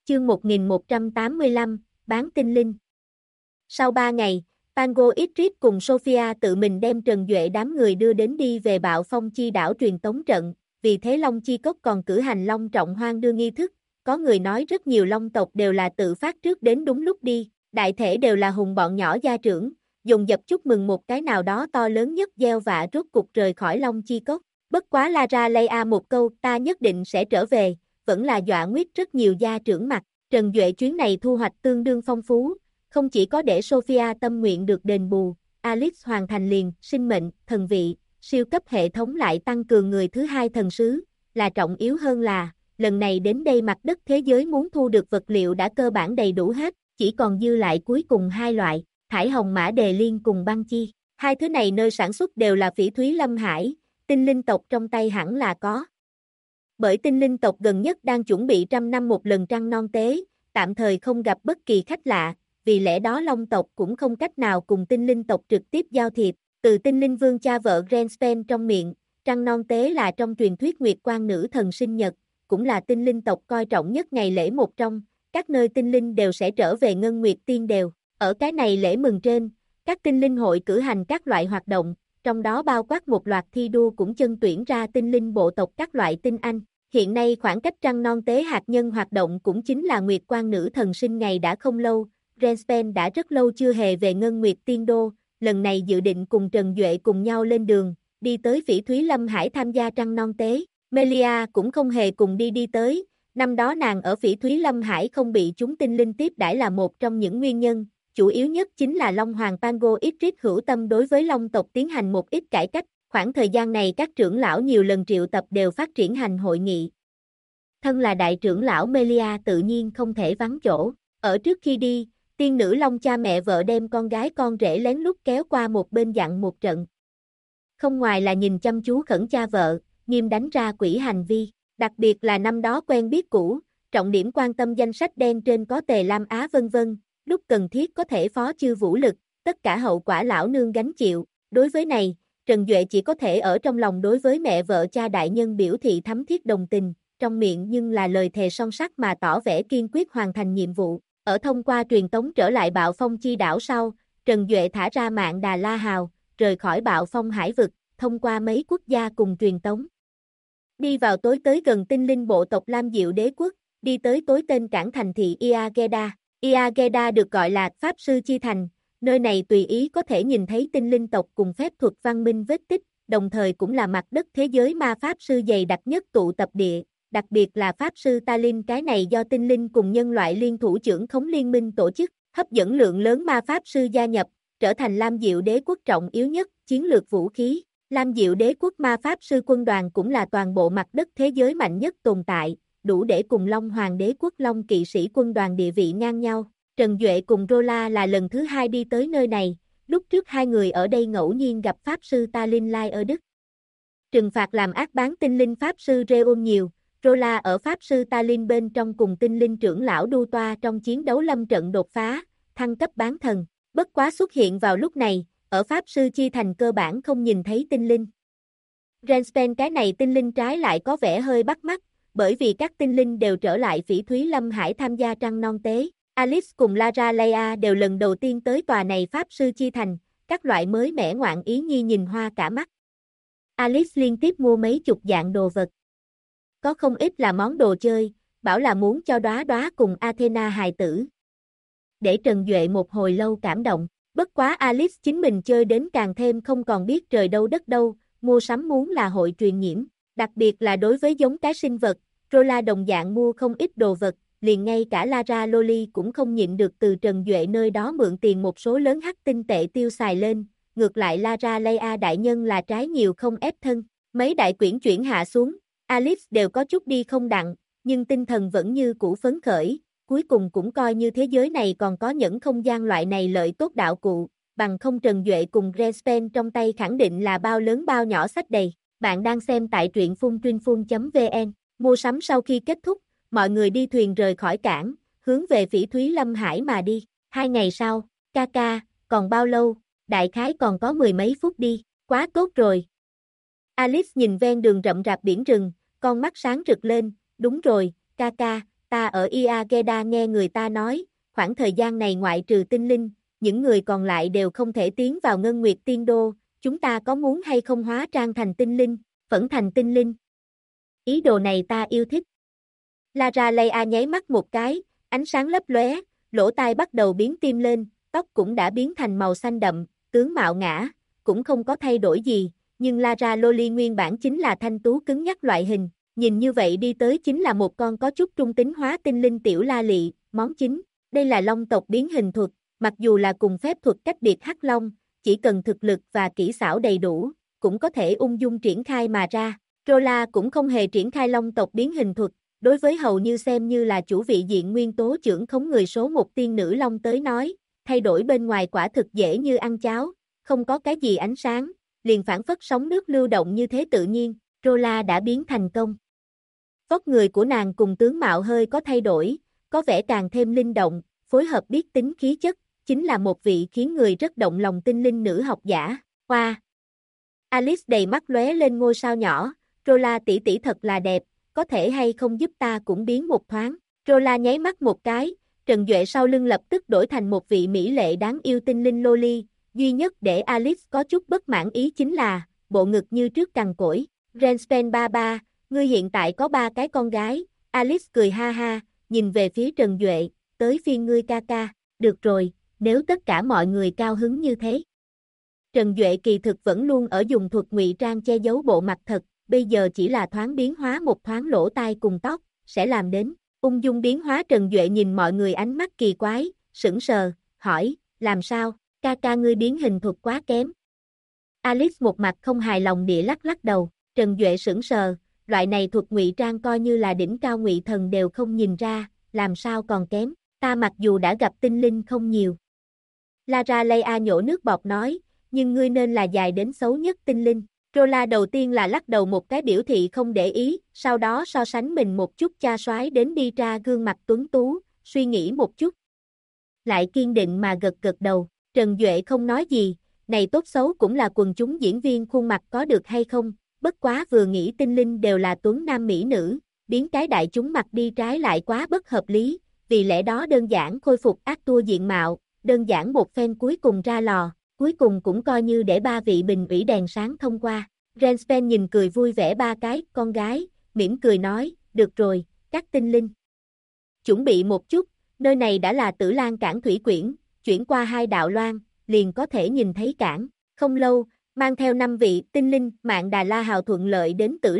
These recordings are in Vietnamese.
Chương 1185, bán tinh linh. Sau 3 ngày, Pango Idris cùng Sophia tự mình đem Trần Duệ đám người đưa đến đi về Bạo Phong Chi đảo truyền tống trận, vì thế Long Chi Cốc còn cử hành long trọng hoang đưa nghi thức, có người nói rất nhiều long tộc đều là tự phát trước đến đúng lúc đi, đại thể đều là hùng bọn nhỏ gia trưởng, dùng dập chúc mừng một cái nào đó to lớn nhất gieo vạ rốt cục rời khỏi Long Chi Cốc, bất quá la ra Leia một câu ta nhất định sẽ trở về, vẫn là dọa nguyết rất nhiều gia trưởng mặt. Trần Duệ chuyến này thu hoạch tương đương phong phú, không chỉ có để Sophia tâm nguyện được đền bù, Alice hoàn thành liền, sinh mệnh, thần vị, siêu cấp hệ thống lại tăng cường người thứ hai thần sứ, là trọng yếu hơn là, lần này đến đây mặt đất thế giới muốn thu được vật liệu đã cơ bản đầy đủ hết, chỉ còn dư lại cuối cùng hai loại, thải hồng mã đề liên cùng băng chi. Hai thứ này nơi sản xuất đều là phỉ thúy lâm hải, tinh linh tộc trong tay hẳn là có. Bởi tinh linh tộc gần nhất đang chuẩn bị 100 năm một lần trăng non tế, tạm thời không gặp bất kỳ khách lạ, vì lẽ đó Long tộc cũng không cách nào cùng tinh linh tộc trực tiếp giao thiệp. Từ tinh linh vương cha vợ Grenspen trong miệng, trăng non tế là trong truyền thuyết nguyệt quan nữ thần sinh nhật, cũng là tinh linh tộc coi trọng nhất ngày lễ một trong, các nơi tinh linh đều sẽ trở về ngân nguyệt tiên đều. Ở cái này lễ mừng trên, các tinh linh hội cử hành các loại hoạt động, trong đó bao quát một loạt thi đua cũng chân tuyển ra tinh linh bộ tộc các loại tinh anh. Hiện nay khoảng cách trăng non tế hạt nhân hoạt động cũng chính là nguyệt quan nữ thần sinh ngày đã không lâu, Grenspen đã rất lâu chưa hề về ngân nguyệt tiên đô, lần này dự định cùng Trần Duệ cùng nhau lên đường, đi tới phỉ thúy lâm hải tham gia trăng non tế. Melia cũng không hề cùng đi tới, năm đó nàng ở phỉ thúy lâm hải không bị chúng tinh linh tiếp đãi là một trong những nguyên nhân, chủ yếu nhất chính là Long Hoàng Pango Idris hữu tâm đối với Long tộc tiến hành một ít cải cách, khoảng thời gian này các trưởng lão nhiều lần triệu tập đều phát triển hành hội nghị. Thân là đại trưởng lão Melia tự nhiên không thể vắng chỗ, ở trước khi đi, tiên nữ Long cha mẹ vợ đem con gái con rể lén lút kéo qua một bên dặn một trận. Không ngoài là nhìn chăm chú khẩn cha vợ, nghiêm đánh ra quỷ hành vi, đặc biệt là năm đó quen biết cũ, trọng điểm quan tâm danh sách đen trên có Tề Lam Á vân vân, lúc cần thiết có thể phó chư vũ lực, tất cả hậu quả lão nương gánh chịu, đối với này, Trần Duệ chỉ có thể ở trong lòng đối với mẹ vợ cha đại nhân biểu thị thắm thiết đồng tình, trong miệng nhưng là lời thề son sắt mà tỏ vẻ kiên quyết hoàn thành nhiệm vụ. Ở thông qua truyền tống trở lại Bạo Phong Chi đảo sau, Trần Duệ thả ra mạng Đà La Hào, rời khỏi Bạo Phong hải vực, thông qua mấy quốc gia cùng truyền tống. Đi vào tối tới gần tinh linh bộ tộc Lam Diệu Đế quốc, đi tới tối tên cảng thành thị Iageda. Iageda được gọi là Pháp Sư Chi Thành, nơi này tùy ý có thể nhìn thấy tinh linh tộc cùng phép thuật văn minh vết tích, đồng thời cũng là mặt đất thế giới ma Pháp Sư dày đặc nhất tụ tập địa, đặc biệt là Pháp Sư Talin cái này do tinh linh cùng nhân loại liên thủ trưởng khống liên minh tổ chức, hấp dẫn lượng lớn ma Pháp Sư gia nhập, trở thành Lam Diệu Đế quốc trọng yếu nhất, chiến lược vũ khí. Lam Diệu Đế quốc ma Pháp Sư quân đoàn cũng là toàn bộ mặt đất thế giới mạnh nhất tồn tại, đủ để cùng Long Hoàng Đế quốc Long kỵ sĩ quân đoàn địa vị ngang nhau. Trần Duệ cùng Rola là lần thứ hai đi tới nơi này, lúc trước hai người ở đây ngẫu nhiên gặp Pháp Sư Talin Lai ở Đức. Trừng phạt làm ác bán tinh linh Pháp Sư Reon nhiều, Rola ở Pháp Sư Talin bên trong cùng tinh linh trưởng lão Đu Toa trong chiến đấu lâm trận đột phá, thăng cấp bán thần, bất quá xuất hiện vào lúc này, ở Pháp Sư Chi Thành cơ bản không nhìn thấy tinh linh. Grenspen cái này tinh linh trái lại có vẻ hơi bắt mắt, bởi vì các tinh linh đều trở lại phỉ thúy lâm hải tham gia trăng non tế. Alice cùng Lara Leia đều lần đầu tiên tới tòa này Pháp Sư Chi Thành, các loại mới mẻ ngoạn ý nhi nhìn hoa cả mắt. Alice liên tiếp mua mấy chục dạng đồ vật. Có không ít là món đồ chơi, bảo là muốn cho đóa đóa cùng Athena hài tử. Để Trần Duệ một hồi lâu cảm động, bất quá Alice chính mình chơi đến càng thêm không còn biết trời đâu đất đâu, mua sắm muốn là hội truyền nhiễm, đặc biệt là đối với giống cái sinh vật, Rola đồng dạng mua không ít đồ vật, liền ngay cả Lara Loli cũng không nhịn được từ Trần Duệ nơi đó mượn tiền một số lớn hắc tinh tệ tiêu xài lên, ngược lại Lara Leia đại nhân là trái nhiều không ép thân, mấy đại quyển chuyển hạ xuống, Alice đều có chút đi không đặng, nhưng tinh thần vẫn như cũ phấn khởi, cuối cùng cũng coi như thế giới này còn có những không gian loại này lợi tốt đạo cụ, bằng không Trần Duệ cùng Grenspen trong tay khẳng định là bao lớn bao nhỏ sách đầy. Bạn đang xem tại truyện phuntruyinphun.vn, mua sắm sau khi kết thúc, mọi người đi thuyền rời khỏi cảng, hướng về phỉ thúy lâm hải mà đi. 2 ngày sau, ca, còn bao lâu, đại khái còn có 10 mấy phút đi, quá tốt rồi. Alice nhìn ven đường rậm rạp biển rừng, con mắt sáng rực lên, đúng rồi, ca, ta ở Iageda nghe người ta nói, khoảng thời gian này ngoại trừ tinh linh, những người còn lại đều không thể tiến vào Ngân Nguyệt Tiên Đô, chúng ta có muốn hay không hóa trang thành tinh linh, phẫn thành tinh linh. Ý đồ này ta yêu thích. Lara Leia nháy mắt một cái, ánh sáng lấp lóe, lỗ tai bắt đầu biến tim lên, tóc cũng đã biến thành màu xanh đậm, tướng mạo ngã, cũng không có thay đổi gì, nhưng Lara Loli nguyên bản chính là thanh tú cứng nhắc loại hình, nhìn như vậy đi tới chính là một con có chút trung tính hóa tinh linh tiểu la lị, món chính. Đây là long tộc biến hình thuật, mặc dù là cùng phép thuật cách biệt hắc long, chỉ cần thực lực và kỹ xảo đầy đủ, cũng có thể ung dung triển khai mà ra. Rola cũng không hề triển khai long tộc biến hình thuật, đối với hầu như xem như là chủ vị diện nguyên tố trưởng khống người số một tiên nữ long tới nói, thay đổi bên ngoài quả thực dễ như ăn cháo, không có cái gì ánh sáng, liền phản phất sóng nước lưu động như thế tự nhiên, Rola đã biến thành công. Vóc người của nàng cùng tướng mạo hơi có thay đổi, có vẻ càng thêm linh động, phối hợp biết tính khí chất, chính là một vị khiến người rất động lòng tinh linh nữ học giả. Hoa. Alice đầy mắt lóe lên ngôi sao nhỏ, Rola tỷ tỷ thật là đẹp, có thể hay không giúp ta cũng biến một thoáng. Rola nháy mắt một cái, Trần Duệ sau lưng lập tức đổi thành một vị mỹ lệ đáng yêu tinh linh loli, duy nhất để Alice có chút bất mãn ý chính là, bộ ngực như trước cằn cỗi. Renspen ba ba, ngươi hiện tại có 3 cái con gái, Alice cười ha ha, nhìn về phía Trần Duệ, tới phiên ngươi ca ca, được rồi, nếu tất cả mọi người cao hứng như thế. Trần Duệ kỳ thực vẫn luôn ở dùng thuật ngụy trang che giấu bộ mặt thật, bây giờ chỉ là thoáng biến hóa một thoáng lỗ tai cùng tóc, sẽ làm đến. Ung dung biến hóa Trần Duệ nhìn mọi người ánh mắt kỳ quái, sững sờ, hỏi, làm sao, ca ca ngươi biến hình thuật quá kém. Alice một mặt không hài lòng địa lắc lắc đầu, Trần Duệ sững sờ, loại này thuật ngụy trang coi như là đỉnh cao ngụy thần đều không nhìn ra, làm sao còn kém, ta mặc dù đã gặp tinh linh không nhiều. Lara Leia nhổ nước bọt nói, nhưng ngươi nên là dài đến xấu nhất tinh linh. Rola đầu tiên là lắc đầu một cái biểu thị không để ý, sau đó so sánh mình một chút cha soái đến đi ra gương mặt tuấn tú, suy nghĩ một chút. Lại kiên định mà gật gật đầu, Trần Duệ không nói gì, này tốt xấu cũng là quần chúng diễn viên khuôn mặt có được hay không, bất quá vừa nghĩ tinh linh đều là tuấn nam mỹ nữ, biến cái đại chúng mặt đi trái lại quá bất hợp lý, vì lẽ đó đơn giản khôi phục ác tua diện mạo, đơn giản một phen cuối cùng ra lò. Cuối cùng cũng coi như để 3 vị bình ủy đèn sáng thông qua. Renspen nhìn cười vui vẻ 3 cái con gái, mỉm cười nói, được rồi, các tinh linh. Chuẩn bị một chút, nơi này đã là Tử Lan cảng thủy quyển, chuyển qua 2 đạo loan, liền có thể nhìn thấy cảng. Không lâu, mang theo 5 vị tinh linh Mạn Đà La Hào thuận lợi đến Tử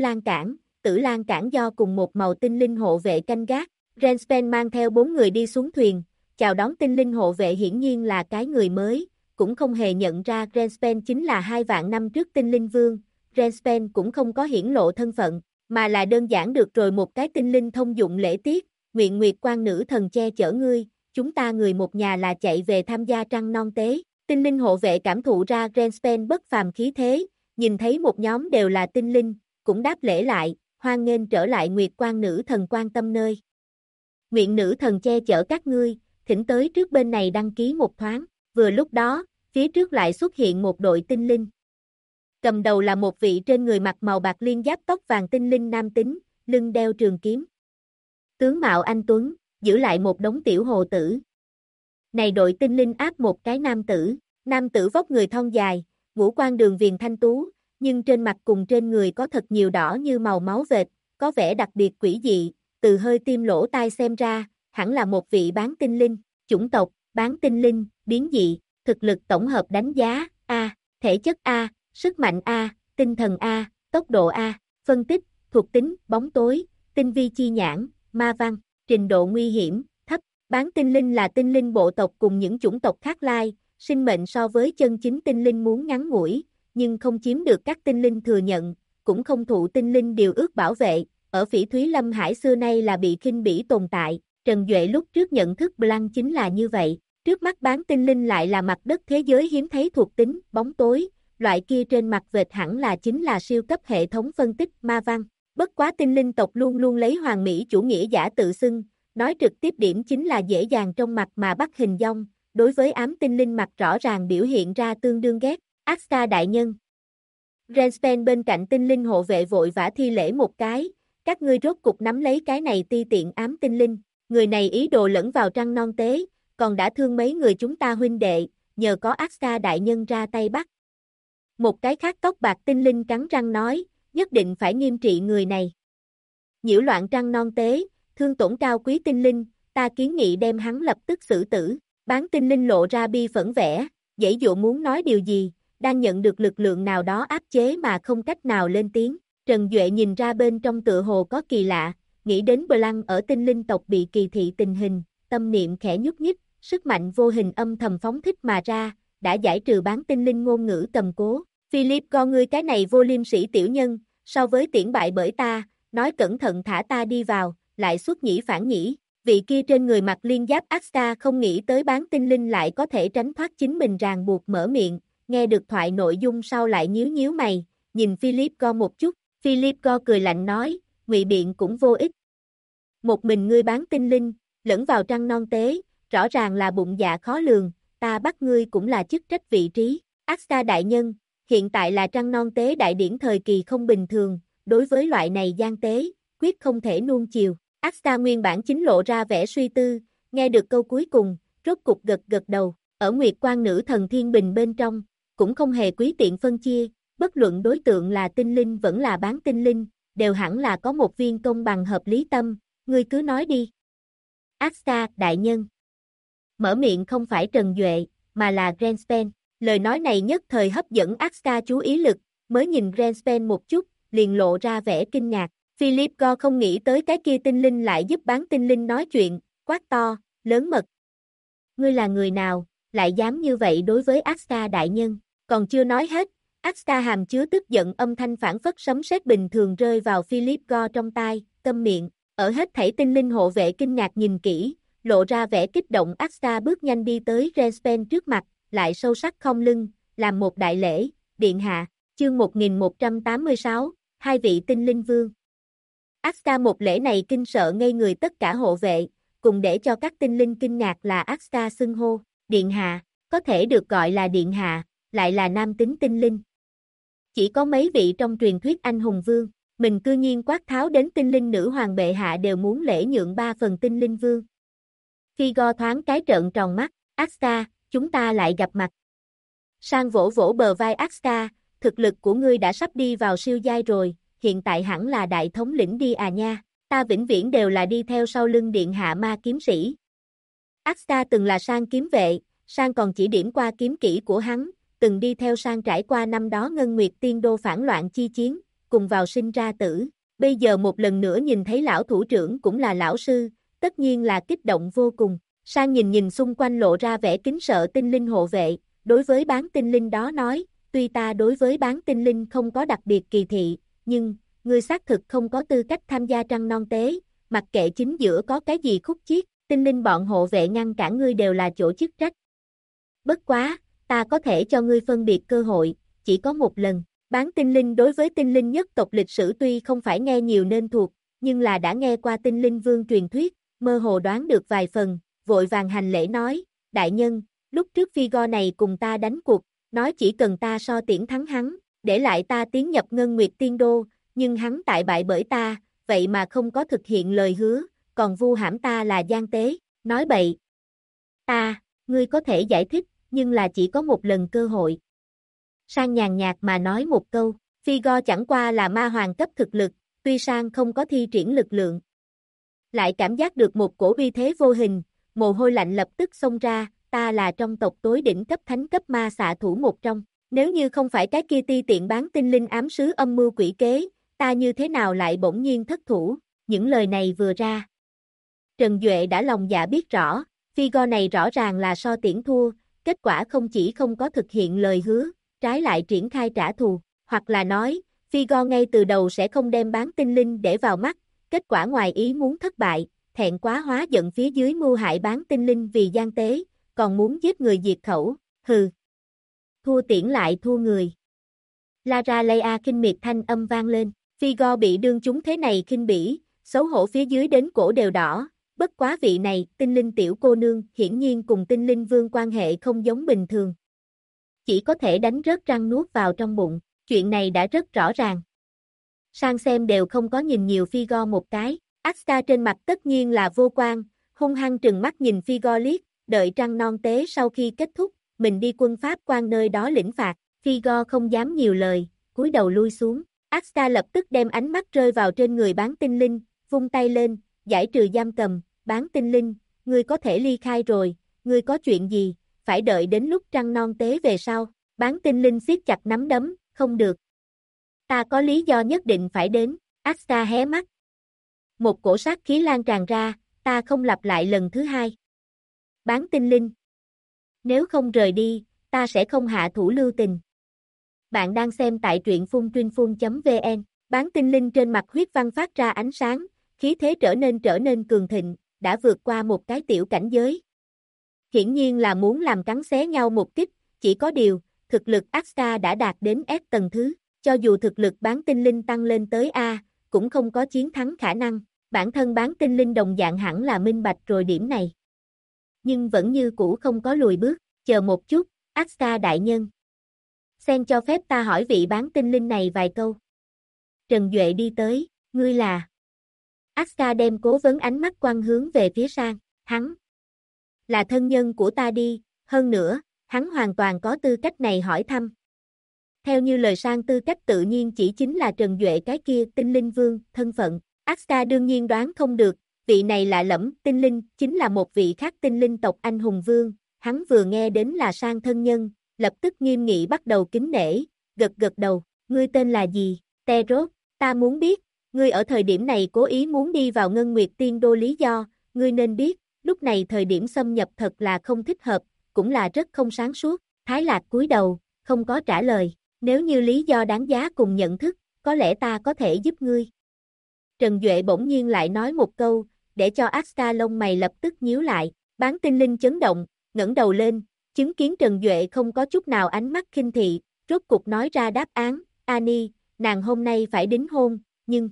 Lan cảng do cùng một màu tinh linh hộ vệ canh gác. Renspen mang theo 4 người đi xuống thuyền, chào đón tinh linh hộ vệ hiển nhiên là cái người mới. Cũng không hề nhận ra Renspen chính là 2 vạn năm trước tinh linh vương, Renspen cũng không có hiển lộ thân phận, mà là đơn giản được rồi một cái tinh linh thông dụng lễ tiết, nguyện nguyệt quan nữ thần che chở ngươi, chúng ta người một nhà là chạy về tham gia trăng non tế. Tinh linh hộ vệ cảm thụ ra Renspen bất phàm khí thế, nhìn thấy một nhóm đều là tinh linh, cũng đáp lễ lại, hoan nghênh trở lại nguyệt quan nữ thần quan tâm nơi. Nguyện nữ thần che chở các ngươi, thỉnh tới trước bên này đăng ký một thoáng. Vừa lúc đó, phía trước lại xuất hiện một đội tinh linh. Cầm đầu là một vị trên người mặc màu bạc liên giáp tóc vàng tinh linh nam tính, lưng đeo trường kiếm. Tướng mạo anh tuấn, giữ lại một đống tiểu hồ tử. Này đội tinh linh áp một cái nam tử vóc người thon dài, ngũ quan đường viền thanh tú, nhưng trên mặt cùng trên người có thật nhiều đỏ như màu máu vệt, có vẻ đặc biệt quỷ dị, từ hơi tim lỗ tai xem ra, hẳn là một vị bán tinh linh, chủng tộc, bán tinh linh, biến dị, thực lực tổng hợp đánh giá, A, thể chất A, sức mạnh A, tinh thần A, tốc độ A, phân tích, thuộc tính, bóng tối, tinh vi chi nhãn, ma văn, trình độ nguy hiểm, thấp, bán tinh linh là tinh linh bộ tộc cùng những chủng tộc khác lai, sinh mệnh so với chân chính tinh linh muốn ngắn ngủi, nhưng không chiếm được các tinh linh thừa nhận, cũng không thụ tinh linh điều ước bảo vệ, ở Phỉ Thúy Lâm Hải xưa nay là bị khinh bỉ tồn tại, Trần Duệ lúc trước nhận thức Blanc chính là như vậy. Trước mắt bán tinh linh lại là mặt đất thế giới hiếm thấy thuộc tính, bóng tối, loại kia trên mặt vệt hẳn là chính là siêu cấp hệ thống phân tích ma văn. Bất quá tinh linh tộc luôn luôn lấy hoàng mỹ chủ nghĩa giả tự xưng, nói trực tiếp điểm chính là dễ dàng trong mặt mà bắt hình dong, đối với ám tinh linh mặt rõ ràng biểu hiện ra tương đương ghét, Aska đại nhân. Renspen bên cạnh tinh linh hộ vệ vội vã thi lễ một cái, Các ngươi rốt cục nắm lấy cái này ti tiện ám tinh linh, người này ý đồ lẫn vào trăng non tế, còn đã thương mấy người chúng ta huynh đệ, nhờ có Ác đại nhân ra tay bắt. Một cái khác tóc bạc tinh linh cắn răng nói, nhất định phải nghiêm trị người này. Nhiễu loạn trăng non tế, thương tổn cao quý tinh linh, ta kiến nghị đem hắn lập tức xử tử. Bán tinh linh lộ ra bi phẫn vẻ, giãy giụa muốn nói điều gì, đang nhận được lực lượng nào đó áp chế mà không cách nào lên tiếng. Trần Duệ nhìn ra bên trong tựa hồ có kỳ lạ, nghĩ đến Blanc ở tinh linh tộc bị kỳ thị tình hình, tâm niệm khẽ nhúc nhích, sức mạnh vô hình âm thầm phóng thích mà ra, đã giải trừ bán tinh linh ngôn ngữ cầm cố. Philip con ngươi cái này vô liêm sĩ tiểu nhân, so với tiễn bại bởi ta, nói cẩn thận thả ta đi vào, lại xuất nhĩ phản nhĩ. Vị kia trên người mặc liên giáp Asta không nghĩ tới bán tinh linh lại có thể tránh thoát chính mình ràng buộc mở miệng, nghe được thoại nội dung sau lại nhíu nhíu mày, nhìn Philip co một chút, Philip co cười lạnh nói, ngụy biện cũng vô ích. Một mình ngươi bán tinh linh, lẫn vào trăng non tế, rõ ràng là bụng dạ khó lường, ta bắt ngươi cũng là chức trách vị trí. Asta đại nhân, hiện tại là trăng non tế đại điển thời kỳ không bình thường, đối với loại này gian tế, quyết không thể nuông chiều. Asta nguyên bản chính lộ ra vẻ suy tư, nghe được câu cuối cùng, rốt cục gật gật đầu, ở Nguyệt Quan nữ thần thiên bình bên trong, cũng không hề quý tiện phân chia, bất luận đối tượng là tinh linh vẫn là bán tinh linh, đều hẳn là có một viên công bằng hợp lý tâm, ngươi cứ nói đi. Asta đại nhân. Mở miệng không phải Trần Duệ, mà là Grenspen, lời nói này nhất thời hấp dẫn Asta chú ý lực, mới nhìn Grenspen một chút, liền lộ ra vẻ kinh ngạc. Philip co không nghĩ tới cái kia tinh linh lại giúp bán tinh linh nói chuyện, quát to, lớn mật. Ngươi là người nào, lại dám như vậy đối với Asta đại nhân, còn chưa nói hết, Asta hàm chứa tức giận âm thanh phản phất sấm sét bình thường rơi vào Philip co trong tai, câm miệng, ở hết thảy tinh linh hộ vệ kinh ngạc nhìn kỹ, lộ ra vẻ kích động Asta bước nhanh đi tới Grenspen trước mặt, lại sâu sắc khom lưng, làm một đại lễ, điện hạ, chương 1186, hai vị tinh linh vương. Asta một lễ này kinh sợ ngây người tất cả hộ vệ, cùng để cho các tinh linh kinh ngạc là Asta xưng hô, điện hạ, có thể được gọi là điện hạ, lại là nam tính tinh linh. Chỉ có mấy vị trong truyền thuyết anh hùng vương, mình cư nhiên quát tháo đến tinh linh nữ hoàng bệ hạ đều muốn lễ nhượng 3 phần tinh linh vương. Khi go thoáng cái trợn tròn mắt, Asta, chúng ta lại gặp mặt. Sang vỗ vỗ bờ vai Asta, thực lực của ngươi đã sắp đi vào siêu giai rồi, hiện tại hẳn là đại thống lĩnh đi à nha, ta vĩnh viễn đều là đi theo sau lưng điện hạ ma kiếm sĩ. Asta từng là Sang kiếm vệ, Sang còn chỉ điểm qua kiếm kỹ của hắn, từng đi theo Sang trải qua năm đó Ngân Nguyệt Tiên Đô phản loạn chi chiến, cùng vào sinh ra tử, bây giờ một lần nữa nhìn thấy lão thủ trưởng cũng là lão sư, tất nhiên là kích động vô cùng. Sang nhìn xung quanh lộ ra vẻ kính sợ tinh linh hộ vệ, đối với bán tinh linh đó nói, tuy ta đối với bán tinh linh không có đặc biệt kỳ thị, nhưng, ngươi xác thực không có tư cách tham gia trăng non tế, mặc kệ chính giữa có cái gì khúc chiết, tinh linh bọn hộ vệ ngăn cản ngươi đều là chỗ chức trách. Bất quá, ta có thể cho ngươi phân biệt cơ hội, chỉ có một lần. Bán tinh linh đối với tinh linh nhất tộc lịch sử tuy không phải nghe nhiều nên thuộc, nhưng là đã nghe qua tinh linh vương truyền thuyết, mơ hồ đoán được vài phần, vội vàng hành lễ nói, đại nhân, lúc trước Vigo này cùng ta đánh cuộc, nói chỉ cần ta so tiễn thắng hắn, để lại ta tiến nhập Ngân Nguyệt Tiên Đô, nhưng hắn tại bại bởi ta, vậy mà không có thực hiện lời hứa, còn vu hãm ta là gian tế, nói bậy. Ngươi có thể giải thích, nhưng là chỉ có một lần cơ hội. Sang nhàn nhạt mà nói một câu, Vigo chẳng qua là ma hoàng cấp thực lực, tuy Sang không có thi triển lực lượng. Lại cảm giác được một cổ uy thế vô hình, mồ hôi lạnh lập tức xông ra, ta là trong tộc tối đỉnh cấp thánh cấp ma xạ thủ một trong, nếu như không phải cái kia ti tiện bán tinh linh ám sứ âm mưu quỷ kế, ta như thế nào lại bỗng nhiên thất thủ, những lời này vừa ra. Trần Duệ đã lòng dạ biết rõ, Vigo này rõ ràng là so tiễn thua, kết quả không chỉ không có thực hiện lời hứa, trái lại triển khai trả thù, hoặc là nói, Vigo ngay từ đầu sẽ không đem bán tinh linh để vào mắt, kết quả ngoài ý muốn thất bại, thẹn quá hóa giận phía dưới mưu hại bán tinh linh vì gian tế, còn muốn giết người diệt khẩu, hừ. Thua tiễn lại thua người. Lara Leia khinh miệt thanh âm vang lên, Vigo bị đương chúng thế này khinh bỉ, xấu hổ phía dưới đến cổ đều đỏ, bất quá vị này, tinh linh tiểu cô nương, hiển nhiên cùng tinh linh vương quan hệ không giống bình thường. Chỉ có thể đánh rớt răng nuốt vào trong bụng, chuyện này đã rất rõ ràng. sang xem đều không có nhìn nhiều Figo một cái. Asta trên mặt tất nhiên là vô quan, hung hăng trừng mắt nhìn Figo liếc, đợi trăng non tế sau khi kết thúc, mình đi quân Pháp quan nơi đó lĩnh phạt. Figo không dám nhiều lời, cúi đầu lui xuống. Asta lập tức đem ánh mắt rơi vào trên người bán tinh linh, vung tay lên, giải trừ giam cầm. Bán tinh linh, ngươi có thể ly khai rồi, ngươi có chuyện gì, phải đợi đến lúc trăng non tế về sau. Bán tinh linh siết chặt nắm đấm, không được. Ta có lý do nhất định phải đến. Asta hé mắt. Một cổ sát khí lan tràn ra, ta không lặp lại lần thứ hai. Bán tinh linh. Nếu không rời đi, ta sẽ không hạ thủ lưu tình. Bạn đang xem tại truyện phun vn. Bán tinh linh trên mặt huyết văn phát ra ánh sáng, khí thế trở nên cường thịnh, đã vượt qua một cái tiểu cảnh giới. Hiển nhiên là muốn làm cắn xé nhau một kích, chỉ có điều, thực lực Asta đã đạt đến S tầng thứ, cho dù thực lực bán tinh linh tăng lên tới A, cũng không có chiến thắng khả năng, bản thân bán tinh linh đồng dạng hẳn là minh bạch rồi điểm này. Nhưng vẫn như cũ không có lùi bước, chờ một chút, Asta đại nhân. Sen cho phép ta hỏi vị bán tinh linh này vài câu. Trần Duệ đi tới, ngươi là... Asta đem cố vấn ánh mắt quăng hướng về phía Sang, hắn là thân nhân của ta đi, hơn nữa, hắn hoàn toàn có tư cách này hỏi thăm. Theo như lời Sang tư cách tự nhiên chỉ chính là Trần Duệ cái kia tinh linh vương, thân phận. Asta đương nhiên đoán không được, vị này lạ lẫm tinh linh chính là một vị khác tinh linh tộc anh hùng vương, hắn vừa nghe đến là Sang thân nhân, lập tức nghiêm nghị bắt đầu kính nể, gật gật đầu, ngươi tên là gì, Terốt, ta muốn biết, ngươi ở thời điểm này cố ý muốn đi vào Ngân Nguyệt Tiên Đô lý do, ngươi nên biết, lúc này thời điểm xâm nhập thật là không thích hợp, cũng là rất không sáng suốt, Thái Lạc cúi đầu, không có trả lời, nếu như lý do đáng giá cùng nhận thức, có lẽ ta có thể giúp ngươi. Trần Duệ bỗng nhiên lại nói một câu, để cho Asta lông mày lập tức nhíu lại, bán tinh linh chấn động, ngẩng đầu lên, chứng kiến Trần Duệ không có chút nào ánh mắt khinh thị, rốt cục nói ra đáp án, Ani, nàng hôm nay phải đính hôn, nhưng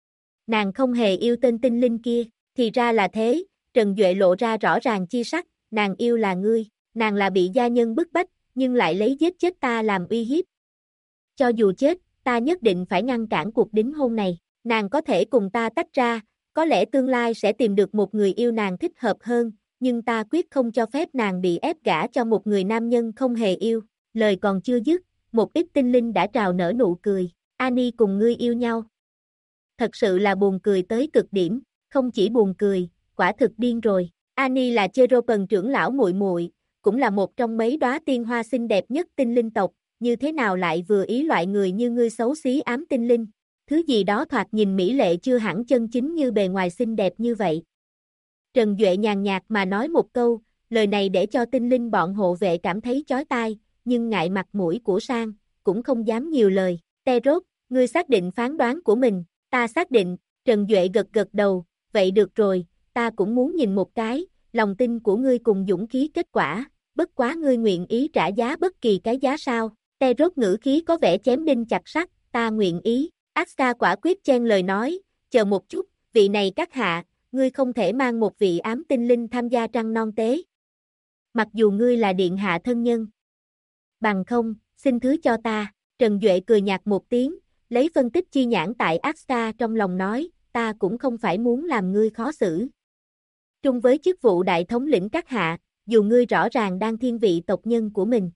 nàng không hề yêu tên tinh linh kia, thì ra là thế, Trần Duệ lộ ra rõ ràng chi sắc, nàng yêu là ngươi, nàng là bị gia nhân bức bách, nhưng lại lấy giết chết ta làm uy hiếp. Cho dù chết, ta nhất định phải ngăn cản cuộc đính hôn này, nàng có thể cùng ta tách ra, có lẽ tương lai sẽ tìm được một người yêu nàng thích hợp hơn, nhưng ta quyết không cho phép nàng bị ép gả cho một người nam nhân không hề yêu. Lời còn chưa dứt, một ít tinh linh đã trào nở nụ cười, Ani cùng ngươi yêu nhau. Thật sự là buồn cười tới cực điểm, không chỉ buồn cười, quả thực điên rồi. Ani là Cheropen trưởng lão muội muội, cũng là một trong mấy đóa tiên hoa xinh đẹp nhất tinh linh tộc, như thế nào lại vừa ý loại người như ngươi xấu xí ám tinh linh. Thứ gì đó thoạt nhìn mỹ lệ chưa hẳn chân chính như bề ngoài xinh đẹp như vậy. Trần Duệ nhàn nhạt mà nói một câu, lời này để cho tinh linh bọn hộ vệ cảm thấy chói tai, nhưng ngại mặt mũi của Sang, cũng không dám nhiều lời. Terốt, ngươi xác định phán đoán của mình, ta xác định, Trần Duệ gật gật đầu, vậy được rồi, ta cũng muốn nhìn một cái, lòng tin của ngươi cùng dũng khí kết quả, bất quá ngươi nguyện ý trả giá bất kỳ cái giá sao. Terốt ngữ khí có vẻ chém đinh chặt sắt, ta nguyện ý. Asta quả quyết chen lời nói, chờ một chút, vị này các hạ, ngươi không thể mang một vị ám tinh linh tham gia trăng non tế. Mặc dù ngươi là điện hạ thân nhân. Bằng không, xin thứ cho ta, Trần Duệ cười nhạt một tiếng, lấy phân tích chi nhãn tại Asta trong lòng nói, ta cũng không phải muốn làm ngươi khó xử. Trung với chức vụ đại thống lĩnh các hạ, dù ngươi rõ ràng đang thiên vị tộc nhân của mình.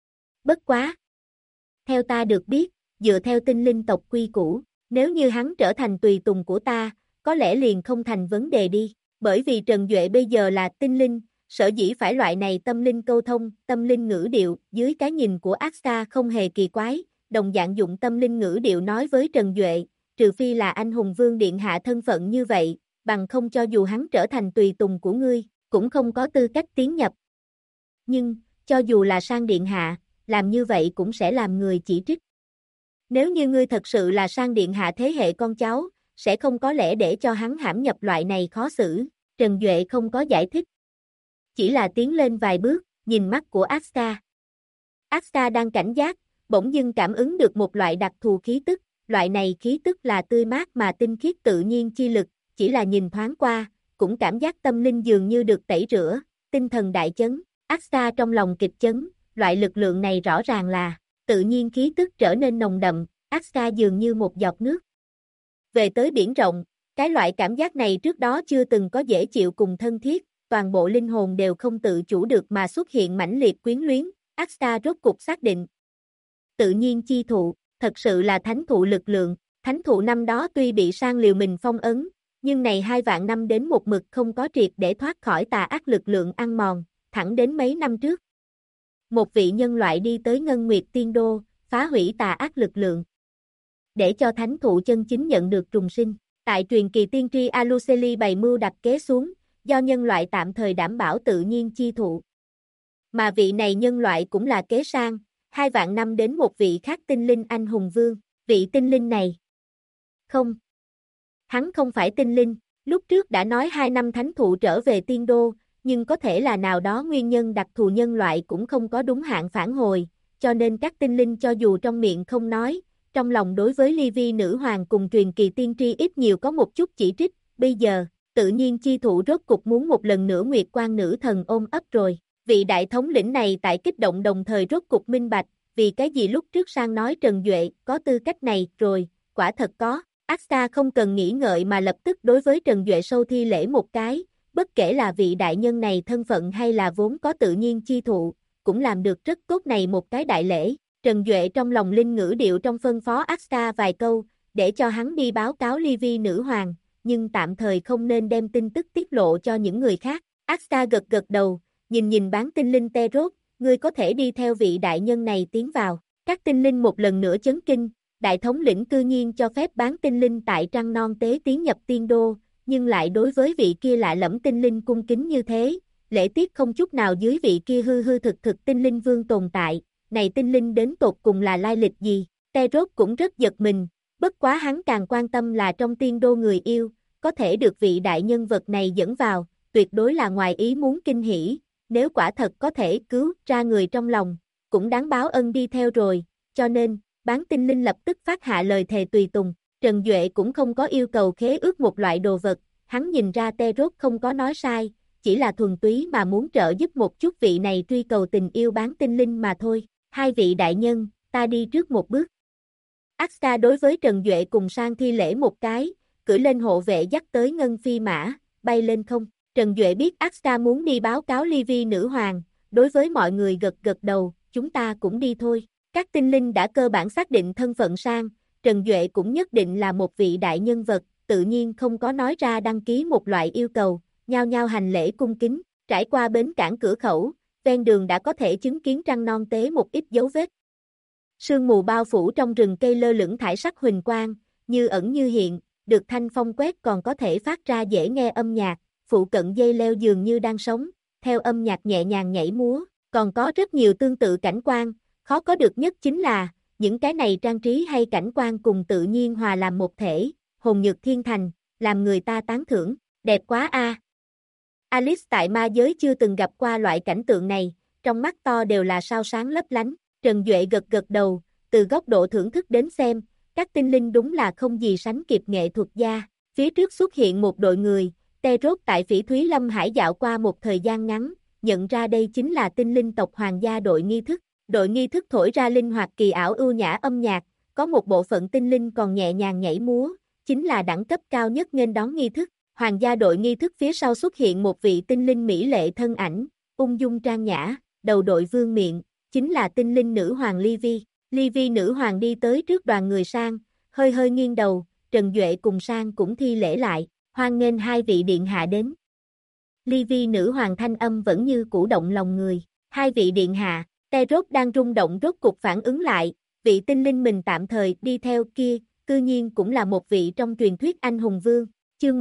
Bất quá. Theo ta được biết, dựa theo tinh linh tộc quy củ, nếu như hắn trở thành tùy tùng của ta, có lẽ liền không thành vấn đề đi, bởi vì Trần Duệ bây giờ là tinh linh, sở dĩ phải loại này tâm linh câu thông, tâm linh ngữ điệu, dưới cái nhìn của Asta không hề kỳ quái, đồng dạng dụng tâm linh ngữ điệu nói với Trần Duệ, trừ phi là anh hùng vương điện hạ thân phận như vậy, bằng không cho dù hắn trở thành tùy tùng của ngươi, cũng không có tư cách tiến nhập. Nhưng, cho dù là Sang điện hạ, làm như vậy cũng sẽ làm người chỉ trích. Nếu như ngươi thật sự là Sang điện hạ thế hệ con cháu, sẽ không có lẽ để cho hắn hãm nhập loại này khó xử, Trần Duệ không có giải thích. Chỉ là tiến lên vài bước, nhìn mắt của Asta. Asta đang cảnh giác, bỗng dưng cảm ứng được một loại đặc thù khí tức, loại này khí tức là tươi mát mà tinh khiết tự nhiên chi lực, chỉ là nhìn thoáng qua, cũng cảm giác tâm linh dường như được tẩy rửa, tinh thần đại chấn, Asta trong lòng kịch chấn, loại lực lượng này rõ ràng là, tự nhiên khí tức trở nên nồng đậm, Asta dường như một giọt nước. Về tới biển rộng, cái loại cảm giác này trước đó chưa từng có dễ chịu cùng thân thiết, toàn bộ linh hồn đều không tự chủ được mà xuất hiện mãnh liệt quyến luyến, Asta rốt cục xác định. Tự nhiên chi thụ, thật sự là thánh thụ lực lượng, thánh thụ năm đó tuy bị sang liều mình phong ấn, nhưng này 2 vạn năm đến một mực không có triệt để thoát khỏi tà ác lực lượng ăn mòn, thẳng đến mấy năm trước. Một vị nhân loại đi tới Ngân Nguyệt Tiên Đô, phá hủy tà ác lực lượng. Để cho thánh thụ chân chính nhận được trùng sinh, tại truyền kỳ tiên tri Aluceli bày mưu đặt kế xuống, do nhân loại tạm thời đảm bảo tự nhiên chi thụ. Mà vị này nhân loại cũng là kế sang, 2 vạn năm đến một vị khác tinh linh anh hùng vương, vị tinh linh này. Không. Hắn không phải tinh linh, lúc trước đã nói 2 năm thánh thụ trở về tiên đô, nhưng có thể là nào đó nguyên nhân đặc thù nhân loại cũng không có đúng hạn phản hồi, cho nên các tinh linh cho dù trong miệng không nói, trong lòng đối với ly vi nữ hoàng cùng truyền kỳ tiên tri ít nhiều có một chút chỉ trích, bây giờ, tự nhiên chi thụ rốt cục muốn một lần nữa Nguyệt Quan nữ thần ôm ấp rồi. Vị đại thống lĩnh này tại kích động đồng thời rốt cục minh bạch, vì cái gì lúc trước sang nói Trần Duệ có tư cách này rồi, quả thật có. Asta không cần nghĩ ngợi mà lập tức đối với Trần Duệ sâu thi lễ một cái, bất kể là vị đại nhân này thân phận hay là vốn có tự nhiên chi thụ, cũng làm được rất tốt này một cái đại lễ. Trần Duệ trong lòng linh ngữ điệu trong phân phó Asta vài câu, để cho hắn đi báo cáo ly vi nữ hoàng, nhưng tạm thời không nên đem tin tức tiết lộ cho những người khác. Asta gật gật đầu, nhìn bán tinh linh Terốt, ngươi có thể đi theo vị đại nhân này tiến vào. Các tinh linh một lần nữa chấn kinh, đại thống lĩnh cư nhiên cho phép bán tinh linh tại trăng non tế tiến nhập tiên đô, nhưng lại đối với vị kia lạ lẫm tinh linh cung kính như thế, lễ tiết không chút nào dưới vị kia hư hư thực tinh linh vương tồn tại, này tinh linh đến tột cùng là lai lịch gì, Terốt cũng rất giật mình, bất quá hắn càng quan tâm là trong tiên đô người yêu, có thể được vị đại nhân vật này dẫn vào, tuyệt đối là ngoài ý muốn kinh hỉ, nếu quả thật có thể cứu ra người trong lòng, cũng đáng báo ân đi theo rồi, cho nên, bán tinh linh lập tức phát hạ lời thề tùy tùng, Trần Duệ cũng không có yêu cầu khế ước một loại đồ vật, hắn nhìn ra Terốt không có nói sai, chỉ là thuần túy mà muốn trợ giúp một chút vị này truy cầu tình yêu bán tinh linh mà thôi, 2 vị đại nhân, ta đi trước một bước. Asta đối với Trần Duệ cùng sang thi lễ một cái, cưỡi lên hộ vệ dắt tới ngân phi mã, bay lên không. Trần Duệ biết Asta muốn đi báo cáo ly vi nữ hoàng, đối với mọi người gật gật đầu, chúng ta cũng đi thôi. Các tinh linh đã cơ bản xác định thân phận sang, Trần Duệ cũng nhất định là một vị đại nhân vật, tự nhiên không có nói ra đăng ký một loại yêu cầu, nhao nhao hành lễ cung kính, trải qua bến cảng cửa khẩu, ven đường đã có thể chứng kiến trăng non tế một ít dấu vết. Sương mù bao phủ trong rừng cây lơ lửng thải sắc huỳnh quang, như ẩn như hiện, được thanh phong quét còn có thể phát ra dễ nghe âm nhạc, phụ cận dây leo dường như đang sống, theo âm nhạc nhẹ nhàng nhảy múa, còn có rất nhiều tương tự cảnh quan, khó có được nhất chính là, những cái này trang trí hay cảnh quan cùng tự nhiên hòa làm một thể, hồn nhược thiên thành, làm người ta tán thưởng, đẹp quá a. Alice tại ma giới chưa từng gặp qua loại cảnh tượng này, trong mắt to đều là sao sáng lấp lánh, Trần Duệ gật gật đầu, từ góc độ thưởng thức đến xem, các tinh linh đúng là không gì sánh kịp nghệ thuật gia, phía trước xuất hiện một đội người, Terốt tại Phỉ Thúy Lâm Hải dạo qua một thời gian ngắn, nhận ra đây chính là tinh linh tộc hoàng gia đội nghi thức thổi ra linh hoạt kỳ ảo ưu nhã âm nhạc, có một bộ phận tinh linh còn nhẹ nhàng nhảy múa, chính là đẳng cấp cao nhất nghênh đón nghi thức, hoàng gia đội nghi thức phía sau xuất hiện một vị tinh linh mỹ lệ thân ảnh, ung dung trang nhã, đầu đội vương miện, chính là tinh linh nữ hoàng Ly Vi nữ hoàng đi tới trước đoàn người sang, hơi hơi nghiêng đầu, Trần Duệ cùng sang cũng thi lễ lại, hoan nghênh 2 vị điện hạ đến. Ly Vi nữ hoàng thanh âm vẫn như cũ động lòng người, 2 vị điện hạ, Terốt đang rung động rốt cục phản ứng lại, vị tinh linh mình tạm thời đi theo kia, cư nhiên cũng là một vị trong truyền thuyết anh hùng vương, chương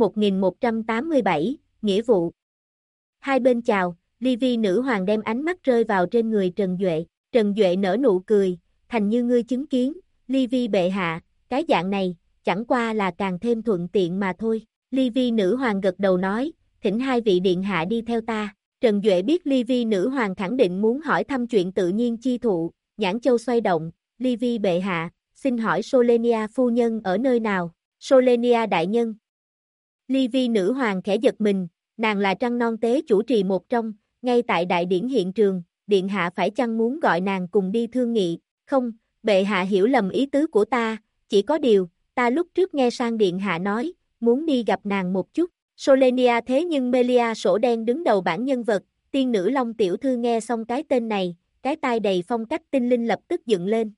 1187, nghĩa vụ. Hai bên chào, Ly Vi nữ hoàng đem ánh mắt rơi vào trên người Trần Duệ nở nụ cười, thành như ngươi chứng kiến, Ly Vi bệ hạ, cái dạng này, chẳng qua là càng thêm thuận tiện mà thôi. Ly Vi nữ hoàng gật đầu nói, thỉnh 2 vị điện hạ đi theo ta. Trần Duệ biết Ly Vi nữ hoàng khẳng định muốn hỏi thăm chuyện tự nhiên chi thụ, nhãn châu xoay động, Ly Vi bệ hạ, xin hỏi Solenia phu nhân ở nơi nào? Solenia đại nhân. Ly Vi nữ hoàng khẽ giật mình, nàng là trăng non tế chủ trì một trong, ngay tại đại điển hiện trường, điện hạ phải chăng muốn gọi nàng cùng đi thương nghị? Không, bệ hạ hiểu lầm ý tứ của ta, chỉ có điều, ta lúc trước nghe sang điện hạ nói, muốn đi gặp nàng một chút. Solenia thế nhưng Melia sổ đen đứng đầu bảng nhân vật, tiên nữ Long tiểu thư nghe xong cái tên này, cái tai đầy phong cách tinh linh lập tức dựng lên.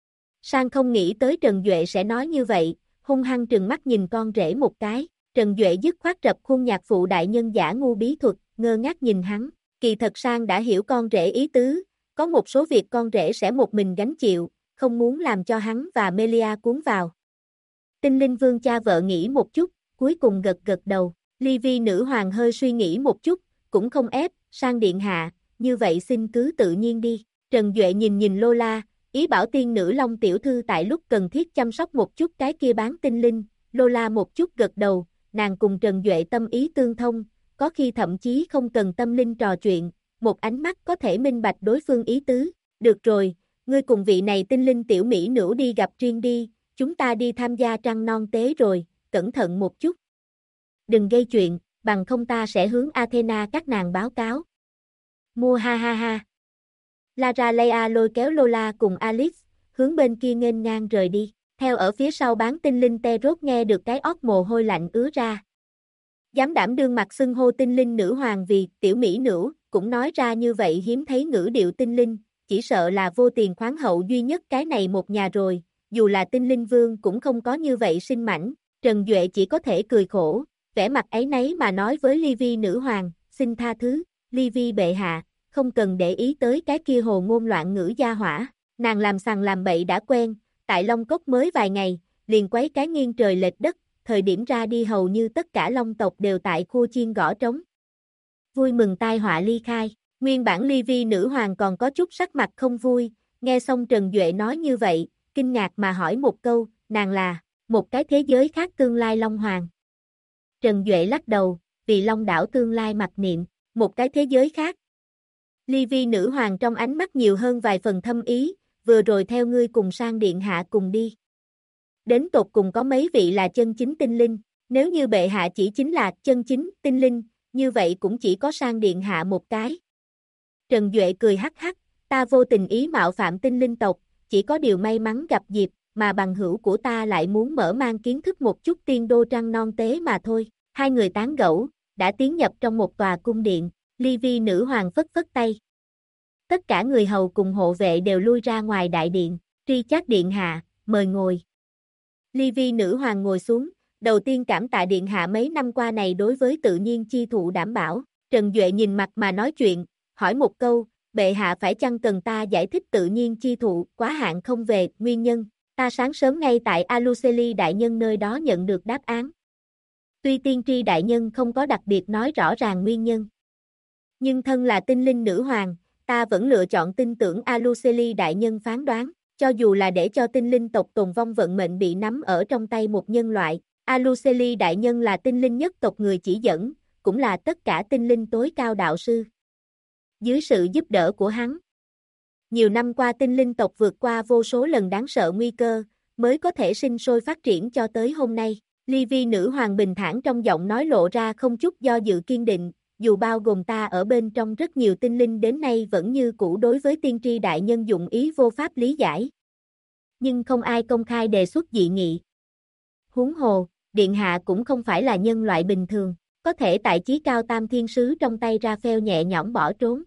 Sang không nghĩ tới Trần Duệ sẽ nói như vậy, hung hăng trừng mắt nhìn con rể một cái, Trần Duệ dứt khoát rập khuôn nhạc phụ đại nhân giả ngu bí thuật, ngơ ngác nhìn hắn, kỳ thật Sang đã hiểu con rể ý tứ, có một số việc con rể sẽ một mình gánh chịu, không muốn làm cho hắn và Melia cuốn vào. Tinh linh vương cha vợ nghĩ một chút, cuối cùng gật gật đầu, Livy nữ hoàng hơi suy nghĩ một chút, cũng không ép, Sang điện hạ, như vậy xin cứ tự nhiên đi. Trần Duệ nhìn Lola, ý bảo tiên nữ Long tiểu thư tại lúc cần thiết chăm sóc một chút cái kia bán tinh linh, Lola một chút gật đầu, nàng cùng Trần Duệ tâm ý tương thông, có khi thậm chí không cần tâm linh trò chuyện, một ánh mắt có thể minh bạch đối phương ý tứ. Được rồi, ngươi cùng vị này tinh linh tiểu mỹ nữ đi gặp riêng đi, chúng ta đi tham gia trăng non tế rồi, cẩn thận một chút. Đừng gây chuyện, bằng không ta sẽ hướng Athena các nàng báo cáo. Mua ha ha ha. Lara Leia lôi kéo Lola cùng Alice, hướng bên kia nghênh ngang rời đi. Theo ở phía sau bán tinh linh Terốt nghe được cái ót mồ hôi lạnh ứa ra. Dám đảm đương mặt xưng hô tinh linh nữ hoàng vì tiểu mỹ nữ, cũng nói ra như vậy hiếm thấy ngữ điệu tinh linh, chỉ sợ là vô tiền khoáng hậu duy nhất cái này một nhà rồi, dù là tinh linh vương cũng không có như vậy sinh mảnh. Trần Duệ chỉ có thể cười khổ, vẻ mặt áy náy mà nói với Livy nữ hoàng, xin tha thứ, Livy bệ hạ, không cần để ý tới cái kia hồ ngôn loạn ngữ gia hỏa, nàng làm sằng làm bậy đã quen, tại Long Cốc mới vài ngày, liền quấy cái nghiêng trời lệch đất, thời điểm ra đi hầu như tất cả Long tộc đều tại khu chiên gõ trống. Vui mừng tai họa ly khai, nguyên bản Livy nữ hoàng còn có chút sắc mặt không vui, nghe xong Trần Duệ nói như vậy, kinh ngạc mà hỏi một câu, nàng là một cái thế giới khác tương lai Long Hoàng. Trần Duệ lắc đầu, vì Long đảo tương lai mặc niệm, một cái thế giới khác. Livy nữ hoàng trong ánh mắt nhiều hơn vài phần thâm ý, vừa rồi theo ngươi cùng Sang điện hạ cùng đi. Đến tột cùng có mấy vị là chân chính tinh linh, nếu như bệ hạ chỉ chính là chân chính tinh linh, như vậy cũng chỉ có Sang điện hạ một cái. Trần Duệ cười hắc hắc, ta vô tình ý mạo phạm tinh linh tộc, chỉ có điều may mắn gặp dịp, mà bằng hữu của ta lại muốn mở mang kiến thức một chút tiên đô trăng non tế mà thôi. Hai người tán gẫu, đã tiến nhập trong một tòa cung điện, Livy nữ hoàng phất phất tay. Tất cả người hầu cùng hộ vệ đều lui ra ngoài đại điện, Tri Chát điện hạ, mời ngồi. Livy nữ hoàng ngồi xuống, đầu tiên cảm tạ điện hạ mấy năm qua này đối với tự nhiên chi thụ đảm bảo. Trần Duệ nhìn mặt mà nói chuyện, hỏi một câu, bệ hạ phải chăng cần ta giải thích tự nhiên chi thụ quá hạn không về, nguyên nhân, ta sáng sớm ngay tại Aluceli đại nhân nơi đó nhận được đáp án. Tuy tiên tri đại nhân không có đặc biệt nói rõ ràng nguyên nhân. Nhưng thân là tinh linh nữ hoàng, ta vẫn lựa chọn tin tưởng Aluceli đại nhân phán đoán, cho dù là để cho tinh linh tộc tồn vong vận mệnh bị nắm ở trong tay một nhân loại, Aluceli đại nhân là tinh linh nhất tộc người chỉ dẫn, cũng là tất cả tinh linh tối cao đạo sư. Dưới sự giúp đỡ của hắn, nhiều năm qua tinh linh tộc vượt qua vô số lần đáng sợ nguy cơ, mới có thể sinh sôi phát triển cho tới hôm nay. Livy nữ hoàng bình thản trong giọng nói lộ ra không chút do dự kiên định, dù bao gồm ta ở bên trong rất nhiều tinh linh đến nay vẫn như cũ đối với tiên tri đại nhân dụng ý vô pháp lý giải. Nhưng không ai công khai đề xuất dị nghị. Huống hồ, điện hạ cũng không phải là nhân loại bình thường, có thể tại chí cao tam thiên sứ trong tay Raphael nhẹ nhõm bỏ trốn.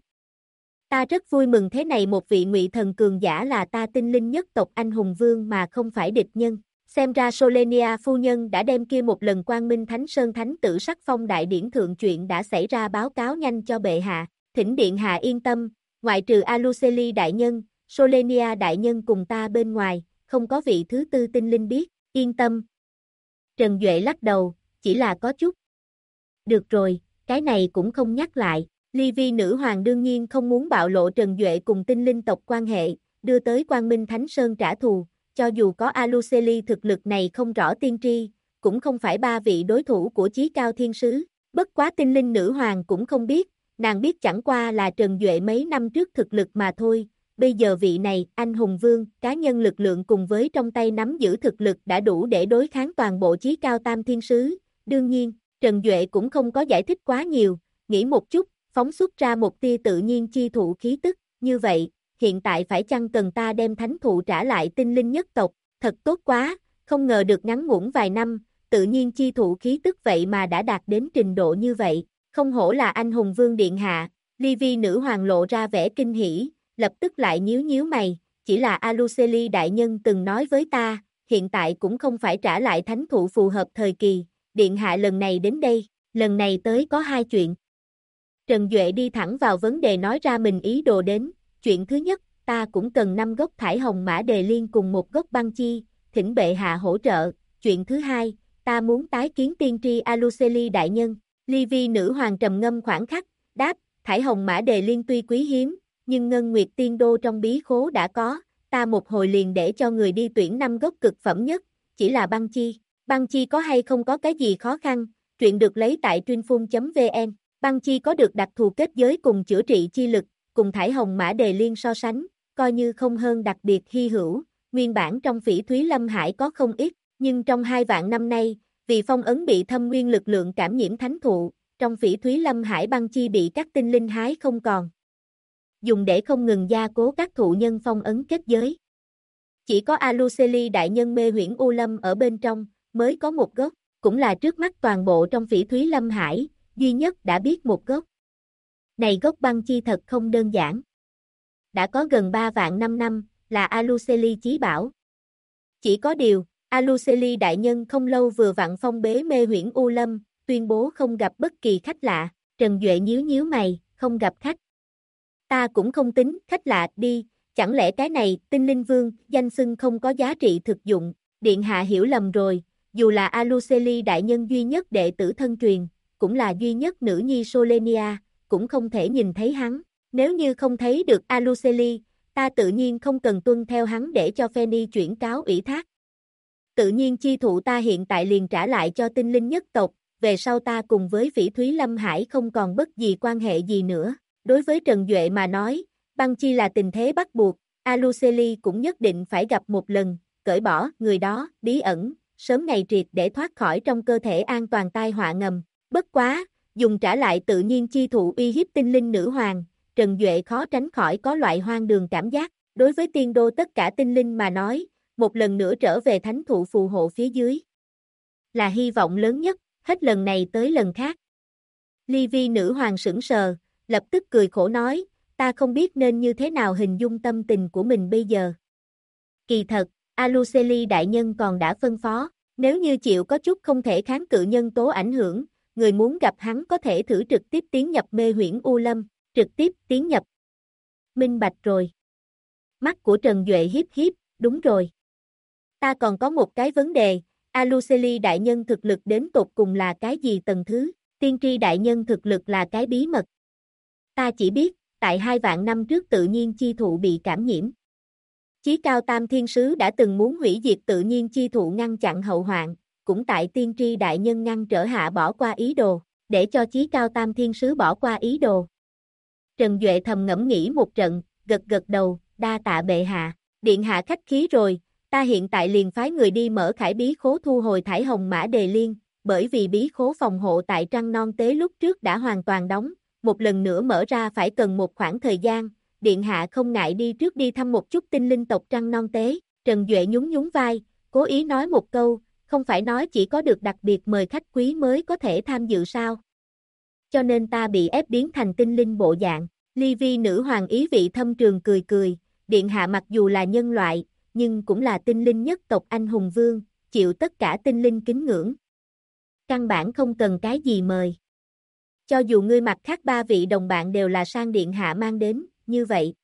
Ta rất vui mừng thế này một vị ngụy thần cường giả là ta tinh linh nhất tộc anh hùng vương mà không phải địch nhân. Xem ra Solenia phu nhân đã đem kia một lần Quang Minh Thánh Sơn Thánh Tử Sắc Phong đại điển thượng chuyện đã xảy ra báo cáo nhanh cho bệ hạ. Thỉnh điện hạ yên tâm, ngoại trừ Aluceli đại nhân, Solenia đại nhân cùng ta bên ngoài, không có vị thứ tư tinh linh biết, yên tâm. Trần Duệ lắc đầu, chỉ là có chút. Được rồi, cái này cũng không nhắc lại. Livy nữ hoàng đương nhiên không muốn bạo lộ Trần Duệ cùng tinh linh tộc quan hệ, đưa tới Quang Minh Thánh Sơn trả thù, cho dù có Aluceli thực lực này không rõ tiên tri, cũng không phải ba vị đối thủ của chí cao thiên sứ, bất quá tinh linh nữ hoàng cũng không biết, nàng biết chẳng qua là Trần Duệ mấy năm trước thực lực mà thôi, bây giờ vị này, anh hùng vương, cá nhân lực lượng cùng với trong tay nắm giữ thực lực đã đủ để đối kháng toàn bộ chí cao tam thiên sứ, đương nhiên, Trần Duệ cũng không có giải thích quá nhiều, nghĩ một chút, phóng xuất ra một tia tự nhiên chi thụ khí tức, như vậy, hiện tại phải chăng cần ta đem thánh thụ trả lại tinh linh nhất tộc, thật tốt quá, không ngờ được ngắn ngủn vài năm, tự nhiên chi thụ khí tức vậy mà đã đạt đến trình độ như vậy, không hổ là anh hùng vương điện hạ. Livy nữ hoàng lộ ra vẻ kinh hỉ, lập tức lại nhíu nhíu mày, chỉ là Aluceli đại nhân từng nói với ta, hiện tại cũng không phải trả lại thánh thụ phù hợp thời kỳ, điện hạ lần này đến đây, lần này tới có hai chuyện. Trần Duệ đi thẳng vào vấn đề nói ra mình ý đồ đến, chuyện thứ nhất, ta cũng cần 5 gốc thải hồng mã đề liên cùng một gốc băng chi, thỉnh bệ hạ hỗ trợ, chuyện thứ hai, ta muốn tái kiến tiên tri Aluceli đại nhân. Livy nữ hoàng trầm ngâm khoảng khắc, đáp, thải hồng mã đề liên tuy quý hiếm, nhưng ngân nguyệt tiên đô trong bí khố đã có, ta một hồi liền để cho người đi tuyển 5 gốc cực phẩm nhất, chỉ là băng chi có hay không có cái gì khó khăn, truyện được lấy tại truyênphun.vn, băng chi có được đặc thù kết giới cùng chữa trị chi lực, cùng thải hồng mã đề liên so sánh, coi như không hơn đặc biệt hy hữu, nguyên bản trong Phỉ Thúy Lâm Hải có không ít, nhưng trong 2 vạn năm nay, vì phong ấn bị thâm nguyên lực lượng cảm nhiễm thánh thụ, trong Phỉ Thúy Lâm Hải băng chi bị các tinh linh hái không còn. Dùng để không ngừng gia cố các thụ nhân phong ấn kết giới. Chỉ có Aluceli đại nhân mê huyễn U Lâm ở bên trong, mới có một gốc, cũng là trước mắt toàn bộ trong Phỉ Thúy Lâm Hải, duy nhất đã biết một gốc. Này gốc băng chi thật không đơn giản. Đã có gần 3 vạn 5 năm, là Aluceli chí bảo. Chỉ có điều, Aluceli đại nhân không lâu vừa vặn phong bế mê huyễn U Lâm, tuyên bố không gặp bất kỳ khách lạ, Trần Duệ nhíu nhíu mày, không gặp khách. Ta cũng không tính khách lạ đi, chẳng lẽ cái này, tinh linh vương, danh xưng không có giá trị thực dụng, điện hạ hiểu lầm rồi, dù là Aluceli đại nhân duy nhất đệ tử thân truyền, cũng là duy nhất nữ nhi Solenia, cũng không thể nhìn thấy hắn, nếu như không thấy được Aluceli, ta tự nhiên không cần tuân theo hắn để cho Fanny chuyển cáo ủy thác. Tự nhiên chi thụ ta hiện tại liền trả lại cho tinh linh nhất tộc, về sau ta cùng với Phỉ Thúy Lâm Hải không còn bất kỳ quan hệ gì nữa. Đối với Trần Duệ mà nói, băng chi là tình thế bắt buộc, Aluceli cũng nhất định phải gặp một lần, cởi bỏ người đó, bí ẩn, sớm ngày triệt để thoát khỏi trong cơ thể an toàn tai họa ngầm. Bất quá, dùng trả lại tự nhiên chi thụ uy hiếp tinh linh nữ hoàng, Trần Duệ khó tránh khỏi có loại hoang đường cảm giác. Đối với tiên đô tất cả tinh linh mà nói, một lần nữa trở về thánh thụ phù hộ phía dưới là hy vọng lớn nhất, hết lần này tới lần khác. Livy nữ hoàng sững sờ, lập tức cười khổ nói, ta không biết nên như thế nào hình dung tâm tình của mình bây giờ. Kỳ thật, Aluceli đại nhân còn đã phân phó, nếu như chịu có chút không thể kháng cự nhân tố ảnh hưởng, người muốn gặp hắn có thể thử trực tiếp tiến nhập mê huyễn U Lâm, trực tiếp tiến nhập. Minh bạch rồi. Mắt của Trần Duệ hiếp hiếp, đúng rồi. Ta còn có một cái vấn đề, Aluceli đại nhân thực lực đến tột cùng là cái gì tầng thứ, tiên tri đại nhân thực lực là cái bí mật. Ta chỉ biết, tại 2 vạn năm trước tự nhiên chi thụ bị cảm nhiễm. Chí cao tam thiên sứ đã từng muốn hủy diệt tự nhiên chi thụ ngăn chặn hậu hoạn, cũng tại tiên tri đại nhân ngăn trở hạ bỏ qua ý đồ, để cho chí cao tam thiên sứ bỏ qua ý đồ. Trần Duệ thầm ngẫm nghĩ một trận, gật gật đầu, đa tạ bệ hạ, điện hạ khách khí rồi, ta hiện tại liền phái người đi mở khải bí khố thu hồi thải hồng mã đề liên, bởi vì bí khố phòng hộ tại Trăng Non Tế lúc trước đã hoàn toàn đóng, một lần nữa mở ra phải cần một khoảng thời gian, điện hạ không ngại đi trước đi thăm một chút tinh linh tộc Trăng Non Tế. Trần Duệ nhún nhún vai, cố ý nói một câu, không phải nói chỉ có được đặc biệt mời khách quý mới có thể tham dự sao? Cho nên ta bị ép biến thành tinh linh bộ dạng. Livy nữ hoàng ý vị thâm trường cười cười, điện hạ mặc dù là nhân loại, nhưng cũng là tinh linh nhất tộc anh hùng vương, chịu tất cả tinh linh kính ngưỡng. Căn bản không cần cái gì mời. Cho dù ngươi mặt khác 3 vị đồng bạn đều là sang điện hạ mang đến, như vậy.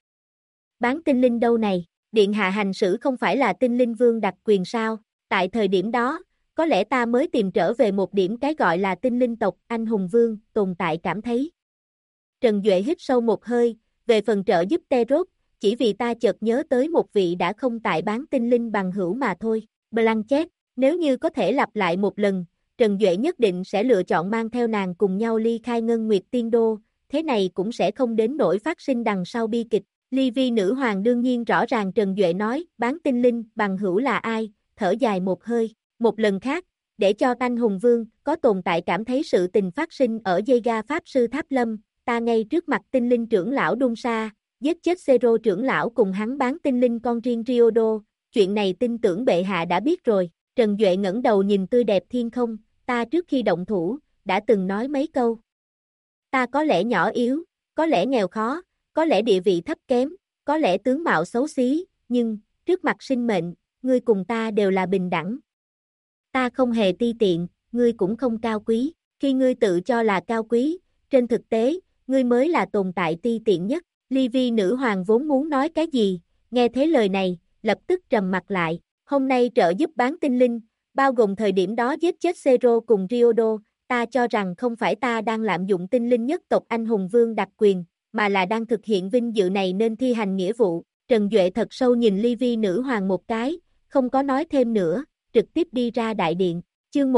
Bán tinh linh đâu này, điện hạ hành xử không phải là tinh linh vương đặc quyền sao, tại thời điểm đó, có lẽ ta mới tìm trở về một điểm cái gọi là tinh linh tộc anh hùng vương tồn tại cảm thấy. Trần Duệ hít sâu một hơi, về phần trợ giúp Terốt, chỉ vì ta chợt nhớ tới một vị đã không tại bán tinh linh bằng hữu mà thôi. Blanchett, nếu như có thể lặp lại một lần, Trần Duệ nhất định sẽ lựa chọn mang theo nàng cùng nhau ly khai Ngân Nguyệt Tiên Đô, thế này cũng sẽ không đến nỗi phát sinh đằng sau bi kịch. Livy nữ hoàng đương nhiên rõ ràng Trần Duệ nói, bán tinh linh, bằng hữu là ai, thở dài một hơi, một lần khác, để cho anh hùng vương có tồn tại cảm thấy sự tình phát sinh ở dây ga Pháp Sư Tháp Lâm, ta ngay trước mặt tinh linh trưởng lão Đôn Sa, giết chết Zero trưởng lão cùng hắn bán tinh linh con riêng Riodo, chuyện này tin tưởng bệ hạ đã biết rồi. Trần Duệ ngẩng đầu nhìn tươi đẹp thiên không, ta trước khi động thủ, đã từng nói mấy câu. Ta có lẽ nhỏ yếu, có lẽ nghèo khó, có lẽ địa vị thấp kém, có lẽ tướng mạo xấu xí, nhưng, trước mặt sinh mệnh, ngươi cùng ta đều là bình đẳng. Ta không hề ti tiện, ngươi cũng không cao quý, khi ngươi tự cho là cao quý, trên thực tế, ngươi mới là tồn tại ti tiện nhất. Ly Vi nữ hoàng vốn muốn nói cái gì, nghe thấy lời này, lập tức trầm mặt lại. Hôm nay trợ giúp bán tinh linh, bao gồm thời điểm đó giết chết Zero cùng Riodo, ta cho rằng không phải ta đang lạm dụng tinh linh nhất tộc anh hùng vương đặc quyền, mà là đang thực hiện vinh dự này nên thi hành nghĩa vụ. Trần Duệ thật sâu nhìn Ly Vi nữ hoàng một cái, không có nói thêm nữa, trực tiếp đi ra đại điện. Chương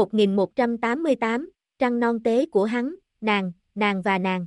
1188, trăng non tế của hắn, nàng và nàng.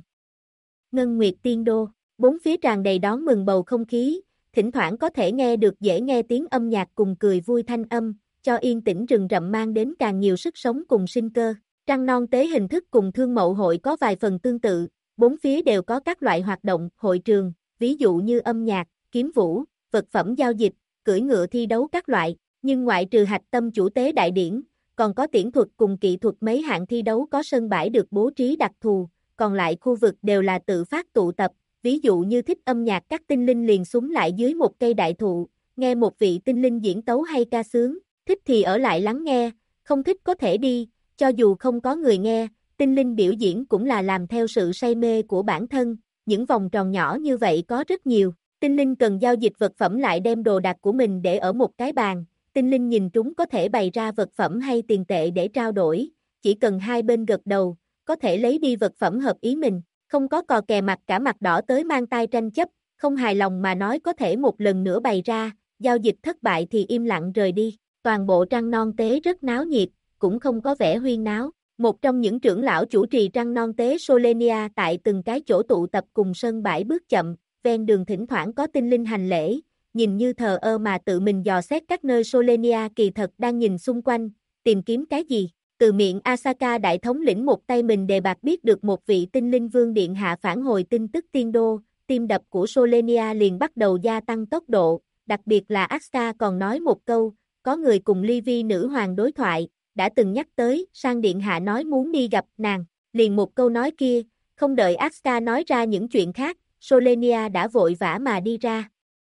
Ngân Nguyệt Tiên Đô, bốn phía tràn đầy đón mừng bầu không khí, thỉnh thoảng có thể nghe được dễ nghe tiếng âm nhạc cùng cười vui thanh âm, cho yên tĩnh rừng rậm mang đến càng nhiều sức sống cùng sinh cơ. Trăng non tế hình thức cùng Thương Mậu hội có vài phần tương tự, bốn phía đều có các loại hoạt động, hội trường, ví dụ như âm nhạc, kiếm vũ, vật phẩm giao dịch, cưỡi ngựa thi đấu các loại, nhưng ngoại trừ hạch tâm chủ tế đại điển, còn có tiễn thuật cùng kỹ thuật mấy hạng thi đấu có sân bãi được bố trí đặc thù, còn lại khu vực đều là tự phát tụ tập, ví dụ như thích âm nhạc các tinh linh liền súng lại dưới một cây đại thụ, nghe một vị tinh linh diễn tấu hay ca sướng, thích thì ở lại lắng nghe, không thích có thể đi, cho dù không có người nghe, tinh linh biểu diễn cũng là làm theo sự say mê của bản thân, những vòng tròn nhỏ như vậy có rất nhiều, tinh linh cần giao dịch vật phẩm lại đem đồ đạc của mình để ở một cái bàn, tinh linh nhìn trúng có thể bày ra vật phẩm hay tiền tệ để trao đổi, chỉ cần hai bên gật đầu, có thể lấy đi vật phẩm hợp ý mình, không có cò kè mặt cả mặt đỏ tới mang tai tranh chấp, không hài lòng mà nói có thể một lần nữa bày ra, giao dịch thất bại thì im lặng rời đi, toàn bộ trăng non tế rất náo nhiệt, cũng không có vẻ huyên náo. Một trong những trưởng lão chủ trì trăng non tế Solenia tại từng cái chỗ tụ tập cùng sân bãi bước chậm, ven đường thỉnh thoảng có tinh linh hành lễ, nhìn như thờ ơ mà tự mình dò xét các nơi Solenia kỳ thật đang nhìn xung quanh, tìm kiếm cái gì. Từ miệng Asaka đại thống lĩnh một tay mình đề bạt biết được một vị tinh linh vương điện hạ phản hồi tin tức tiên đô, tim đập của Solenia liền bắt đầu gia tăng tốc độ, đặc biệt là Asuka còn nói một câu, có người cùng Ly Vi nữ hoàng đối thoại, đã từng nhắc tới, sang điện hạ nói muốn đi gặp nàng, liền một câu nói kia, không đợi Asuka nói ra những chuyện khác, Solenia đã vội vã mà đi ra.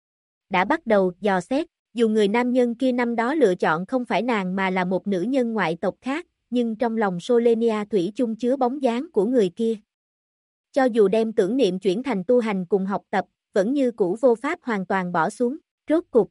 Đã bắt đầu dò xét, dù người nam nhân kia năm đó lựa chọn không phải nàng mà là một nữ nhân ngoại tộc khác, nhưng trong lòng Solenia thủy chung chứa bóng dáng của người kia. Cho dù đem tưởng niệm chuyển thành tu hành cùng học tập, vẫn như cũ vô pháp hoàn toàn bỏ xuống, rốt cục.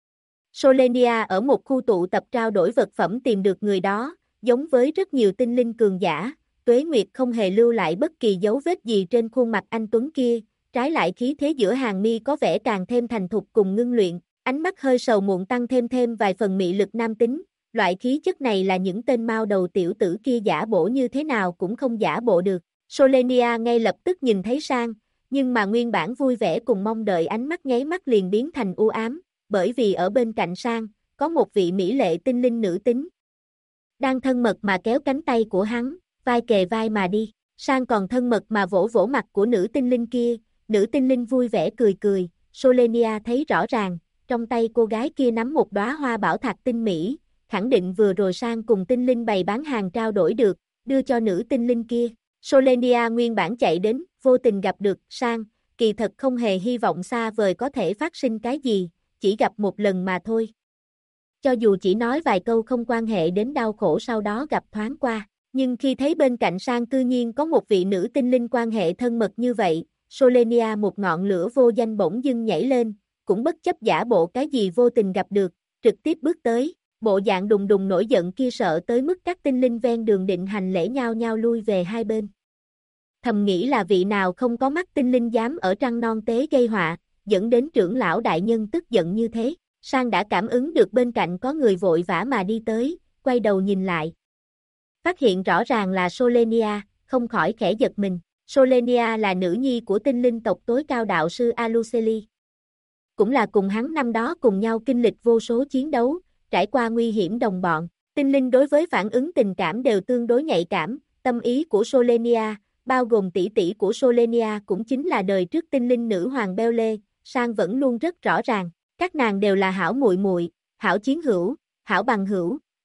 Solenia ở một khu tụ tập trao đổi vật phẩm tìm được người đó, giống với rất nhiều tinh linh cường giả, Tuế Nguyệt không hề lưu lại bất kỳ dấu vết gì trên khuôn mặt anh Tuấn kia, trái lại khí thế giữa hàng mi có vẻ càng thêm thành thục cùng ngưng luyện, ánh mắt hơi sầu muộn tăng thêm vài phần mị lực nam tính, loại khí chất này là những tên mao đầu tiểu tử kia giả bộ như thế nào cũng không giả bộ được. Solenia ngay lập tức nhìn thấy Sang, nhưng mà nguyên bản vui vẻ cùng mong đợi ánh mắt nháy mắt liền biến thành u ám, bởi vì ở bên cạnh Sang, có một vị mỹ lệ tinh linh nữ tính. Đang thân mật mà kéo cánh tay của hắn, vai kề vai mà đi, Sang còn thân mật mà vỗ vỗ mặt của nữ tinh linh kia, nữ tinh linh vui vẻ cười, Solenia thấy rõ ràng, trong tay cô gái kia nắm một đóa hoa bảo thạch tinh mỹ, khẳng định vừa rồi Sang cùng tinh linh bày bán hàng trao đổi được, đưa cho nữ tinh linh kia. Solenia nguyên bản chạy đến, vô tình gặp được Sang, kỳ thật không hề hy vọng xa vời có thể phát sinh cái gì, chỉ gặp một lần mà thôi. Cho dù chỉ nói vài câu không quan hệ đến đau khổ sau đó gặp thoáng qua, nhưng khi thấy bên cạnh Sang cư nhiên có một vị nữ tinh linh quan hệ thân mật như vậy, Solenia một ngọn lửa vô danh bỗng dưng nhảy lên, cũng bất chấp giả bộ cái gì vô tình gặp được, trực tiếp bước tới, bộ dạng đùng đùng nổi giận kia sợ tới mức các tinh linh ven đường định hành lễ nhao nhao lui về hai bên. Thầm nghĩ là vị nào không có mắt tinh linh dám ở trăng non tế gây họa, dẫn đến trưởng lão đại nhân tức giận như thế. Sang đã cảm ứng được bên cạnh có người vội vã mà đi tới, quay đầu nhìn lại. Phát hiện rõ ràng là Solenia, không khỏi khẽ giật mình. Solenia là nữ nhi của tinh linh tộc tối cao đạo sư Aluceli. Cũng là cùng hắn năm đó cùng nhau kinh lịch vô số chiến đấu, trải qua nguy hiểm đồng bọn. Tinh linh đối với phản ứng tình cảm đều tương đối nhạy cảm, tâm ý của Solenia, bao gồm tỷ tỷ của Solenia cũng chính là đời trước tinh linh nữ hoàng Belle, Sang vẫn luôn rất rõ ràng. Các nàng đều là hảo muội muội, hảo chiến hữu, hảo bằng hữu,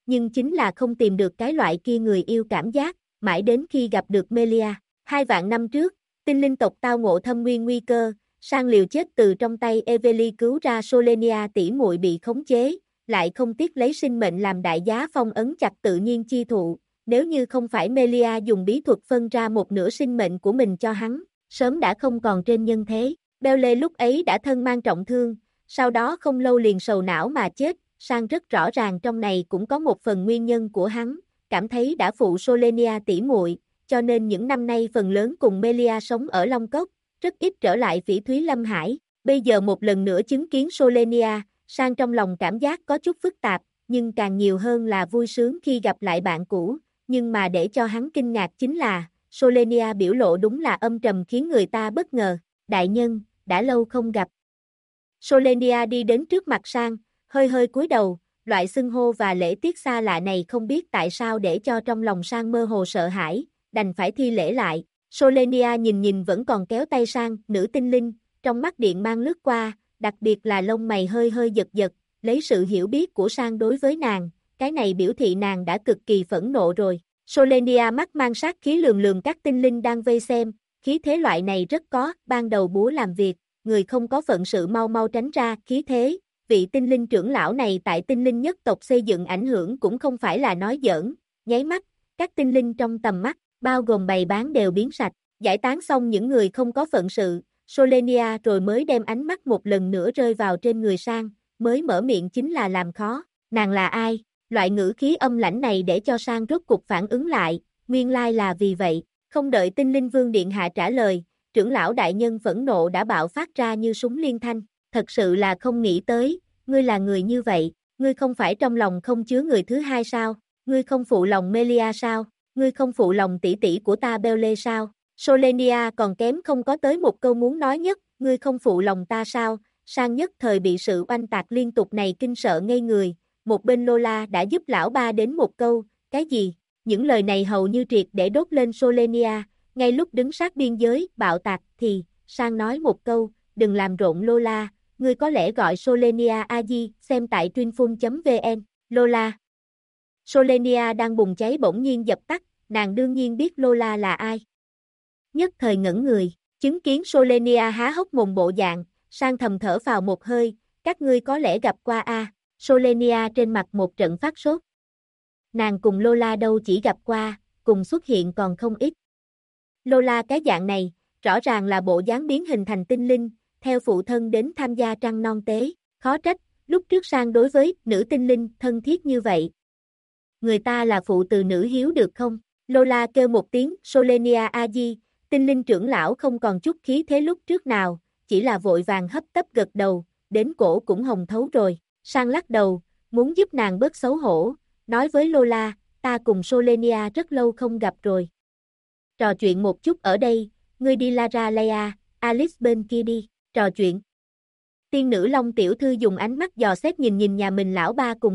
nhưng chính là không tìm được cái loại kia người yêu cảm giác, mãi đến khi gặp được Melia. 2 vạn năm trước, tinh linh tộc tao ngộ thâm nguyên nguy cơ, sang liều chết từ trong tay Evely cứu ra Solenia tỷ muội bị khống chế, lại không tiếc lấy sinh mệnh làm đại giá phong ấn chặt tự nhiên chi thụ, nếu như không phải Melia dùng bí thuật phân ra một nửa sinh mệnh của mình cho hắn, sớm đã không còn trên nhân thế. Belle lúc ấy đã thân mang trọng thương, sau đó không lâu liền sầu não mà chết, sang rất rõ ràng trong này cũng có một phần nguyên nhân của hắn, cảm thấy đã phụ Solenia tỷ muội, cho nên những năm nay phần lớn cùng Melia sống ở Long Cốc, rất ít trở lại Phỉ Thúy Lâm Hải. Bây giờ một lần nữa chứng kiến Solenia, sang trong lòng cảm giác có chút phức tạp, nhưng càng nhiều hơn là vui sướng khi gặp lại bạn cũ, nhưng mà để cho hắn kinh ngạc chính là, Solenia biểu lộ đúng là âm trầm khiến người ta bất ngờ. Đại nhân, đã lâu không gặp. Solenia đi đến trước mặt sang, hơi hơi cúi đầu, loại xưng hô và lễ tiết xa lạ này không biết tại sao để cho trong lòng sang mơ hồ sợ hãi, đành phải thi lễ lại. Solenia nhìn vẫn còn kéo tay sang, nữ tinh linh, trong mắt điện mang lướt qua, đặc biệt là lông mày hơi hơi giật giật, lấy sự hiểu biết của sang đối với nàng, cái này biểu thị nàng đã cực kỳ phẫn nộ rồi. Solenia mắt mang sát khí lườm các tinh linh đang vây xem, khí thế loại này rất có, ban đầu búa làm việc, người không có phận sự mau mau tránh ra, khí thế, vị tinh linh trưởng lão này tại tinh linh nhất tộc xây dựng ảnh hưởng cũng không phải là nói giỡn, nháy mắt, các tinh linh trong tầm mắt, bao gồm bày bán đều biến sạch, giải tán xong những người không có phận sự, Solenia rồi mới đem ánh mắt một lần nữa rơi vào trên người sang, mới mở miệng chính là làm khó, nàng là ai? Loại ngữ khí âm lãnh này để cho sang rốt cục phản ứng lại, nguyên lai là vì vậy, không đợi tinh linh vương điện hạ trả lời, trưởng lão đại nhân phẫn nộ đã bạo phát ra như súng liên thanh, thật sự là không nghĩ tới, ngươi là người như vậy, ngươi không phải trong lòng không chứa người thứ hai sao, ngươi không phụ lòng Melia sao, ngươi không phụ lòng tỷ tỷ của ta Belle sao, Solenia còn kém không có tới một câu muốn nói nhất, ngươi không phụ lòng ta sao, sang nhất thời bị sự oanh tạc liên tục này kinh sợ ngây người, một bên Lola đã giúp lão ba đến một câu, cái gì, những lời này hầu như triệt để đốt lên Solenia, ngay lúc đứng sát biên giới, bạo tạc thì, sang nói một câu, đừng làm rộn Lola, ngươi có lẽ gọi Solenia Aji, xem tại Trinfun.vn, Lola. Solenia đang bùng cháy bỗng nhiên dập tắt, nàng đương nhiên biết Lola là ai. Nhất thời ngẩn người, chứng kiến Solenia há hốc mồm bộ dạng, sang thầm thở vào một hơi, các ngươi có lẽ gặp qua a. Solenia trên mặt một trận phát sốt. Nàng cùng Lola đâu chỉ gặp qua, cùng xuất hiện còn không ít. Lola cái dạng này, rõ ràng là bộ dáng biến hình thành tinh linh, theo phụ thân đến tham gia trăng non tế, khó trách, lúc trước sang đối với nữ tinh linh thân thiết như vậy. Người ta là phụ từ nữ hiếu được không? Lola kêu một tiếng, Solenia Aji, tinh linh trưởng lão không còn chút khí thế lúc trước nào, chỉ là vội vàng hấp tấp gật đầu, đến cổ cũng hồng thấu rồi. Sang lắc đầu, muốn giúp nàng bớt xấu hổ, nói với Lola, ta cùng Solenia rất lâu không gặp rồi. Trò chuyện một chút ở đây, ngươi đi Lara Leia, Alice bên kia đi, trò chuyện. Tiên nữ Long tiểu thư dùng ánh mắt dò xét nhìn nhà mình lão ba cùng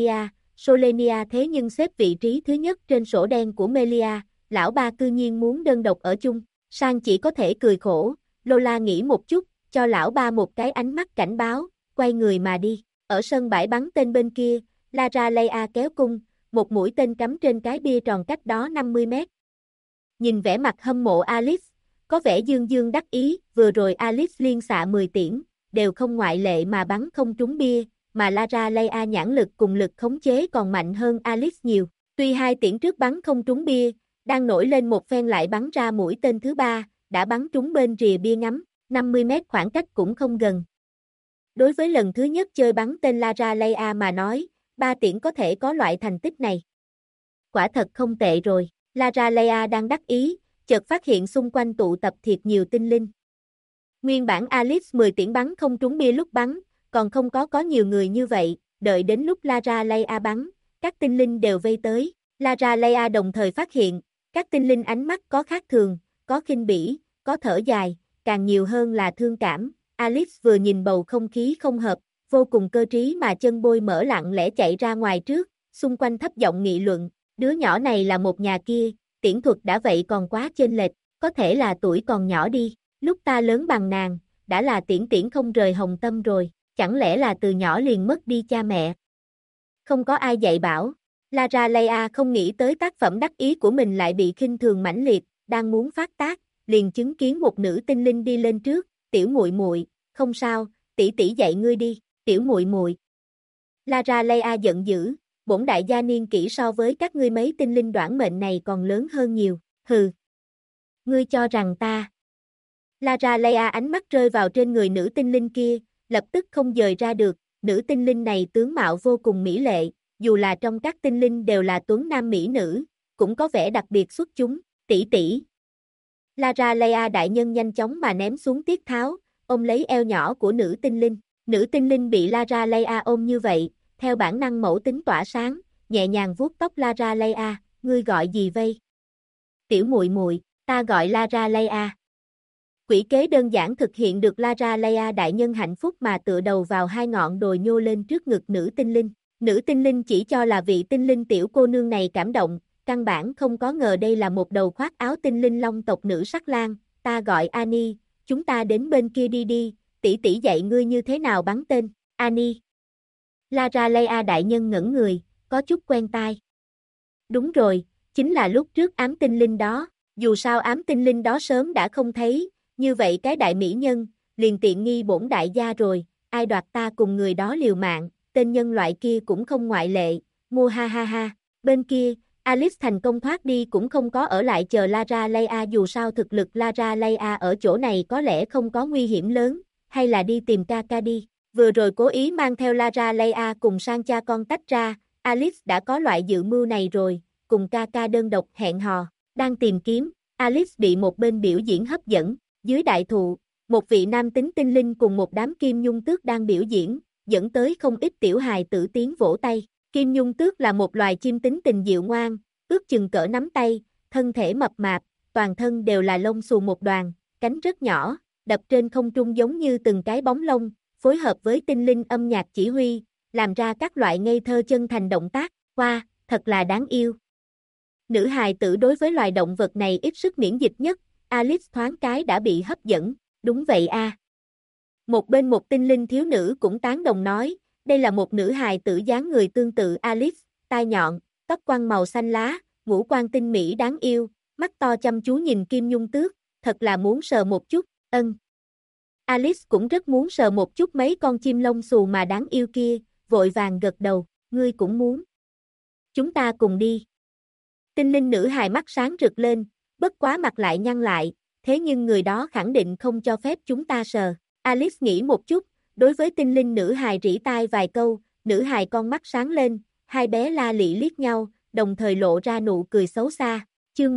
Solenia thế nhưng xếp vị trí thứ nhất trên sổ đen của Melia, lão ba cư nhiên muốn đơn độc ở chung, sang chỉ có thể cười khổ, Lola nghĩ một chút, cho lão ba một cái ánh mắt cảnh báo, quay người mà đi. Ở sân bãi bắn tên bên kia, Lara Leia kéo cung, một mũi tên cắm trên cái bia tròn cách đó 50 mét. Nhìn vẻ mặt hâm mộ Alice, có vẻ dương đắc ý, vừa rồi Alice liên xạ 10 tiễn, đều không ngoại lệ mà bắn không trúng bia, mà Lara Leia nhãn lực cùng lực khống chế còn mạnh hơn Alice nhiều. Tuy 2 tiễn trước bắn không trúng bia, đang nổi lên một phen lại bắn ra mũi tên thứ ba, đã bắn trúng bên rìa bia ngắm, 50 mét khoảng cách cũng không gần. Đối với lần thứ nhất chơi bắn tên Lara Leia mà nói, 3 tiễn có thể có loại thành tích này. Quả thật không tệ rồi, Lara Leia đang đắc ý, chợt phát hiện xung quanh tụ tập thiệt nhiều tinh linh. Nguyên bản Alice 10 tiễn bắn không trúng bia lúc bắn, còn không có nhiều người như vậy, đợi đến lúc Lara Leia bắn, các tinh linh đều vây tới. Lara Leia đồng thời phát hiện, các tinh linh ánh mắt có khác thường, có khinh bỉ, có thở dài, càng nhiều hơn là thương cảm. Alice vừa nhìn bầu không khí không hợp, vô cùng cơ trí mà chân bôi mở lặng lẽ chạy ra ngoài trước, xung quanh thấp giọng nghị luận, đứa nhỏ này là một nhà kia, tiễn thuật đã vậy còn quá chênh lệch, có thể là tuổi còn nhỏ đi, lúc ta lớn bằng nàng, đã là tiễn không rời hồng tâm rồi, chẳng lẽ là từ nhỏ liền mất đi cha mẹ. Không có ai dạy bảo, Lara Leia không nghĩ tới tác phẩm đắc ý của mình lại bị khinh thường mãnh liệt, đang muốn phát tác, liền chứng kiến một nữ tinh linh đi lên trước, "Tiểu muội muội, không sao, tỷ tỷ dạy ngươi đi, tiểu muội muội." Lara Leia giận dữ, "Bổn đại gia niên kỷ so với các ngươi mấy tinh linh đoản mệnh này còn lớn hơn nhiều, hừ. Ngươi cho rằng ta..." Lara Leia ánh mắt rơi vào trên người nữ tinh linh kia, lập tức không dời ra được, nữ tinh linh này tướng mạo vô cùng mỹ lệ, dù là trong các tinh linh đều là tuấn nam mỹ nữ, cũng có vẻ đặc biệt xuất chúng, tỷ tỷ. Lara Leia đại nhân nhanh chóng mà ném xuống tiết tháo, ôm lấy eo nhỏ của nữ tinh linh. Nữ tinh linh bị Lara Leia ôm như vậy, theo bản năng mẫu tính tỏa sáng, nhẹ nhàng vuốt tóc Lara Leia, "Ngươi gọi gì vây?" "Tiểu muội muội, ta gọi Lara Leia." Quỷ kế đơn giản thực hiện được, Lara Leia đại nhân hạnh phúc mà tựa đầu vào hai ngọn đồi nhô lên trước ngực nữ tinh linh. Nữ tinh linh chỉ cho là vị tinh linh tiểu cô nương này cảm động, căn bản không có ngờ đây là một đầu khoác áo tinh linh long tộc nữ sắc lang. "Ta gọi Annie, chúng ta đến bên kia đi đi, tỷ tỷ dạy ngươi như thế nào bắn tên." "Annie." Lara Leia đại nhân ngẩn người, có chút quen tai. Đúng rồi, chính là lúc trước ám tinh linh đó, dù sao ám tinh linh đó sớm đã không thấy, như vậy cái đại mỹ nhân, liền tiện nghi bổn đại gia rồi, ai đoạt ta cùng người đó liều mạng, tên nhân loại kia cũng không ngoại lệ, mua ha ha ha. Bên kia, Alice thành công thoát đi cũng không có ở lại chờ Lara Leia, dù sao thực lực Lara Leia ở chỗ này có lẽ không có nguy hiểm lớn, hay là đi tìm Kaka đi. Vừa rồi cố ý mang theo Lara Leia cùng sang cha con tách ra, Alice đã có loại dự mưu này rồi, cùng Kaka đơn độc hẹn hò, đang tìm kiếm, Alice bị một bên biểu diễn hấp dẫn, dưới đại thụ, một vị nam tính tinh linh cùng một đám kim nhung tước đang biểu diễn, dẫn tới không ít tiểu hài tử tiếng vỗ tay. Kim nhung tước là một loài chim tính tình dịu ngoan, ước chừng cỡ nắm tay, thân thể mập mạp, toàn thân đều là lông xù một đoàn, cánh rất nhỏ, đập trên không trung giống như từng cái bóng lông, phối hợp với tinh linh âm nhạc chỉ huy, làm ra các loại ngây thơ chân thành động tác, wow, thật là đáng yêu. Nữ hài tử đối với loài động vật này ít sức miễn dịch nhất, Alice thoáng cái đã bị hấp dẫn, đúng vậy a. Một bên một tinh linh thiếu nữ cũng tán đồng nói, đây là một nữ hài tử dáng người tương tự Alice, tai nhọn, tóc quăn màu xanh lá, ngũ quan tinh mỹ đáng yêu, mắt to chăm chú nhìn Kim Nhung Tước, thật là muốn sờ một chút, ân. Alice cũng rất muốn sờ một chút mấy con chim lông xù mà đáng yêu kia, vội vàng gật đầu, ngươi cũng muốn. Chúng ta cùng đi. Tinh linh nữ hài mắt sáng rực lên, bất quá mặt lại nhăn lại, thế nhưng người đó khẳng định không cho phép chúng ta sờ. Alice nghĩ một chút, đối với tinh linh nữ hài rỉ tai vài câu, nữ hài con mắt sáng lên, hai bé la lị liếc nhau, đồng thời lộ ra nụ cười xấu xa. Chương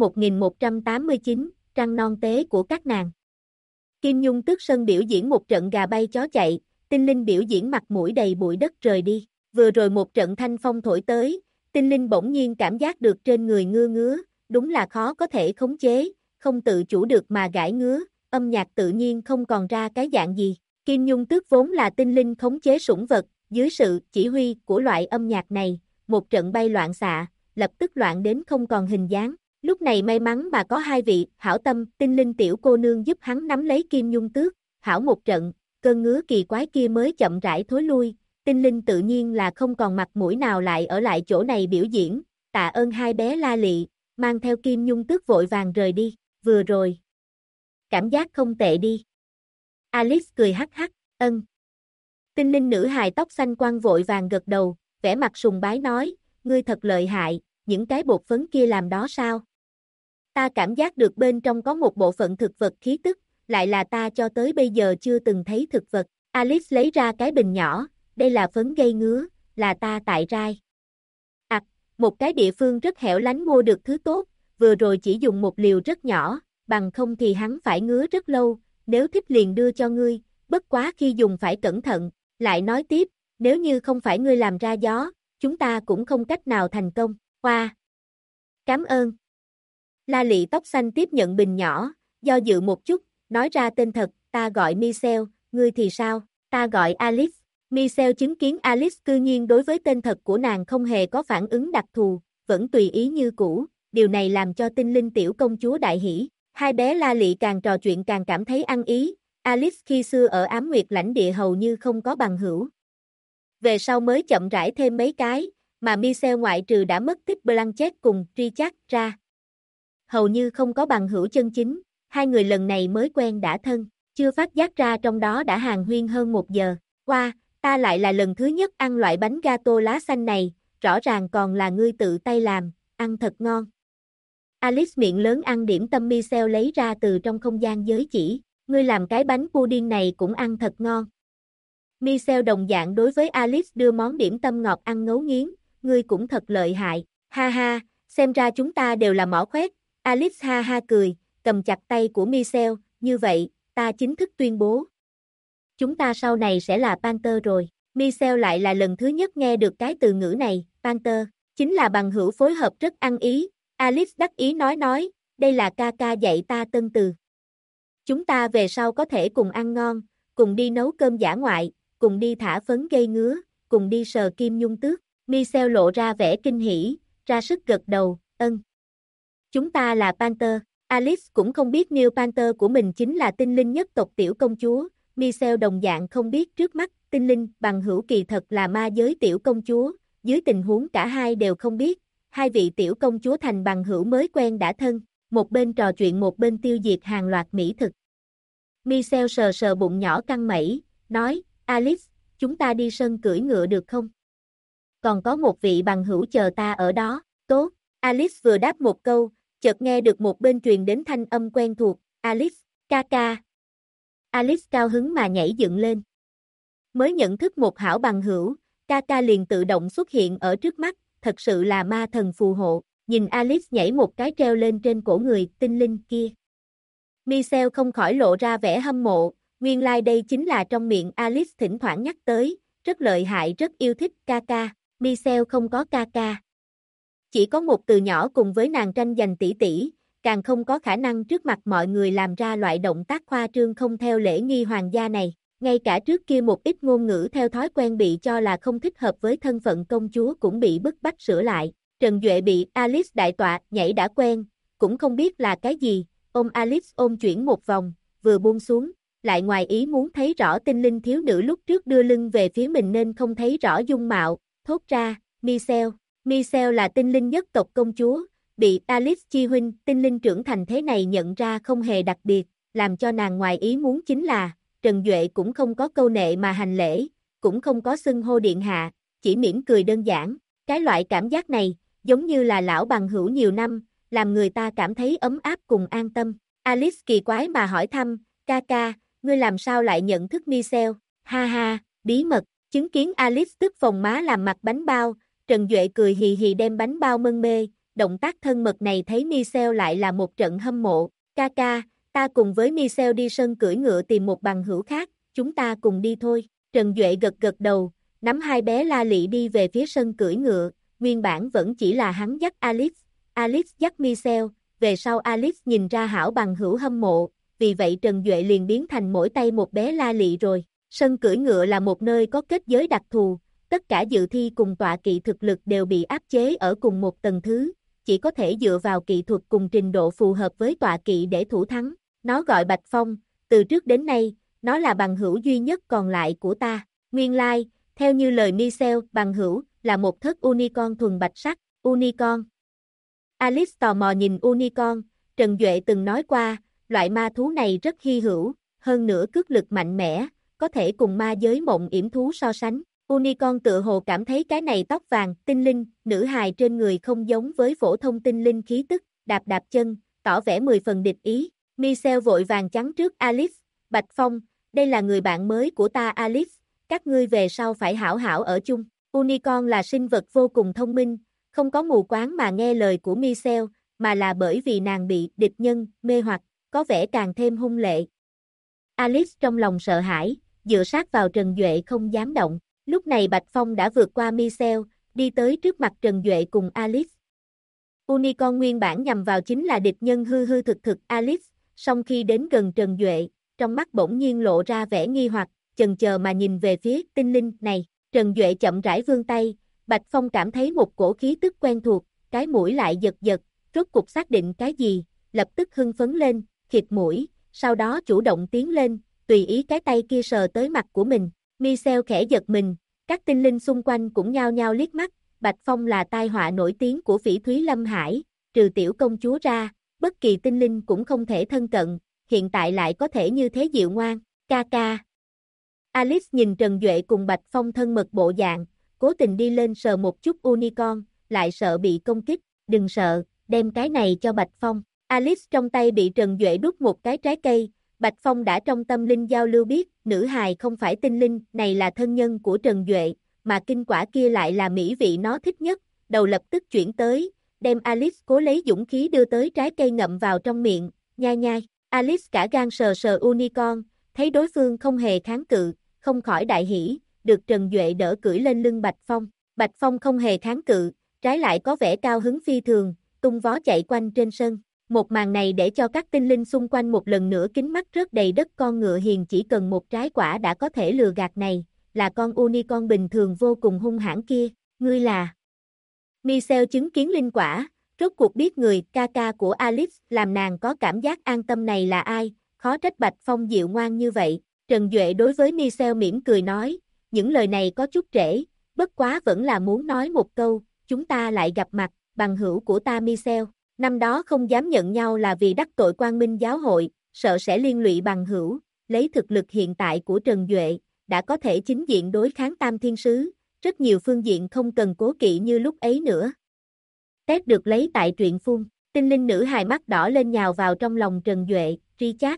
1189, trăng non tế của các nàng. Kim Nhung Tước sân biểu diễn một trận gà bay chó chạy, tinh linh biểu diễn mặt mũi đầy bụi đất rời đi. Vừa rồi một trận thanh phong thổi tới, tinh linh bỗng nhiên cảm giác được trên người ngứa ngứa, đúng là khó có thể khống chế, không tự chủ được mà gãi ngứa, âm nhạc tự nhiên không còn ra cái dạng gì. Kim Nhung Tước vốn là tinh linh khống chế sủng vật, dưới sự chỉ huy của loại âm nhạc này, một trận bay loạn xạ, lập tức loạn đến không còn hình dáng. Lúc này may mắn mà có hai vị hảo tâm tinh linh tiểu cô nương giúp hắn nắm lấy Kim Nhung Tước, hảo một trận, cơn ngứa kỳ quái kia mới chậm rãi thối lui. Tinh linh tự nhiên là không còn mặt mũi nào lại ở lại chỗ này biểu diễn, tạ ơn hai bé la lị, mang theo Kim Nhung Tước vội vàng rời đi, vừa rồi. Cảm giác không tệ đi. Alice cười hắc hắc, ân. Tinh linh nữ hài tóc xanh quăng vội vàng gật đầu, vẻ mặt sùng bái nói, ngươi thật lợi hại, những cái bột phấn kia làm đó sao? Ta cảm giác được bên trong có một bộ phận thực vật khí tức, lại là ta cho tới bây giờ chưa từng thấy thực vật. Alice lấy ra cái bình nhỏ, đây là phấn gây ngứa, là ta tại rai. Một cái địa phương rất hẻo lánh mua được thứ tốt, vừa rồi chỉ dùng một liều rất nhỏ, bằng không thì hắn phải ngứa rất lâu, nếu thích liền đưa cho ngươi, bất quá khi dùng phải cẩn thận, lại nói tiếp, nếu như không phải ngươi làm ra gió, chúng ta cũng không cách nào thành công, hoa. Cảm ơn. La lị tóc xanh tiếp nhận bình nhỏ, do dự một chút, nói ra tên thật, ta gọi Michelle, ngươi thì sao, ta gọi Alice. Michelle chứng kiến Alice cư nhiên đối với tên thật của nàng không hề có phản ứng đặc thù, vẫn tùy ý như cũ, điều này làm cho tinh linh tiểu công chúa đại hỉ. Hai bé la lị càng trò chuyện càng cảm thấy ăn ý, Alice khi xưa ở Ám Nguyệt lãnh địa hầu như không có bằng hữu. Về sau mới chậm rãi thêm mấy cái, mà Michelle ngoại trừ đã mất tích Blanchett cùng Richard ra. Hầu như không có bằng hữu chân chính, hai người lần này mới quen đã thân, chưa phát giác ra trong đó đã hàn huyên hơn 1 giờ. Qua, ta lại là lần thứ nhất ăn loại bánh gato lá xanh này, rõ ràng còn là ngươi tự tay làm, ăn thật ngon. Alice miệng lớn ăn điểm tâm Michelle lấy ra từ trong không gian giới chỉ, ngươi làm cái bánh pudding này cũng ăn thật ngon. Michelle đồng dạng đối với Alice đưa món điểm tâm ngọt ăn ngấu nghiến, ngươi cũng thật lợi hại, ha ha, xem ra chúng ta đều là mỏ khoét. Alice ha ha cười, cầm chặt tay của Michelle, như vậy, ta chính thức tuyên bố. Chúng ta sau này sẽ là Panther rồi. Michelle lại là lần thứ nhất nghe được cái từ ngữ này, Panther, chính là bằng hữu phối hợp rất ăn ý. Alice đắc ý nói, đây là ca ca dạy ta tân từ. Chúng ta về sau có thể cùng ăn ngon, cùng đi nấu cơm dã ngoại, cùng đi thả phấn gây ngứa, cùng đi sờ kim nhung tước. Michelle lộ ra vẻ kinh hỉ, ra sức gật đầu, ân. Chúng ta là Panther. Alice cũng không biết New Panther của mình chính là tinh linh nhất tộc tiểu công chúa. Michelle đồng dạng không biết trước mắt, tinh linh bằng hữu kỳ thật là ma giới tiểu công chúa. Dưới tình huống cả hai đều không biết, hai vị tiểu công chúa thành bằng hữu mới quen đã thân, một bên trò chuyện một bên tiêu diệt hàng loạt mỹ thực. Michelle sờ sờ bụng nhỏ căng mẩy, nói, Alice, chúng ta đi sân cưỡi ngựa được không? Còn có một vị bằng hữu chờ ta ở đó, tốt. Alice vừa đáp một câu, chợt nghe được một bên truyền đến thanh âm quen thuộc, Alice, ca ca. Alice cao hứng mà nhảy dựng lên. Mới nhận thức một hảo bằng hữu, ca ca liền tự động xuất hiện ở trước mắt, thật sự là ma thần phù hộ, nhìn Alice nhảy một cái treo lên trên cổ người tinh linh kia. Michelle không khỏi lộ ra vẻ hâm mộ, nguyên lai đây chính là trong miệng Alice thỉnh thoảng nhắc tới, rất lợi hại rất yêu thích ca ca, Michelle không có ca ca. Chỉ có một từ nhỏ cùng với nàng tranh giành tỷ tỷ, càng không có khả năng trước mặt mọi người làm ra loại động tác khoa trương không theo lễ nghi hoàng gia này. Ngay cả trước kia một ít ngôn ngữ theo thói quen bị cho là không thích hợp với thân phận công chúa cũng bị bức bách sửa lại. Trần Duệ bị Alice đại tọa nhảy đã quen, cũng không biết là cái gì, ôm Alice ôm chuyển một vòng, vừa buông xuống, lại ngoài ý muốn thấy rõ tinh linh thiếu nữ lúc trước đưa lưng về phía mình nên không thấy rõ dung mạo, thốt ra, Michelle. Michelle là tinh linh nhất tộc công chúa, bị Alice chi huynh tinh linh trưởng thành thế này nhận ra không hề đặc biệt, làm cho nàng ngoài ý muốn chính là, Trần Duệ cũng không có câu nệ mà hành lễ, cũng không có xưng hô điện hạ, chỉ mỉm cười đơn giản, cái loại cảm giác này, giống như là lão bằng hữu nhiều năm, làm người ta cảm thấy ấm áp cùng an tâm. Alice kỳ quái mà hỏi thăm, ca ca, ngươi làm sao lại nhận thức Michelle, ha ha, bí mật, chứng kiến Alice tức phồng má làm mặt bánh bao, Trần Duệ cười hì hì đem bánh bao mân mê, động tác thân mật này thấy Michelle lại là một trận hâm mộ, ca ca, ta cùng với Michelle đi sân cưỡi ngựa tìm một bằng hữu khác, chúng ta cùng đi thôi. Trần Duệ gật gật đầu, nắm hai bé la lị đi về phía sân cưỡi ngựa, nguyên bản vẫn chỉ là hắn dắt Alice, Alice dắt Michelle, về sau Alice nhìn ra hảo bằng hữu hâm mộ, vì vậy Trần Duệ liền biến thành mỗi tay một bé la lị rồi. Sân cưỡi ngựa là một nơi có kết giới đặc thù, tất cả dự thi cùng tọa kỵ thực lực đều bị áp chế ở cùng một tầng thứ, chỉ có thể dựa vào kỹ thuật cùng trình độ phù hợp với tọa kỵ để thủ thắng. Nó gọi Bạch Phong, từ trước đến nay, nó là bằng hữu duy nhất còn lại của ta. Nguyên lai, theo như lời Michelle, bằng hữu, là một thất unicorn thuần bạch sắc, unicorn. Alice tò mò nhìn unicorn, Trần Duệ từng nói qua, loại ma thú này rất hy hữu, hơn nữa cước lực mạnh mẽ, có thể cùng ma giới mộng yểm thú so sánh. Unicorn tự hồ cảm thấy cái này tóc vàng, tinh linh, nữ hài trên người không giống với phổ thông tinh linh khí tức, đạp đạp chân, tỏ vẻ 10 phần địch ý. Michelle vội vàng chắn trước Alice, Bạch Phong, đây là người bạn mới của ta Alice, các ngươi về sau phải hảo hảo ở chung. Unicorn là sinh vật vô cùng thông minh, không có mù quáng mà nghe lời của Michelle, mà là bởi vì nàng bị địch nhân mê hoặc, có vẻ càng thêm hung lệ. Alice trong lòng sợ hãi, dựa sát vào Trần Duệ không dám động. Lúc này Bạch Phong đã vượt qua Michelle, đi tới trước mặt Trần Duệ cùng Alice. Unicorn nguyên bản nhằm vào chính là địch nhân hư hư thực thực Alice, song khi đến gần Trần Duệ, trong mắt bỗng nhiên lộ ra vẻ nghi hoặc, chần chờ mà nhìn về phía tinh linh này. Trần Duệ chậm rãi vươn tay, Bạch Phong cảm thấy một cổ khí tức quen thuộc, cái mũi lại giật giật, rốt cục xác định cái gì, lập tức hưng phấn lên, khịt mũi, sau đó chủ động tiến lên, tùy ý cái tay kia sờ tới mặt của mình. Michelle khẽ giật mình, các tinh linh xung quanh cũng nhao nhao liếc mắt, Bạch Phong là tai họa nổi tiếng của Phỉ Thúy Lâm Hải, trừ tiểu công chúa ra, bất kỳ tinh linh cũng không thể thân cận, hiện tại lại có thể như thế dịu ngoan, ca ca. Alice nhìn Trần Duệ cùng Bạch Phong thân mật bộ dạng, cố tình đi lên sờ một chút unicorn, lại sợ bị công kích, đừng sợ, đem cái này cho Bạch Phong. Alice trong tay bị Trần Duệ đút một cái trái cây, Bạch Phong đã trong tâm linh giao lưu biết, nữ hài không phải tinh linh, này là thân nhân của Trần Duệ, mà kinh quả kia lại là mỹ vị nó thích nhất, đầu lập tức chuyển tới, đem Alice cố lấy dũng khí đưa tới trái cây ngậm vào trong miệng, nhai nhai. Alice cả gan sờ sờ unicorn, thấy đối phương không hề kháng cự, không khỏi đại hỉ, được Trần Duệ đỡ cưỡi lên lưng Bạch Phong. Bạch Phong không hề kháng cự, trái lại có vẻ cao hứng phi thường, tung vó chạy quanh trên sân. Một màn này để cho các tinh linh xung quanh một lần nữa kính mắt rớt đầy đất. Con ngựa hiền chỉ cần một trái quả đã có thể lừa gạt này, là con unicorn bình thường vô cùng hung hãn kia, ngươi là... Michelle chứng kiến linh quả, rốt cuộc biết người ca ca của Alice làm nàng có cảm giác an tâm này là ai, khó trách Bạch Phong dịu ngoan như vậy. Trần Duệ đối với Michelle mỉm cười nói, những lời này có chút trễ, bất quá vẫn là muốn nói một câu, chúng ta lại gặp mặt, bằng hữu của ta Michelle. Năm đó không dám nhận nhau là vì đắc tội Quang Minh giáo hội, sợ sẽ liên lụy bằng hữu, lấy thực lực hiện tại của Trần Duệ, đã có thể chính diện đối kháng Tam Thiên Sứ, rất nhiều phương diện không cần cố kỵ như lúc ấy nữa. Tết được lấy tại truyện phun, tinh linh nữ hài mắt đỏ lên nhào vào trong lòng Trần Duệ, Richard.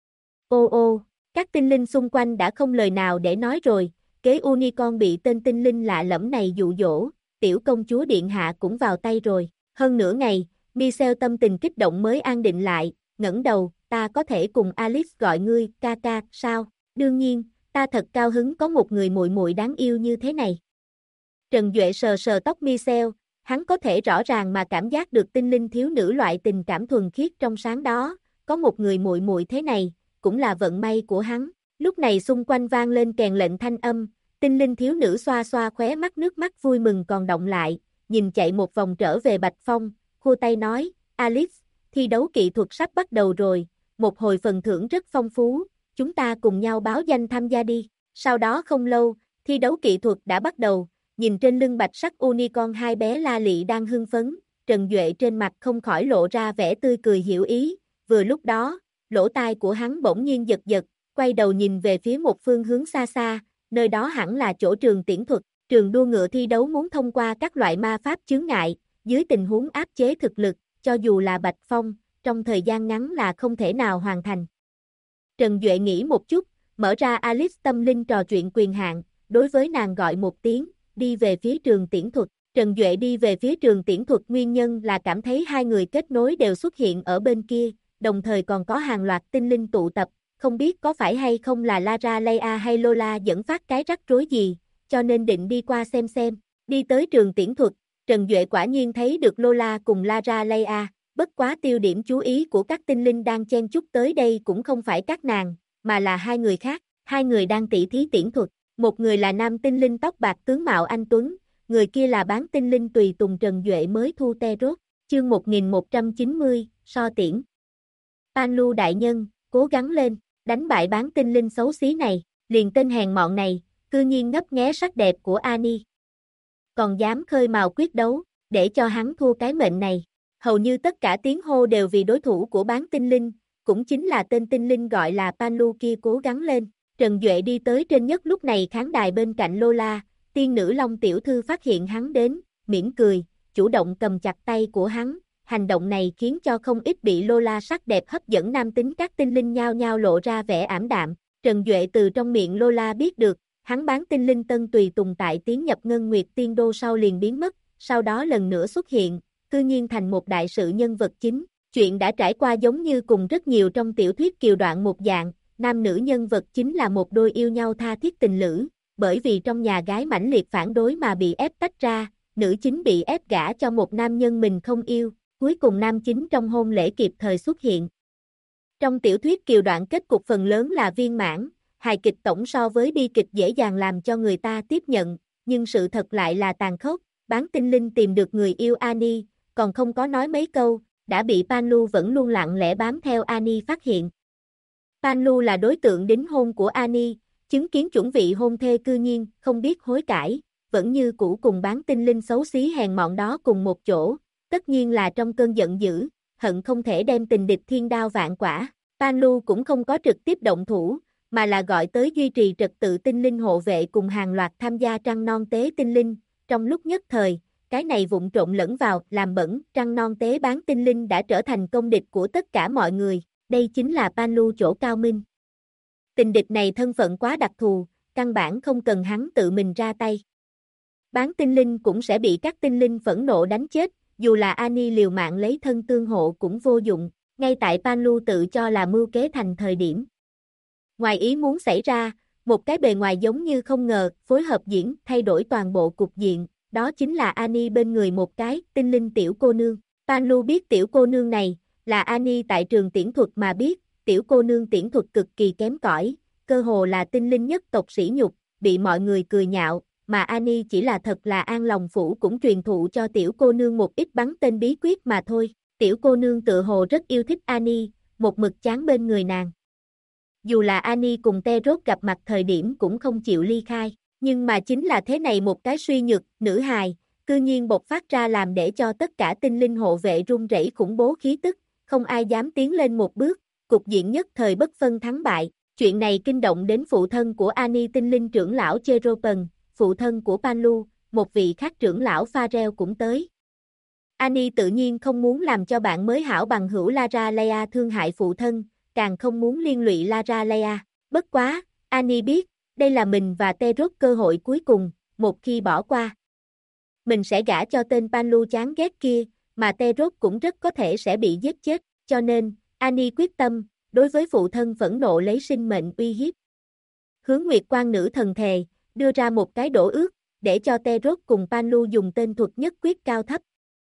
Ô ô, các tinh linh xung quanh đã không lời nào để nói rồi, kế unicorn bị tên tinh linh lạ lẫm này dụ dỗ, tiểu công chúa điện hạ cũng vào tay rồi. Hơn nửa ngày, Michelle tâm tình kích động mới an định lại, ngẩng đầu, ta có thể cùng Alice gọi ngươi, ca ca, sao? Đương nhiên, ta thật cao hứng có một người muội muội đáng yêu như thế này. Trần Duệ sờ sờ tóc Michelle, hắn có thể rõ ràng mà cảm giác được tinh linh thiếu nữ loại tình cảm thuần khiết trong sáng đó, có một người muội muội thế này, cũng là vận may của hắn. Lúc này xung quanh vang lên kèn lệnh thanh âm, tinh linh thiếu nữ xoa xoa khóe mắt, nước mắt vui mừng còn đọng lại, nhìn chạy một vòng trở về Bạch Phong, khua tay nói, Alice, thi đấu kỹ thuật sắp bắt đầu rồi, một hồi phần thưởng rất phong phú, chúng ta cùng nhau báo danh tham gia đi. Sau đó không lâu, thi đấu kỹ thuật đã bắt đầu, nhìn trên lưng bạch sắc unicorn hai bé La Lị đang hưng phấn, Trần Duệ trên mặt không khỏi lộ ra vẻ tươi cười hiểu ý, vừa lúc đó, lỗ tai của hắn bỗng nhiên giật giật, quay đầu nhìn về phía một phương hướng xa xa, nơi đó hẳn là chỗ trường tiễn thuật, trường đua ngựa thi đấu muốn thông qua các loại ma pháp chướng ngại, dưới tình huống áp chế thực lực, cho dù là Bạch Phong, trong thời gian ngắn là không thể nào hoàn thành. Trần Duệ nghĩ một chút, mở ra Alice tâm linh trò chuyện quyền hạn, đối với nàng gọi một tiếng, đi về phía trường tiễn thuật. Trần Duệ đi về phía trường tiễn thuật nguyên nhân là cảm thấy hai người kết nối đều xuất hiện ở bên kia, đồng thời còn có hàng loạt tinh linh tụ tập, không biết có phải hay không là Lara Leia hay Lola dẫn phát cái rắc rối gì, cho nên định đi qua xem. Đi tới trường tiễn thuật, Trần Duệ quả nhiên thấy được Lola cùng Lara Leia, bất quá tiêu điểm chú ý của các tinh linh đang chen chúc tới đây cũng không phải các nàng, mà là hai người khác, hai người đang tỉ thí tiễn thuật, một người là nam tinh linh tóc bạc tướng mạo anh tuấn, người kia là bán tinh linh tùy tùng Trần Duệ mới thu te rốt, chương 1190, so tiễn. Panlu đại nhân, cố gắng lên, đánh bại bán tinh linh xấu xí này, liền tên hèn mọn này, cư nhiên ngấp nghé sắc đẹp của Annie. Còn dám khơi mào quyết đấu, để cho hắn thua cái mệnh này. Hầu như tất cả tiếng hô đều vì đối thủ của bán tinh linh, cũng chính là tên tinh linh gọi là Panlu kia cố gắng lên. Trần Duệ đi tới trên nhất lúc này khán đài bên cạnh Lola, tiên nữ Long tiểu thư phát hiện hắn đến, mỉm cười, chủ động cầm chặt tay của hắn. Hành động này khiến cho không ít bị Lola sắc đẹp hấp dẫn nam tính các tinh linh nhao nhao lộ ra vẻ ảm đạm. Trần Duệ từ trong miệng Lola biết được, hắn bán tinh linh tân tùy tùng tại tiến nhập Ngân Nguyệt Tiên Đô sau liền biến mất, sau đó lần nữa xuất hiện, cư nhiên thành một đại sự nhân vật chính. Chuyện đã trải qua giống như cùng rất nhiều trong tiểu thuyết kiều đoạn một dạng, nam nữ nhân vật chính là một đôi yêu nhau tha thiết tình lữ, bởi vì trong nhà gái mãnh liệt phản đối mà bị ép tách ra, nữ chính bị ép gả cho một nam nhân mình không yêu, cuối cùng nam chính trong hôn lễ kịp thời xuất hiện. Trong tiểu thuyết kiều đoạn kết cục phần lớn là viên mãn, hài kịch tổng so với bi kịch dễ dàng làm cho người ta tiếp nhận, nhưng sự thật lại là tàn khốc, bán tinh linh tìm được người yêu Annie, còn không có nói mấy câu, đã bị Panlu vẫn luôn lặng lẽ bám theo Annie phát hiện. Panlu là đối tượng đính hôn của Annie, chứng kiến chuẩn vị hôn thê cư nhiên, không biết hối cải, vẫn như cũ cùng bán tinh linh xấu xí hèn mọn đó cùng một chỗ, tất nhiên là trong cơn giận dữ, hận không thể đem tình địch thiên đao vạn quả. Panlu cũng không có trực tiếp động thủ, mà là gọi tới duy trì trật tự tinh linh hộ vệ cùng hàng loạt tham gia trăng non tế tinh linh, trong lúc nhất thời, cái này vụng trộn lẫn vào, làm bẩn, trăng non tế bán tinh linh đã trở thành công địch của tất cả mọi người, đây chính là Panlu chỗ cao minh. Tình địch này thân phận quá đặc thù, căn bản không cần hắn tự mình ra tay. Bán tinh linh cũng sẽ bị các tinh linh phẫn nộ đánh chết, dù là Annie liều mạng lấy thân tương hộ cũng vô dụng, ngay tại Panlu tự cho là mưu kế thành thời điểm. Ngoài ý muốn xảy ra, một cái bề ngoài giống như không ngờ, phối hợp diễn thay đổi toàn bộ cục diện, đó chính là Annie bên người một cái tinh linh tiểu cô nương. Panlu biết tiểu cô nương này, là Annie tại trường tiễn thuật mà biết, tiểu cô nương tiễn thuật cực kỳ kém cỏi, cơ hồ là tinh linh nhất tộc sỉ nhục, bị mọi người cười nhạo, mà Annie chỉ là thật là An Lòng Phủ cũng truyền thụ cho tiểu cô nương một ít bắn tên bí quyết mà thôi. Tiểu cô nương tự hồ rất yêu thích Annie, một mực chán bên người nàng. Dù là Annie cùng Terốt gặp mặt thời điểm cũng không chịu ly khai, nhưng mà chính là thế này một cái suy nhược, nữ hài, cư nhiên bộc phát ra làm để cho tất cả tinh linh hộ vệ run rẩy khủng bố khí tức, không ai dám tiến lên một bước, cục diện nhất thời bất phân thắng bại. Chuyện này kinh động đến phụ thân của Annie tinh linh trưởng lão Cheropen, phụ thân của Panlu, một vị khác trưởng lão Pharrell cũng tới. Annie tự nhiên không muốn làm cho bạn mới hảo bằng hữu Lara Leia thương hại phụ thân, càng không muốn liên lụy Lara Leia. Bất quá, Annie biết, đây là mình và Terốt cơ hội cuối cùng, một khi bỏ qua. Mình sẽ gả cho tên Panlu chán ghét kia, mà Terốt cũng rất có thể sẽ bị giết chết, cho nên, Annie quyết tâm, đối với phụ thân phẫn nộ lấy sinh mệnh uy hiếp. Hướng Nguyệt Quan nữ thần thề, đưa ra một cái đổ ước, để cho Terốt cùng Panlu dùng tên thuật nhất quyết cao thấp.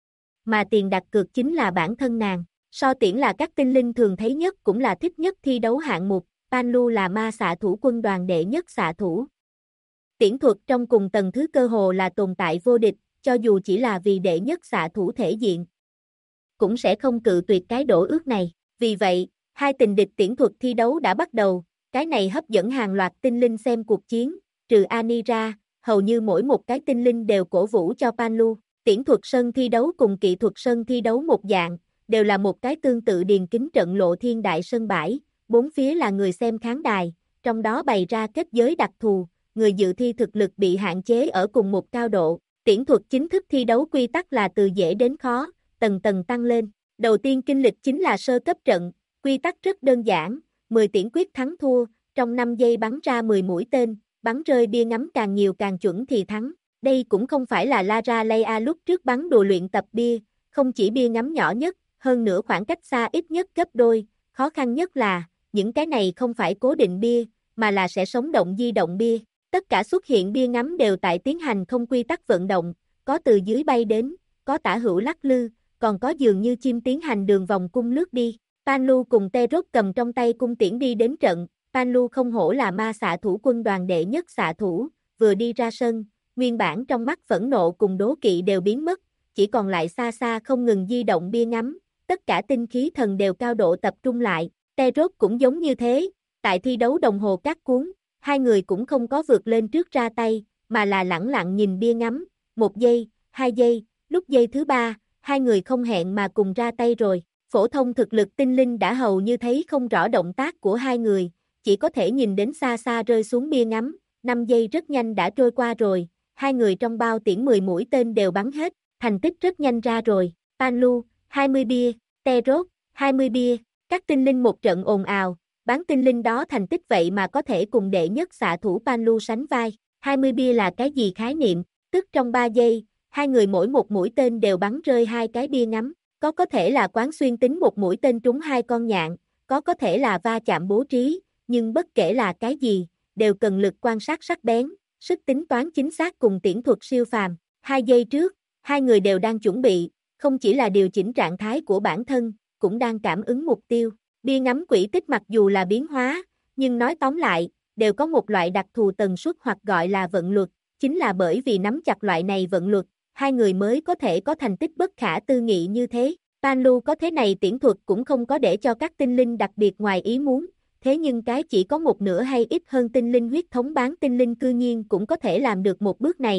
Mà tiền đặt cược chính là bản thân nàng. So tiễn là các tinh linh thường thấy nhất cũng là thích nhất thi đấu hạng mục, Panlu là ma xạ thủ quân đoàn đệ nhất xạ thủ. Tiễn thuật trong cùng tầng thứ cơ hồ là tồn tại vô địch, cho dù chỉ là vì đệ nhất xạ thủ thể diện, cũng sẽ không cự tuyệt cái đổ ước này. Vì vậy, hai tình địch tiễn thuật thi đấu đã bắt đầu, cái này hấp dẫn hàng loạt tinh linh xem cuộc chiến, trừ Annie ra, hầu như mỗi một cái tinh linh đều cổ vũ cho Panlu. Tiễn thuật sân thi đấu cùng kỹ thuật sân thi đấu một dạng, đều là một cái tương tự điền kính trận lộ thiên đại sân bãi, bốn phía là người xem khán đài, trong đó bày ra kết giới đặc thù, người dự thi thực lực bị hạn chế ở cùng một cao độ. Tiễn thuật chính thức thi đấu quy tắc là từ dễ đến khó, tầng tầng tăng lên. Đầu tiên kinh lịch chính là sơ cấp trận, quy tắc rất đơn giản, 10 tiễn quyết thắng thua, trong 5 giây bắn ra 10 mũi tên, bắn rơi bia ngắm càng nhiều càng chuẩn thì thắng. Đây cũng không phải là Lara Leia lúc trước bắn đùa luyện tập bia, không chỉ bia ngắm nhỏ nhất, hơn nữa khoảng cách xa ít nhất gấp đôi, khó khăn nhất là, những cái này không phải cố định bia, mà là sẽ sống động di động bia. Tất cả xuất hiện bia ngắm đều tại tiến hành không quy tắc vận động, có từ dưới bay đến, có tả hữu lắc lư, còn có dường như chim tiến hành đường vòng cung lướt đi. Panlu cùng Terốt cầm trong tay cung tiễn đi đến trận, Panlu không hổ là ma xạ thủ quân đoàn đệ nhất xạ thủ, vừa đi ra sân, nguyên bản trong mắt phẫn nộ cùng đố kỵ đều biến mất, chỉ còn lại xa xa không ngừng di động bia ngắm, tất cả tinh khí thần đều cao độ tập trung lại, Terốt cũng giống như thế, tại thi đấu đồng hồ cát cuốn, hai người cũng không có vượt lên trước ra tay, mà là lẳng lặng nhìn bia ngắm, 1 giây, 2 giây, lúc giây thứ 3, hai người không hẹn mà cùng ra tay rồi. Phổ thông thực lực tinh linh đã hầu như thấy không rõ động tác của hai người, chỉ có thể nhìn đến xa xa rơi xuống bia ngắm, 5 giây rất nhanh đã trôi qua rồi, hai người trong bao tiễn 10 mũi tên đều bắn hết, thành tích rất nhanh ra rồi. Panlu, 20 bia, Terốt, 20 bia, các tinh linh một trận ồn ào, bán tinh linh đó thành tích vậy mà có thể cùng đệ nhất xạ thủ Panlu sánh vai. 20 bia là cái gì khái niệm, tức trong 3 giây, hai người mỗi một mũi tên đều bắn rơi hai cái bia ngắm. Có thể là quán xuyên tính một mũi tên trúng hai con nhạn, có thể là va chạm bố trí, nhưng bất kể là cái gì, đều cần lực quan sát sắc bén, sức tính toán chính xác cùng tiễn thuật siêu phàm. 2 giây trước, hai người đều đang chuẩn bị, không chỉ là điều chỉnh trạng thái của bản thân, cũng đang cảm ứng mục tiêu. Bia ngắm quỹ tích mặc dù là biến hóa, nhưng nói tóm lại, đều có một loại đặc thù tần suất hoặc gọi là vận luật, chính là bởi vì nắm chặt loại này vận luật, hai người mới có thể có thành tích bất khả tư nghị như thế. Panlu có thế này tiễn thuật cũng không có để cho các tinh linh đặc biệt ngoài ý muốn, thế nhưng cái chỉ có một nửa hay ít hơn tinh linh huyết thống bán tinh linh cư nhiên cũng có thể làm được một bước này,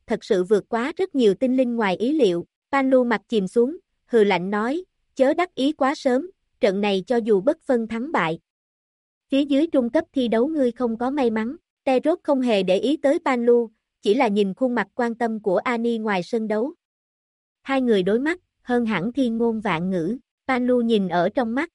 thật sự vượt quá rất nhiều tinh linh ngoài ý liệu. Panlu mặt chìm xuống, hừ lạnh nói, chớ đắc ý quá sớm, trận này cho dù bất phân thắng bại. Phía dưới trung cấp thi đấu ngươi không có may mắn. Terốt không hề để ý tới Panlu, chỉ là nhìn khuôn mặt quan tâm của Annie ngoài sân đấu. Hai người đối mắt, hơn hẳn thiên ngôn vạn ngữ. Panlu nhìn ở trong mắt.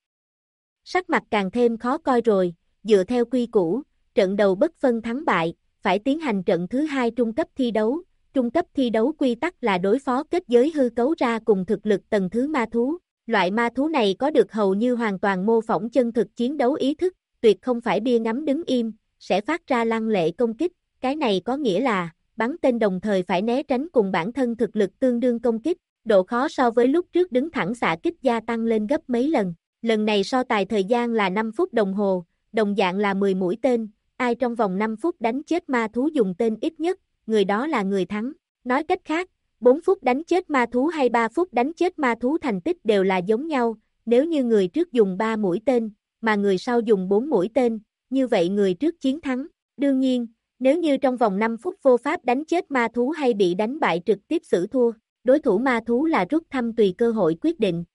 Sắc mặt càng thêm khó coi rồi, dựa theo quy củ, trận đầu bất phân thắng bại, phải tiến hành trận thứ hai trung cấp thi đấu. Trung cấp thi đấu quy tắc là đối phó kết giới hư cấu ra cùng thực lực tầng thứ ma thú. Loại ma thú này có được hầu như hoàn toàn mô phỏng chân thực chiến đấu ý thức, tuyệt không phải bia ngắm đứng im, sẽ phát ra lăng lệ công kích. Cái này có nghĩa là, bắn tên đồng thời phải né tránh cùng bản thân thực lực tương đương công kích. Độ khó so với lúc trước đứng thẳng xạ kích gia tăng lên gấp mấy lần. Lần này so tài thời gian là 5 phút đồng hồ, đồng dạng là 10 mũi tên, ai trong vòng 5 phút đánh chết ma thú dùng tên ít nhất, người đó là người thắng. Nói cách khác, 4 phút đánh chết ma thú hay 3 phút đánh chết ma thú thành tích đều là giống nhau, nếu như người trước dùng 3 mũi tên, mà người sau dùng 4 mũi tên, như vậy người trước chiến thắng. Đương nhiên, nếu như trong vòng 5 phút vô pháp đánh chết ma thú hay bị đánh bại trực tiếp xử thua, đối thủ ma thú là rút thăm tùy cơ hội quyết định.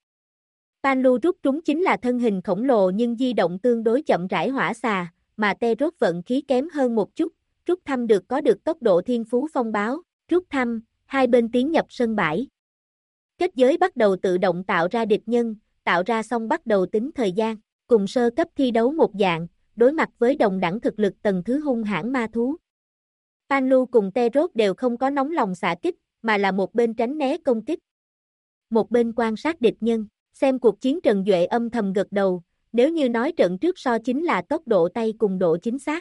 Panlu rút trúng chính là thân hình khổng lồ nhưng di động tương đối chậm rãi hỏa xà, mà Terốt vận khí kém hơn một chút, rút thăm có được tốc độ thiên phú phong báo, rút thăm, hai bên tiến nhập sân bãi. Kết giới bắt đầu tự động tạo ra địch nhân, tạo ra xong bắt đầu tính thời gian, cùng sơ cấp thi đấu một dạng, đối mặt với đồng đẳng thực lực tầng thứ hung hãn ma thú. Panlu cùng Terốt đều không có nóng lòng xạ kích, mà là một bên tránh né công kích. Một bên quan sát địch nhân, xem cuộc chiến. Trần Duệ âm thầm gật đầu, nếu như nói trận trước so chính là tốc độ tay cùng độ chính xác.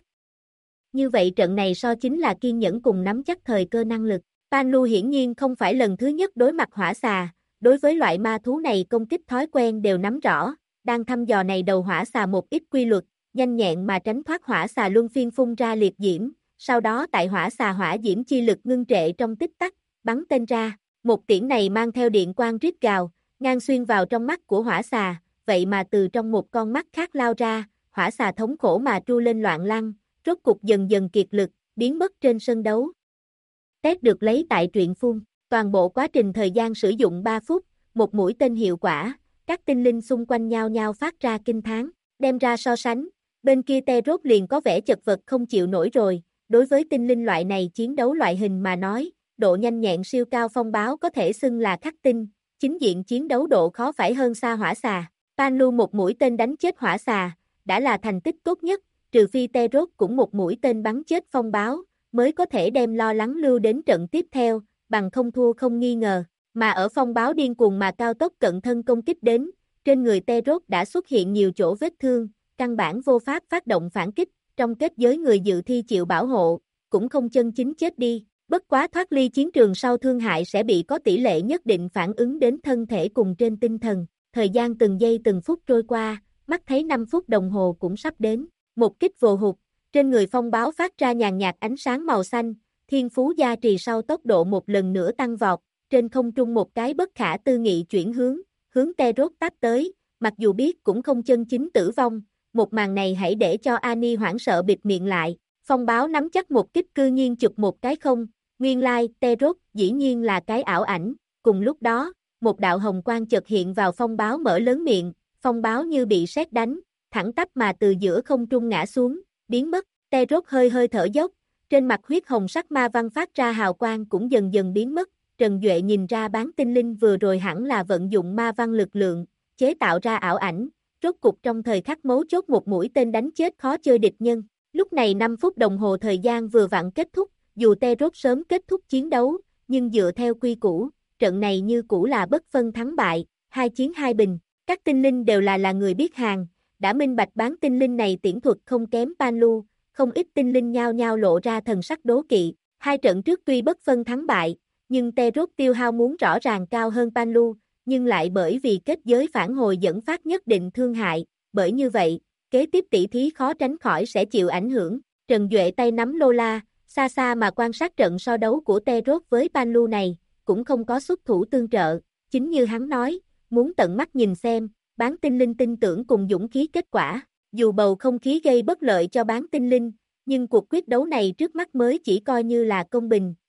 Như vậy trận này so chính là kiên nhẫn cùng nắm chắc thời cơ năng lực. Panlu hiển nhiên không phải lần thứ nhất đối mặt hỏa xà, đối với loại ma thú này công kích thói quen đều nắm rõ, đang thăm dò này đầu hỏa xà một ít quy luật, nhanh nhẹn mà tránh thoát hỏa xà luân phiên phun ra liệt diễm, sau đó tại hỏa xà hỏa diễm chi lực ngưng trệ trong tích tắc, bắn tên ra, một tiễn này mang theo điện quang rít gào, ngang xuyên vào trong mắt của hỏa xà, vậy mà từ trong một con mắt khác lao ra, hỏa xà thống khổ mà tru lên loạn lăn, rốt cục dần dần kiệt lực, biến mất trên sân đấu. Test được lấy tại truyện phun, toàn bộ quá trình thời gian sử dụng 3 phút, một mũi tên hiệu quả, các tinh linh xung quanh nhau nhau phát ra kinh thán, đem ra so sánh, bên kia Terốt liền có vẻ chật vật không chịu nổi rồi, đối với tinh linh loại này chiến đấu loại hình mà nói, độ nhanh nhẹn siêu cao phong báo có thể xưng là khắc tinh, chính diện chiến đấu độ khó phải hơn xa hỏa xà. Panlu một mũi tên đánh chết hỏa xà, đã là thành tích tốt nhất, trừ phi Terốt cũng một mũi tên bắn chết phong báo, mới có thể đem lo lắng lưu đến trận tiếp theo, bằng không thua không nghi ngờ. Mà ở phong báo điên cuồng mà cao tốc cận thân công kích đến, trên người Terốt đã xuất hiện nhiều chỗ vết thương, căn bản vô pháp phát động phản kích, trong kết giới người dự thi chịu bảo hộ, cũng không chân chính chết đi. Bất quá thoát ly chiến trường sau thương hại sẽ bị có tỷ lệ nhất định phản ứng đến thân thể cùng trên tinh thần. Thời gian từng giây từng phút trôi qua, mắt thấy 5 phút đồng hồ cũng sắp đến. Một kích vồ hụt, trên người phong báo phát ra nhàn nhạt ánh sáng màu xanh, thiên phú gia trì sau tốc độ một lần nữa tăng vọt, trên không trung một cái bất khả tư nghị chuyển hướng Terốt táp tới, mặc dù biết cũng không chân chính tử vong, một màn này hãy để cho Annie hoảng sợ bịt miệng lại. Phong báo nắm chắc một kích cư nhiên chụp một cái không, nguyên lai, Terốt dĩ nhiên là cái ảo ảnh, cùng lúc đó, một đạo hồng quang chợt hiện vào phong báo mở lớn miệng, phong báo như bị sét đánh, thẳng tắp mà từ giữa không trung ngã xuống, biến mất, Terốt hơi hơi thở dốc, trên mặt huyết hồng sắc ma văn phát ra hào quang cũng dần dần biến mất, Trần Duệ nhìn ra bán tinh linh vừa rồi hẳn là vận dụng ma văn lực lượng, chế tạo ra ảo ảnh, rốt cục trong thời khắc mấu chốt một mũi tên đánh chết khó chơi địch nhân, lúc này 5 phút đồng hồ thời gian vừa vặn kết thúc, dù Terốt sớm kết thúc chiến đấu, nhưng dựa theo quy củ, trận này như cũ là bất phân thắng bại, 2 chiến 2 bình, các tinh linh đều là người biết hàng, đã minh bạch bán tinh linh này tiễn thuật không kém Panlu, không ít tinh linh nhao nhao lộ ra thần sắc đố kỵ, hai trận trước tuy bất phân thắng bại, nhưng Terốt tiêu hao muốn rõ ràng cao hơn Panlu, nhưng lại bởi vì kết giới phản hồi dẫn phát nhất định thương hại, bởi như vậy, kế tiếp tỷ thí khó tránh khỏi sẽ chịu ảnh hưởng. Trần Duệ tay nắm Lola, xa xa mà quan sát trận so đấu của Terốt với Panlu này, cũng không có xuất thủ tương trợ, chính như hắn nói, muốn tận mắt nhìn xem, bán tinh linh tin tưởng cùng dũng khí kết quả, dù bầu không khí gây bất lợi cho bán tinh linh, nhưng cuộc quyết đấu này trước mắt mới chỉ coi như là công bình,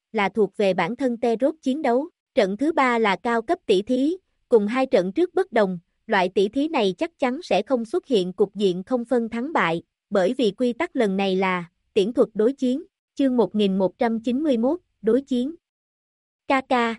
là thuộc về bản thân T-Rốt chiến đấu. Trận thứ 3 là cao cấp tỷ thí, cùng hai trận trước bất đồng, loại tỷ thí này chắc chắn sẽ không xuất hiện cục diện không phân thắng bại, bởi vì quy tắc lần này là tiễn thuật đối chiến, chương 1191, đối chiến. Kaka.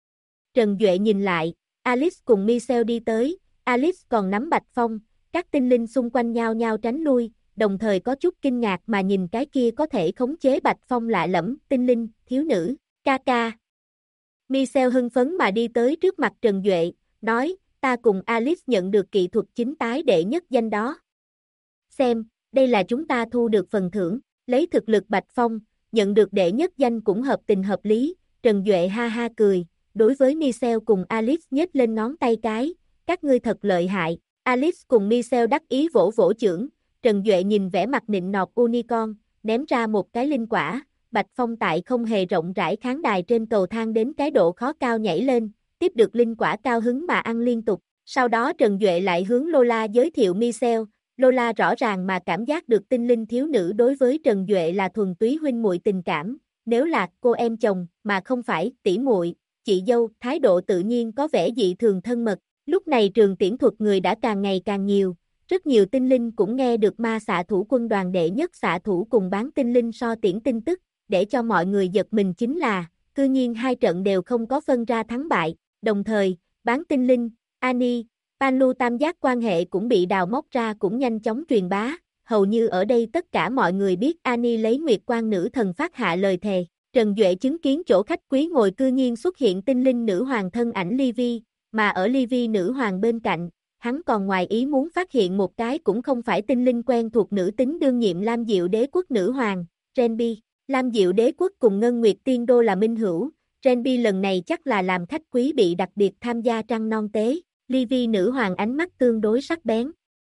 Trần Duệ nhìn lại, Alice cùng Michelle đi tới, Alice còn nắm Bạch Phong, các tinh linh xung quanh nhao nhao tránh lui, đồng thời có chút kinh ngạc mà nhìn cái kia có thể khống chế Bạch Phong lạ lẫm, tinh linh, thiếu nữ, Kaka. Michelle hưng phấn mà đi tới trước mặt Trần Duệ, nói, ta cùng Alice nhận được kỹ thuật chính tái đệ nhất danh đó. Xem, đây là chúng ta thu được phần thưởng, lấy thực lực Bạch Phong, nhận được đệ nhất danh cũng hợp tình hợp lý, Trần Duệ ha ha cười, đối với Michelle cùng Alice nhếch lên ngón tay cái, các ngươi thật lợi hại, Alice cùng Michelle đắc ý vỗ vỗ chưởng, Trần Duệ nhìn vẻ mặt nịnh nọt unicorn, ném ra một cái linh quả, Bạch Phong tại không hề rộng rãi khán đài trên cầu thang đến cái độ khó cao nhảy lên, tiếp được linh quả cao hứng mà ăn liên tục, sau đó Trần Duệ lại hướng Lola giới thiệu Michelle, Lola rõ ràng mà cảm giác được tinh linh thiếu nữ đối với Trần Duệ là thuần túy huynh muội tình cảm, nếu là cô em chồng mà không phải tỷ muội, chị dâu, thái độ tự nhiên có vẻ dị thường thân mật. Lúc này trường tiễn thuật người đã càng ngày càng nhiều, rất nhiều tinh linh cũng nghe được ma xạ thủ quân đoàn đệ nhất xạ thủ cùng bán tinh linh so tiễn tin tức, để cho mọi người giật mình chính là, cư nhiên hai trận đều không có phân ra thắng bại, đồng thời, bán tinh linh, Annie, Panlu tam giác quan hệ cũng bị đào móc ra cũng nhanh chóng truyền bá, hầu như ở đây tất cả mọi người biết Annie lấy Nguyệt Quan nữ thần phát hạ lời thề. Trần Duệ chứng kiến chỗ khách quý ngồi cư nhiên xuất hiện tinh linh nữ hoàng thân ảnh Livy, mà ở Livy nữ hoàng bên cạnh, hắn còn ngoài ý muốn phát hiện một cái cũng không phải tinh linh quen thuộc nữ tính đương nhiệm Lam Diệu đế quốc nữ hoàng, Renby. Lam Diệu đế quốc cùng Ngân Nguyệt Tiên Đô là minh hữu, Renby lần này chắc là làm khách quý bị đặc biệt tham gia trăng non tế, Livy nữ hoàng ánh mắt tương đối sắc bén.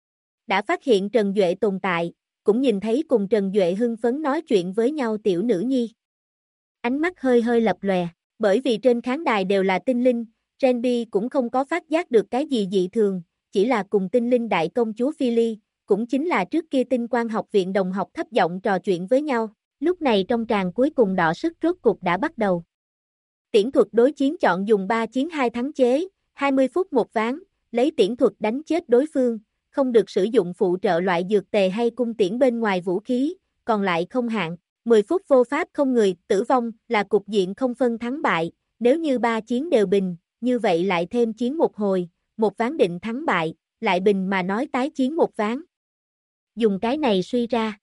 Đã phát hiện Trần Duệ tồn tại, cũng nhìn thấy cùng Trần Duệ hưng phấn nói chuyện với nhau tiểu nữ nhi. Ánh mắt hơi hơi lập lòe, bởi vì trên khán đài đều là tinh linh, Renby cũng không có phát giác được cái gì dị thường, chỉ là cùng tinh linh đại công chúa Philly, cũng chính là trước kia tinh quang học viện đồng học thấp giọng trò chuyện với nhau, lúc này trong tràng cuối cùng đọ sức rốt cục đã bắt đầu. Tiễn thuật đối chiến chọn dùng 3 chiến 2 thắng chế, 20 phút một ván, lấy tiễn thuật đánh chết đối phương, không được sử dụng phụ trợ loại dược tề hay cung tiễn bên ngoài vũ khí, còn lại không hạn. 10 phút vô pháp không người, tử vong là cục diện không phân thắng bại, nếu như 3 chiến đều bình, như vậy lại thêm chiến một hồi, một ván định thắng bại, lại bình mà nói tái chiến một ván. Dùng cái này suy ra.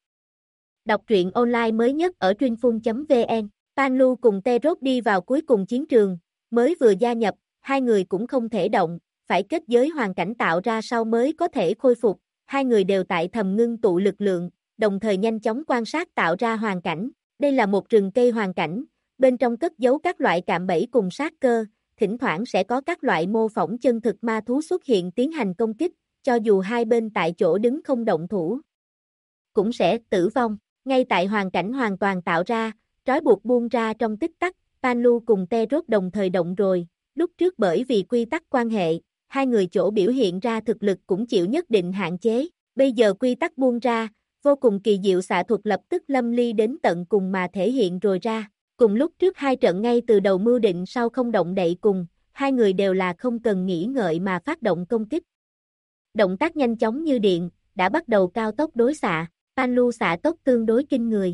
Đọc truyện online mới nhất ở truyênphun.vn, Panlu cùng T-Rốt đi vào cuối cùng chiến trường, mới vừa gia nhập, hai người cũng không thể động, phải kết giới hoàn cảnh tạo ra sau mới có thể khôi phục, hai người đều tại thầm ngưng tụ lực lượng, đồng thời nhanh chóng quan sát tạo ra hoàn cảnh. Đây là một rừng cây hoàn cảnh, bên trong cất giấu các loại cạm bẫy cùng sát cơ, thỉnh thoảng sẽ có các loại mô phỏng chân thực ma thú xuất hiện tiến hành công kích, cho dù hai bên tại chỗ đứng không động thủ, cũng sẽ tử vong. Ngay tại hoàn cảnh hoàn toàn tạo ra, trói buộc buông ra trong tích tắc, Panlu cùng T-Rốt đồng thời động rồi, lúc trước bởi vì quy tắc quan hệ, hai người chỗ biểu hiện ra thực lực cũng chịu nhất định hạn chế, bây giờ quy tắc buông ra, vô cùng kỳ diệu xạ thuật lập tức lâm ly đến tận cùng mà thể hiện rồi ra, cùng lúc trước hai trận ngay từ đầu mưu định sau không động đậy cùng, hai người đều là không cần nghĩ ngợi mà phát động công kích. Động tác nhanh chóng như điện, đã bắt đầu cao tốc đối xạ, Panlu xạ tốc tương đối kinh người.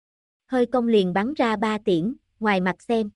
Hơi cong liền bắn ra 3 tiễn, ngoài mặt xem.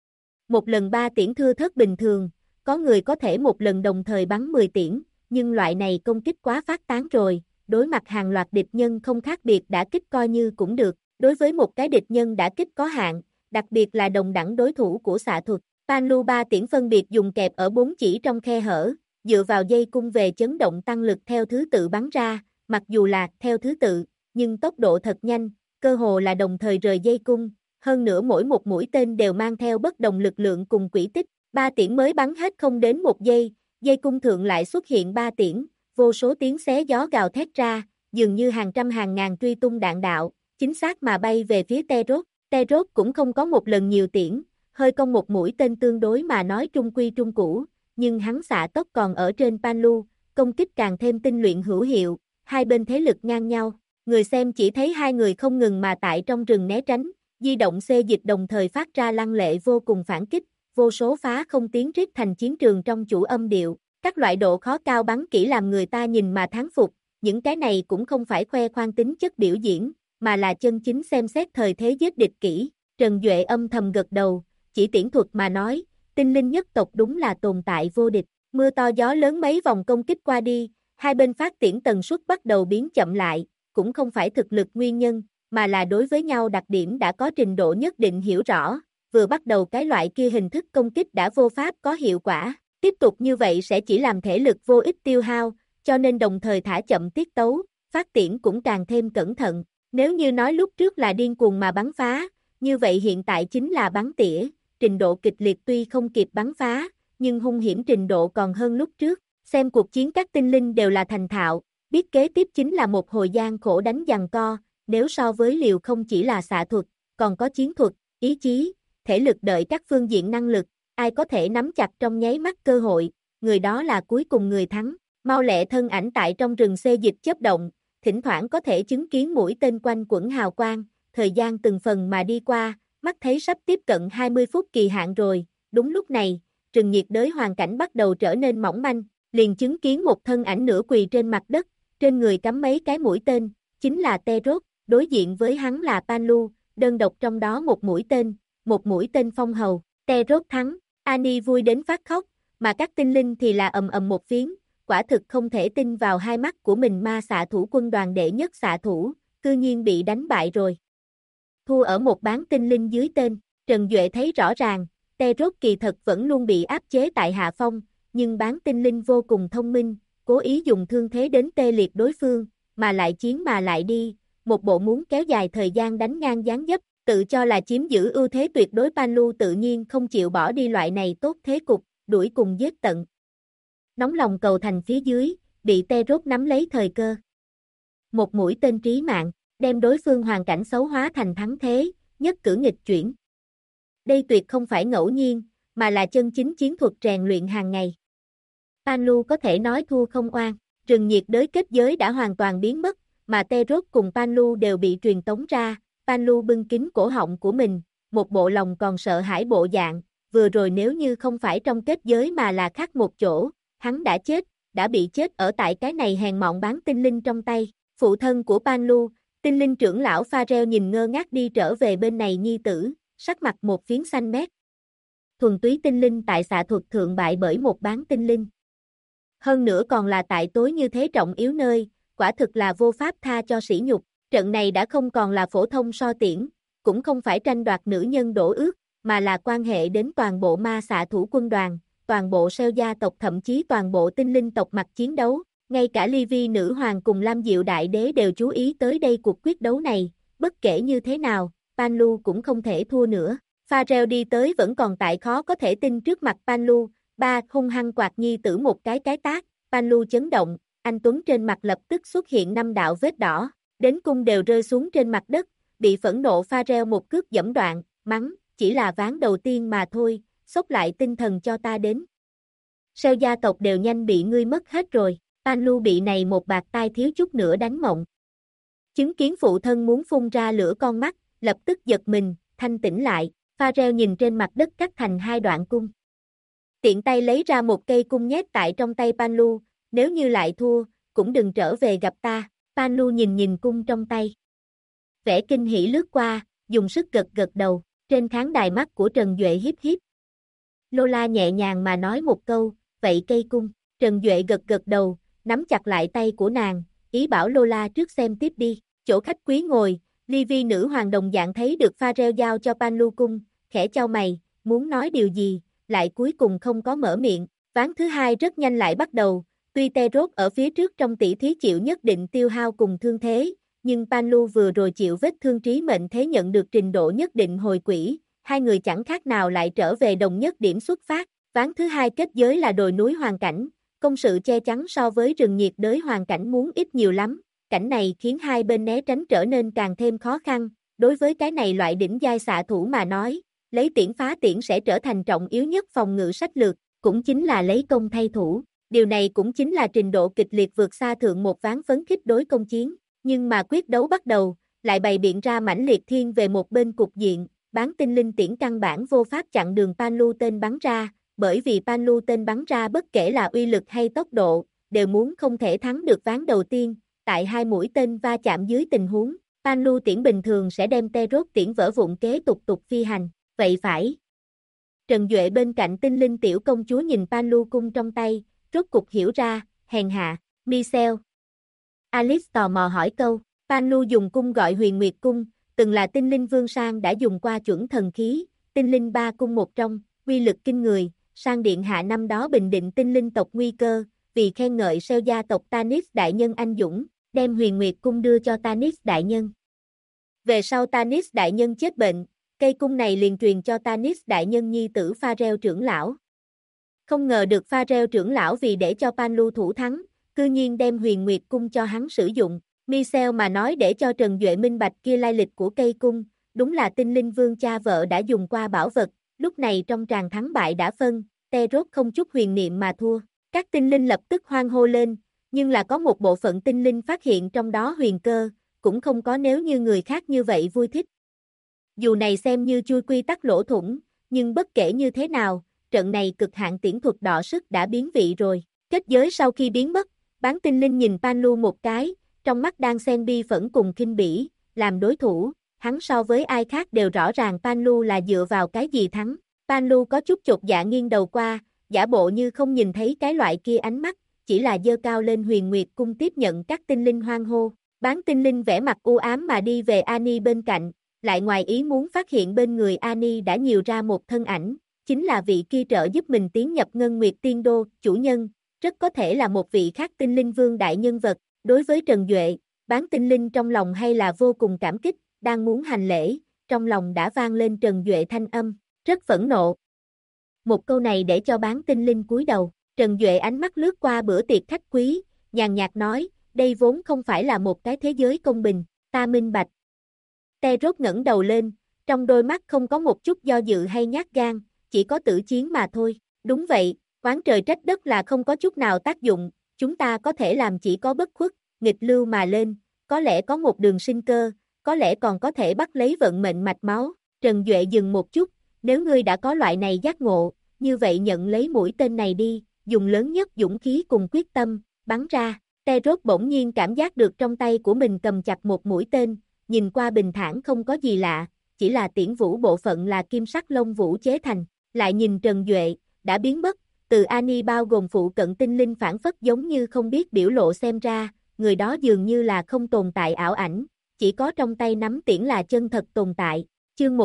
Một lần 3 tiễn thưa thớt bình thường, có người có thể một lần đồng thời bắn 10 tiễn, nhưng loại này công kích quá phát tán rồi, đối mặt hàng loạt địch nhân không khác biệt đã kích coi như cũng được, đối với một cái địch nhân đã kích có hạn, đặc biệt là đồng đẳng đối thủ của xạ thuật. Panlu 3 tiễn phân biệt dùng kẹp ở 4 chỉ trong khe hở, dựa vào dây cung về chấn động tăng lực theo thứ tự bắn ra, mặc dù là theo thứ tự, nhưng tốc độ thật nhanh, cơ hồ là đồng thời rời dây cung, hơn nữa mỗi một mũi tên đều mang theo bất đồng lực lượng cùng quỹ tích, 3 tiễn mới bắn hết không đến 1 giây, dây cung thượng lại xuất hiện 3 tiễn, vô số tiếng xé gió gào thét ra, dường như hàng trăm hàng ngàn truy tung đạn đạo, chính xác mà bay về phía T-Rốt. T-Rốt cũng không có một lần nhiều tiễn, hơi cong một mũi tên tương đối mà nói trung quy trung cũ, nhưng hắn xạ tốc còn ở trên Panlu, công kích càng thêm tinh luyện hữu hiệu, hai bên thế lực ngang nhau, người xem chỉ thấy hai người không ngừng mà tại trong rừng né tránh, di động xê dịch đồng thời phát ra lăng lệ vô cùng phản kích, vô số phá không tiến rít thành chiến trường trong chủ âm điệu, các loại độ khó cao bắn kỹ làm người ta nhìn mà thán phục, những cái này cũng không phải khoe khoang tính chất biểu diễn, mà là chân chính xem xét thời thế giết địch kỹ. Trần Duệ âm thầm gật đầu, chỉ tiễn thuật mà nói, tinh linh nhất tộc đúng là tồn tại vô địch. Mưa to gió lớn mấy vòng công kích qua đi, hai bên phát tiễn tần suất bắt đầu biến chậm lại, cũng không phải thực lực nguyên nhân, mà là đối với nhau đặc điểm đã có trình độ nhất định hiểu rõ, vừa bắt đầu cái loại kia hình thức công kích đã vô pháp có hiệu quả, tiếp tục như vậy sẽ chỉ làm thể lực vô ích tiêu hao, cho nên đồng thời thả chậm tiết tấu, phát tiễn cũng càng thêm cẩn thận. Nếu như nói lúc trước là điên cuồng mà bắn phá, như vậy hiện tại chính là bắn tỉa, trình độ kịch liệt tuy không kịp bắn phá, nhưng hung hiểm trình độ còn hơn lúc trước. Xem cuộc chiến các tinh linh đều là thành thạo, biết kế tiếp chính là một hồi gian khổ đánh giằng co, nếu so với liều không chỉ là xạ thuật, còn có chiến thuật, ý chí, thể lực đợi các phương diện năng lực, ai có thể nắm chặt trong nháy mắt cơ hội, người đó là cuối cùng người thắng. Mau lẹ thân ảnh tại trong rừng xê dịch chớp động, thỉnh thoảng có thể chứng kiến mũi tên quanh quẩn hào quang, thời gian từng phần mà đi qua, mắt thấy sắp tiếp cận 20 phút kỳ hạn rồi, đúng lúc này, rừng nhiệt đới hoàn cảnh bắt đầu trở nên mỏng manh, liền chứng kiến một thân ảnh nửa quỳ trên mặt đất, trên người cắm mấy cái mũi tên, chính là Terốt, đối diện với hắn là Panlu, đơn độc trong đó một mũi tên phong hầu, Terốt thắng, Annie vui đến phát khóc, mà các tinh linh thì là ầm ầm một phiến, quả thực không thể tin vào hai mắt của mình, ma xạ thủ quân đoàn đệ nhất xạ thủ, cư nhiên bị đánh bại rồi. Thua ở một bán tinh linh dưới tên, Trần Duệ thấy rõ ràng, Terốt kỳ thật vẫn luôn bị áp chế tại hạ phong, nhưng bán tinh linh vô cùng thông minh, cố ý dùng thương thế đến tê liệt đối phương, mà lại chiến mà lại đi, một bộ muốn kéo dài thời gian đánh ngang gián dấp, tự cho là chiếm giữ ưu thế tuyệt đối. Panlu tự nhiên không chịu bỏ đi loại này tốt thế cục, đuổi cùng giết tận. Nóng lòng cầu thành phía dưới, bị Terốt nắm lấy thời cơ. Một mũi tên trí mạng, đem đối phương hoàn cảnh xấu hóa thành thắng thế, nhất cử nghịch chuyển. Đây tuyệt không phải ngẫu nhiên, mà là chân chính chiến thuật rèn luyện hàng ngày. Panlu có thể nói thua không oan, rừng nhiệt đới kết giới đã hoàn toàn biến mất, mà Terốt cùng Panlu đều bị truyền tống ra, Panlu bưng kín cổ họng của mình, một bộ lòng còn sợ hãi bộ dạng, vừa rồi nếu như không phải trong kết giới mà là khác một chỗ, hắn đã bị chết ở tại cái này hèn mọn bán tinh linh trong tay. Phụ thân của Panlu, tinh linh trưởng lão Pharrell nhìn ngơ ngác đi trở về bên này nhi tử, sắc mặt một phiến xanh mét. Thuần túy tinh linh tại xạ thuật thượng bại bởi một bán tinh linh. Hơn nữa còn là tại tối như thế trọng yếu nơi, quả thực là vô pháp tha cho sỉ nhục. Trận này đã không còn là phổ thông so tiễn, cũng không phải tranh đoạt nữ nhân đổ ước, mà là quan hệ đến toàn bộ ma xạ thủ quân đoàn, toàn bộ Seo gia tộc, thậm chí toàn bộ tinh linh tộc mặt chiến đấu. Ngay cả Livy nữ hoàng cùng Lam Diệu đại đế đều chú ý tới đây cuộc quyết đấu này, bất kể như thế nào, Panlu cũng không thể thua nữa. Pharrell đi tới vẫn còn tại khó có thể tin trước mặt Panlu, ba hung hăng quạt nhi tử một cái tát, Panlu chấn động, anh Tuấn trên mặt lập tức xuất hiện 5 đạo vết đỏ, đến cung đều rơi xuống trên mặt đất, bị phẫn nộ Pharrell một cước giẫm đoạn, mắng, chỉ là ván đầu tiên mà thôi, xốc lại tinh thần cho ta đến. Seo gia tộc đều nhanh bị ngươi mất hết rồi. Panlu bị này một bạt tai thiếu chút nữa đánh mộng. Chứng kiến phụ thân muốn phun ra lửa con mắt, lập tức giật mình, thanh tỉnh lại, Pharrell nhìn trên mặt đất cắt thành 2 đoạn cung. Tiện tay lấy ra một cây cung nhét tại trong tay Panlu, nếu như lại thua, cũng đừng trở về gặp ta. Panlu nhìn cung trong tay. Vẻ kinh hỉ lướt qua, dùng sức gật đầu, trên khán đài mắt của Trần Duệ hiếp hiếp. Lola nhẹ nhàng mà nói một câu, vậy cây cung, Trần Duệ gật đầu, nắm chặt lại tay của nàng, ý bảo Lola trước xem tiếp đi. Chỗ khách quý ngồi, Livy nữ hoàng đồng dạng thấy được Pharrell giao cho Panlu cung, khẽ chau mày, muốn nói điều gì, lại cuối cùng không có mở miệng. Ván thứ hai rất nhanh lại bắt đầu, tuy Terốt ở phía trước trong tỷ thí chịu nhất định tiêu hao cùng thương thế, nhưng Panlu vừa rồi chịu vết thương trí mệnh thế nhận được trình độ nhất định hồi quỹ, hai người chẳng khác nào lại trở về đồng nhất điểm xuất phát. Ván thứ hai kết giới là đồi núi hoàn cảnh, công sự che chắn so với rừng nhiệt đới hoàn cảnh muốn ít nhiều lắm, cảnh này khiến hai bên né tránh trở nên càng thêm khó khăn, đối với cái này loại đỉnh giai xạ thủ mà nói, lấy tiễn phá tiễn sẽ trở thành trọng yếu nhất phòng ngự sách lược, cũng chính là lấy công thay thủ, điều này cũng chính là trình độ kịch liệt vượt xa thượng một ván phấn khích đối công chiến, nhưng mà quyết đấu bắt đầu, lại bày biện ra mãnh liệt thiên về một bên cục diện, bán tinh linh tiễn căn bản vô pháp chặn đường Panlu tên bắn ra, bởi vì Panlu tên bắn ra bất kể là uy lực hay tốc độ, đều muốn không thể thắng được ván đầu tiên, tại hai mũi tên va chạm dưới tình huống, Panlu tiễn bình thường sẽ đem Terốt tiễn vỡ vụn kế tục phi hành, vậy phải. Trần Duệ bên cạnh tinh linh tiểu công chúa nhìn Panlu cung trong tay, rốt cục hiểu ra, hèn hạ, Michel. Alice tò mò hỏi câu, Panlu dùng cung gọi Huyền Nguyệt cung, từng là tinh linh vương Sang đã dùng qua chuẩn thần khí, tinh linh ba cung một trong, uy lực kinh người, Sang điện hạ năm đó bình định tinh linh tộc nguy cơ, vì khen ngợi seo gia tộc Tanis đại nhân anh dũng, đem Huyền Nguyệt cung đưa cho Tanis đại nhân. Về sau Tanis đại nhân chết bệnh, cây cung này liền truyền cho Tanis đại nhân nhi tử Pharrell trưởng lão. Không ngờ được Pharrell trưởng lão vì để cho Panlu thủ thắng, cư nhiên đem Huyền Nguyệt cung cho hắn sử dụng. Michel mà nói để cho Trần Duệ minh bạch kia lai lịch của cây cung, đúng là tinh linh vương cha vợ đã dùng qua bảo vật, lúc này trong tràng thắng bại đã phân, Terốt không chút huyền niệm mà thua. Các tinh linh lập tức hoan hô lên, nhưng là có một bộ phận tinh linh phát hiện trong đó huyền cơ, cũng không có nếu như người khác như vậy vui thích. Dù này xem như chui quy tắc lỗ thủng, nhưng bất kể như thế nào, trận này cực hạn tiễn thuật đọ sức đã biến vị rồi. Kết giới sau khi biến mất, bán tinh linh nhìn Panlu một cái, trong mắt đang xen bi phẫn cùng khinh bỉ, làm đối thủ, hắn so với ai khác đều rõ ràng Panlu là dựa vào cái gì thắng. Panlu có chút chột dạ nghiêng đầu qua, giả bộ như không nhìn thấy cái loại kia ánh mắt, chỉ là giơ cao lên Huyền Nguyệt cung tiếp nhận các tinh linh hoan hô. Bán tinh linh vẻ mặt u ám mà đi về Annie bên cạnh, lại ngoài ý muốn phát hiện bên người Annie đã nhiều ra một thân ảnh, chính là vị kia trợ giúp mình tiến nhập Ngân Nguyệt Tiên Đô, chủ nhân, rất có thể là một vị khác tinh linh vương đại nhân vật. Đối với Trần Duệ, bán tinh linh trong lòng hay là vô cùng cảm kích, đang muốn hành lễ, trong lòng đã vang lên Trần Duệ thanh âm, rất phẫn nộ. Một câu này để cho bán tinh linh cúi đầu, Trần Duệ ánh mắt lướt qua bữa tiệc khách quý, nhàn nhạt nói, đây vốn không phải là một cái thế giới công bình, ta minh bạch. Terốt ngẩng đầu lên, trong đôi mắt không có một chút do dự hay nhát gan, chỉ có tử chiến mà thôi. Đúng vậy, oán trời trách đất là không có chút nào tác dụng, chúng ta có thể làm chỉ có bất khuất, nghịch lưu mà lên, có lẽ có một đường sinh cơ, có lẽ còn có thể bắt lấy vận mệnh mạch máu. Trần Duệ dừng một chút, nếu ngươi đã có loại này giác ngộ, như vậy nhận lấy mũi tên này đi, dùng lớn nhất dũng khí cùng quyết tâm, bắn ra. Terốt bỗng nhiên cảm giác được trong tay của mình cầm chặt một mũi tên, nhìn qua bình thản không có gì lạ, chỉ là tiễn vũ bộ phận là kim sắc lông vũ chế thành, lại nhìn Trần Duệ, đã biến mất, từ Annie bao gồm phụ cận tinh linh phản phất giống như không biết biểu lộ xem ra, người đó dường như là không tồn tại ảo ảnh, chỉ có trong tay nắm tiễn là chân thật tồn tại. Chương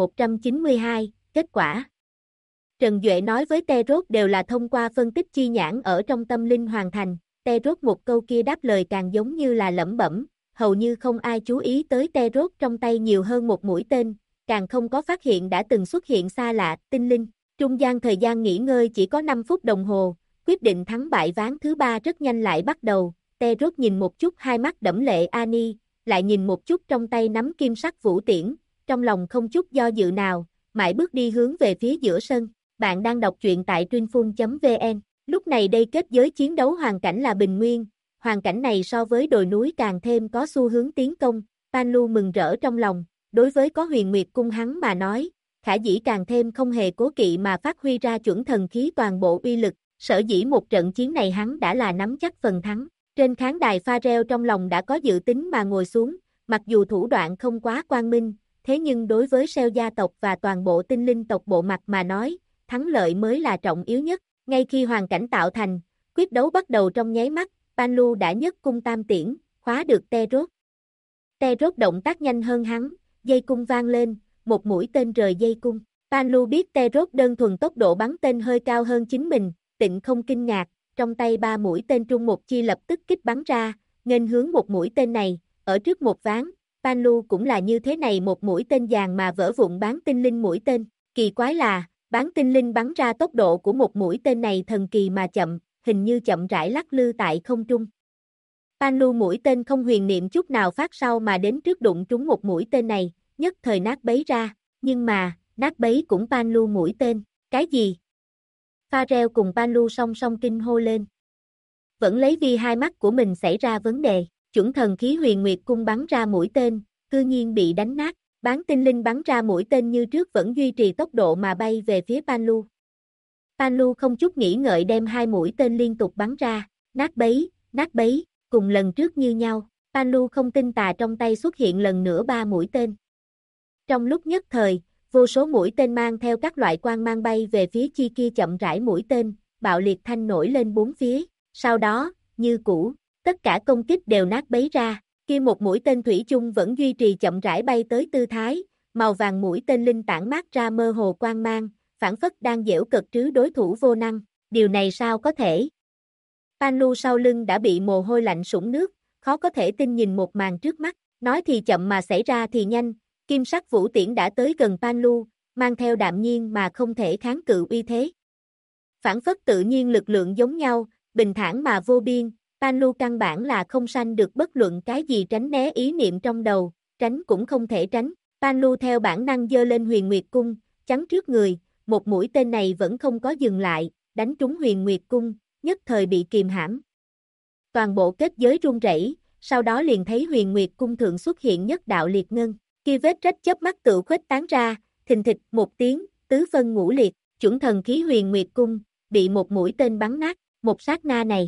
1192, kết quả. Trần Duệ nói với Terốt đều là thông qua phân tích chi nhãn ở trong tâm linh hoàn thành, Terốt một câu kia đáp lời càng giống như là lẩm bẩm, hầu như không ai chú ý tới Terốt trong tay nhiều hơn một mũi tên, càng không có phát hiện đã từng xuất hiện xa lạ, tinh linh. Trung gian thời gian nghỉ ngơi chỉ có 5 phút đồng hồ, quyết định thắng bại ván thứ 3 rất nhanh lại bắt đầu, Terốt nhìn một chút hai mắt đẫm lệ Annie, lại nhìn một chút trong tay nắm kim sắc vũ tiễn, trong lòng không chút do dự nào, mãi bước đi hướng về phía giữa sân. Bạn đang đọc truyện tại Truyinphun.vn. Lúc này đây kết giới chiến đấu hoàn cảnh là bình nguyên, hoàn cảnh này so với đồi núi càng thêm có xu hướng tiến công, Panlu mừng rỡ trong lòng, đối với có Huyền Nguyệt cung hắn mà nói, khả dĩ càng thêm không hề cố kỵ mà phát huy ra chuẩn thần khí toàn bộ uy lực, sở dĩ một trận chiến này hắn đã là nắm chắc phần thắng. Trên khán đài Pharrell trong lòng đã có dự tính mà ngồi xuống, mặc dù thủ đoạn không quá quang minh, thế nhưng đối với Seo gia tộc và toàn bộ tinh linh tộc bộ mặt mà nói, thắng lợi mới là trọng yếu nhất. Ngay khi hoàn cảnh tạo thành, quyết đấu bắt đầu trong nháy mắt, Panlu đã nhất cung tam tiễn, khóa được Terốt. Terốt động tác nhanh hơn hắn, dây cung vang lên, một mũi tên rời dây cung. Panlu biết Terốt đơn thuần tốc độ bắn tên hơi cao hơn chính mình, tịnh không kinh ngạc, trong tay 3 mũi tên trung một chi lập tức kích bắn ra, nghênh hướng một mũi tên này, ở trước một ván, Panlu cũng là như thế này một mũi tên vàng mà vỡ vụn bán tinh linh mũi tên. Kỳ quái là, bán tinh linh bắn ra tốc độ của một mũi tên này thần kỳ mà chậm, hình như chậm rãi lắc lư tại không trung. Panlu mũi tên không huyền niệm chút nào phát sau mà đến trước đụng trúng một mũi tên này, nhất thời nát bấy ra, nhưng mà, nát bấy cũng Panlu mũi tên, cái gì? Pharrell cùng Panlu song song kinh hô lên. Vẫn lấy vì hai mắt của mình xảy ra vấn đề, chuẩn thần khí Huyền Nguyệt cung bắn ra mũi tên, cư nhiên bị đánh nát. Bán tinh linh bắn ra mũi tên như trước vẫn duy trì tốc độ mà bay về phía Panlu. Panlu không chút nghĩ ngợi đem 2 mũi tên liên tục bắn ra, nát bấy, cùng lần trước như nhau. Panlu không tin tà trong tay xuất hiện lần nữa 3 mũi tên. Trong lúc nhất thời, vô số mũi tên mang theo các loại quang mang bay về phía chi kia chậm rãi mũi tên, bạo liệt thanh nổi lên bốn phía. Sau đó, như cũ, tất cả công kích đều nát bấy ra. Kia một mũi tên thủy chung vẫn duy trì chậm rãi bay tới tư thái, màu vàng mũi tên linh tản mát ra mơ hồ quang mang, phản phất đang giễu cợt trứ đối thủ vô năng. Điều này sao có thể? Panlu sau lưng đã bị mồ hôi lạnh sũng nước, khó có thể tin nhìn một màn trước mắt. Nói thì chậm mà xảy ra thì nhanh, kim sắc vũ tiễn đã tới gần Panlu, mang theo đạm nhiên mà không thể kháng cự uy thế. Phản phất tự nhiên lực lượng giống nhau, bình thản mà vô biên, Panlu căn bản là không sanh được bất luận cái gì tránh né ý niệm trong đầu, tránh cũng không thể tránh. Panlu theo bản năng giơ lên Huyền Nguyệt Cung, chắn trước người, một mũi tên này vẫn không có dừng lại, đánh trúng Huyền Nguyệt Cung, nhất thời bị kìm hãm. Toàn bộ kết giới rung rẩy, sau đó liền thấy Huyền Nguyệt Cung thượng xuất hiện nhất đạo liệt ngân, kia vết rách chớp mắt tự khuếch tán ra, thình thịch một tiếng, tứ phân ngũ liệt, chuẩn thần khí Huyền Nguyệt Cung bị một mũi tên bắn nát, một sát na này.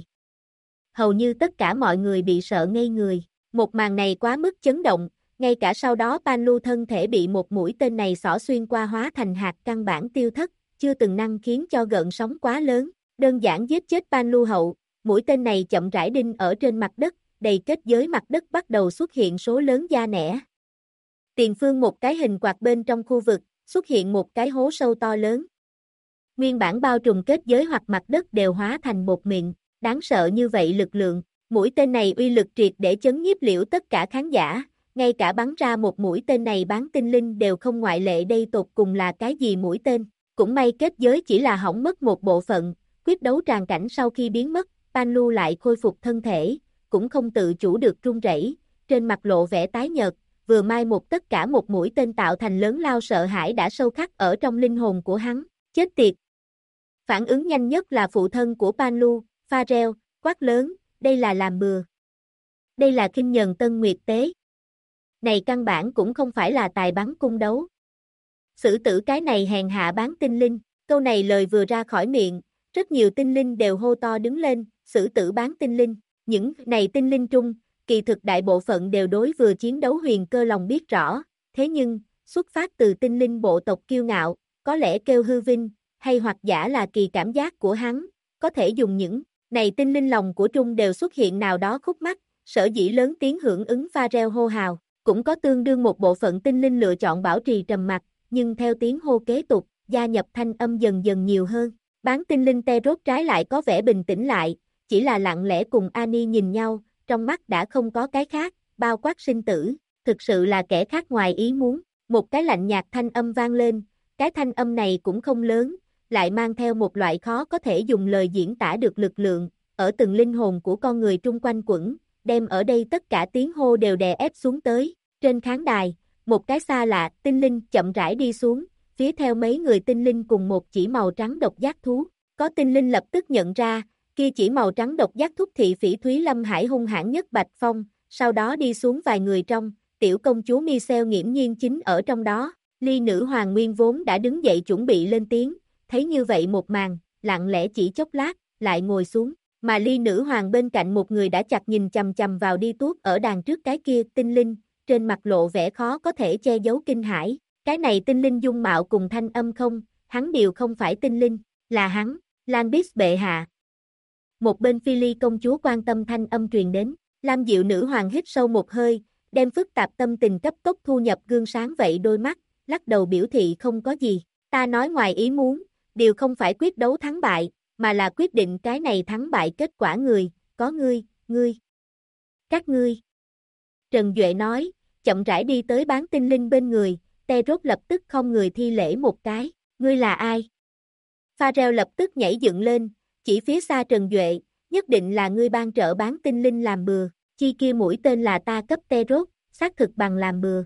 Hầu như tất cả mọi người bị sợ ngây người, một màn này quá mức chấn động, ngay cả sau đó Panlu thân thể bị một mũi tên này xỏ xuyên qua hóa thành hạt căn bản tiêu thất, chưa từng năng khiến cho gợn sóng quá lớn, đơn giản giết chết Panlu hậu, mũi tên này chậm rãi đinh ở trên mặt đất, đầy kết giới mặt đất bắt đầu xuất hiện số lớn da nẻ. Tiền phương một cái hình quạt bên trong khu vực, xuất hiện một cái hố sâu to lớn. Nguyên bản bao trùm kết giới hoặc mặt đất đều hóa thành bột mịn, đáng sợ như vậy lực lượng, mũi tên này uy lực triệt để chấn nhiếp liễu tất cả khán giả, ngay cả bắn ra một mũi tên này bán tinh linh đều không ngoại lệ. Đây tột cùng là cái gì mũi tên, cũng may kết giới chỉ là hỏng mất một bộ phận, quyết đấu tràng cảnh sau khi biến mất, Panlu lại khôi phục thân thể, cũng không tự chủ được run rẩy, trên mặt lộ vẻ tái nhợt, vừa mai một tất cả một mũi tên tạo thành lớn lao sợ hãi đã sâu khắc ở trong linh hồn của hắn, chết tiệt. Phản ứng nhanh nhất là phụ thân của Panlu, Pharrell, quát lớn, đây là làm bừa. Đây là khinh nhờn Tân Nguyệt Tế. Này căn bản cũng không phải là tài bắn cung đấu. Xử tử cái này hèn hạ bán tinh linh, câu này lời vừa ra khỏi miệng, rất nhiều tinh linh đều hô to đứng lên, xử tử bán tinh linh. Những này tinh linh trung, kỳ thực đại bộ phận đều đối vừa chiến đấu huyền cơ lòng biết rõ, thế nhưng, xuất phát từ tinh linh bộ tộc kiêu ngạo, có lẽ kêu hư vinh, hay hoặc giả là kỳ cảm giác của hắn, có thể dùng những này tinh linh lòng của trung đều xuất hiện nào đó khúc mắc, sở dĩ lớn tiếng hưởng ứng Pharrell hô hào, cũng có tương đương một bộ phận tinh linh lựa chọn bảo trì trầm mặc, nhưng theo tiếng hô kế tục, gia nhập thanh âm dần dần nhiều hơn. Bán tinh linh Terốt trái lại có vẻ bình tĩnh lại, chỉ là lặng lẽ cùng Annie nhìn nhau, trong mắt đã không có cái khác, bao quát sinh tử, thực sự là kẻ khác ngoài ý muốn. Một cái lạnh nhạt thanh âm vang lên, cái thanh âm này cũng không lớn, lại mang theo một loại khó có thể dùng lời diễn tả được lực lượng, ở từng linh hồn của con người trung quanh quẩn, đem ở đây tất cả tiếng hô đều đè ép xuống tới. Trên khán đài, một cái xa lạ, tinh linh chậm rãi đi xuống, phía theo mấy người tinh linh cùng một chỉ màu trắng độc giác thú. Có tinh linh lập tức nhận ra, kia chỉ màu trắng độc giác thúc thị phỉ Thúy Lâm Hải hung hãn nhất Bạch Phong, sau đó đi xuống vài người trong, tiểu công chúa Michelle nghiễm nhiên chính ở trong đó. Ly nữ hoàng nguyên vốn đã đứng dậy chuẩn bị lên tiếng, thấy như vậy một màn, lặng lẽ chỉ chốc lát, lại ngồi xuống, mà ly nữ hoàng bên cạnh một người đã chặt nhìn chằm chằm vào đi tuốt ở đàn trước cái kia tinh linh, trên mặt lộ vẻ khó có thể che giấu kinh hãi. Cái này tinh linh dung mạo cùng thanh âm không, hắn đều không phải tinh linh, là hắn, Lanbis bệ hạ. Một bên Phi Ly công chúa quan tâm thanh âm truyền đến, Lam Diệu nữ hoàng hít sâu một hơi, đem phức tạp tâm tình cấp tốc thu nhập gương sáng vậy đôi mắt, lắc đầu biểu thị không có gì, ta nói ngoài ý muốn, điều không phải quyết đấu thắng bại, mà là quyết định cái này thắng bại kết quả người, có ngươi, các ngươi. Trần Duệ nói, chậm rãi đi tới bán tinh linh bên người, Terốt lập tức không người thi lễ một cái, ngươi là ai? Pharrell lập tức nhảy dựng lên, chỉ phía xa Trần Duệ, nhất định là ngươi ban trợ bán tinh linh làm bừa, chi kia mũi tên là ta cấp Terốt, xác thực bằng làm bừa.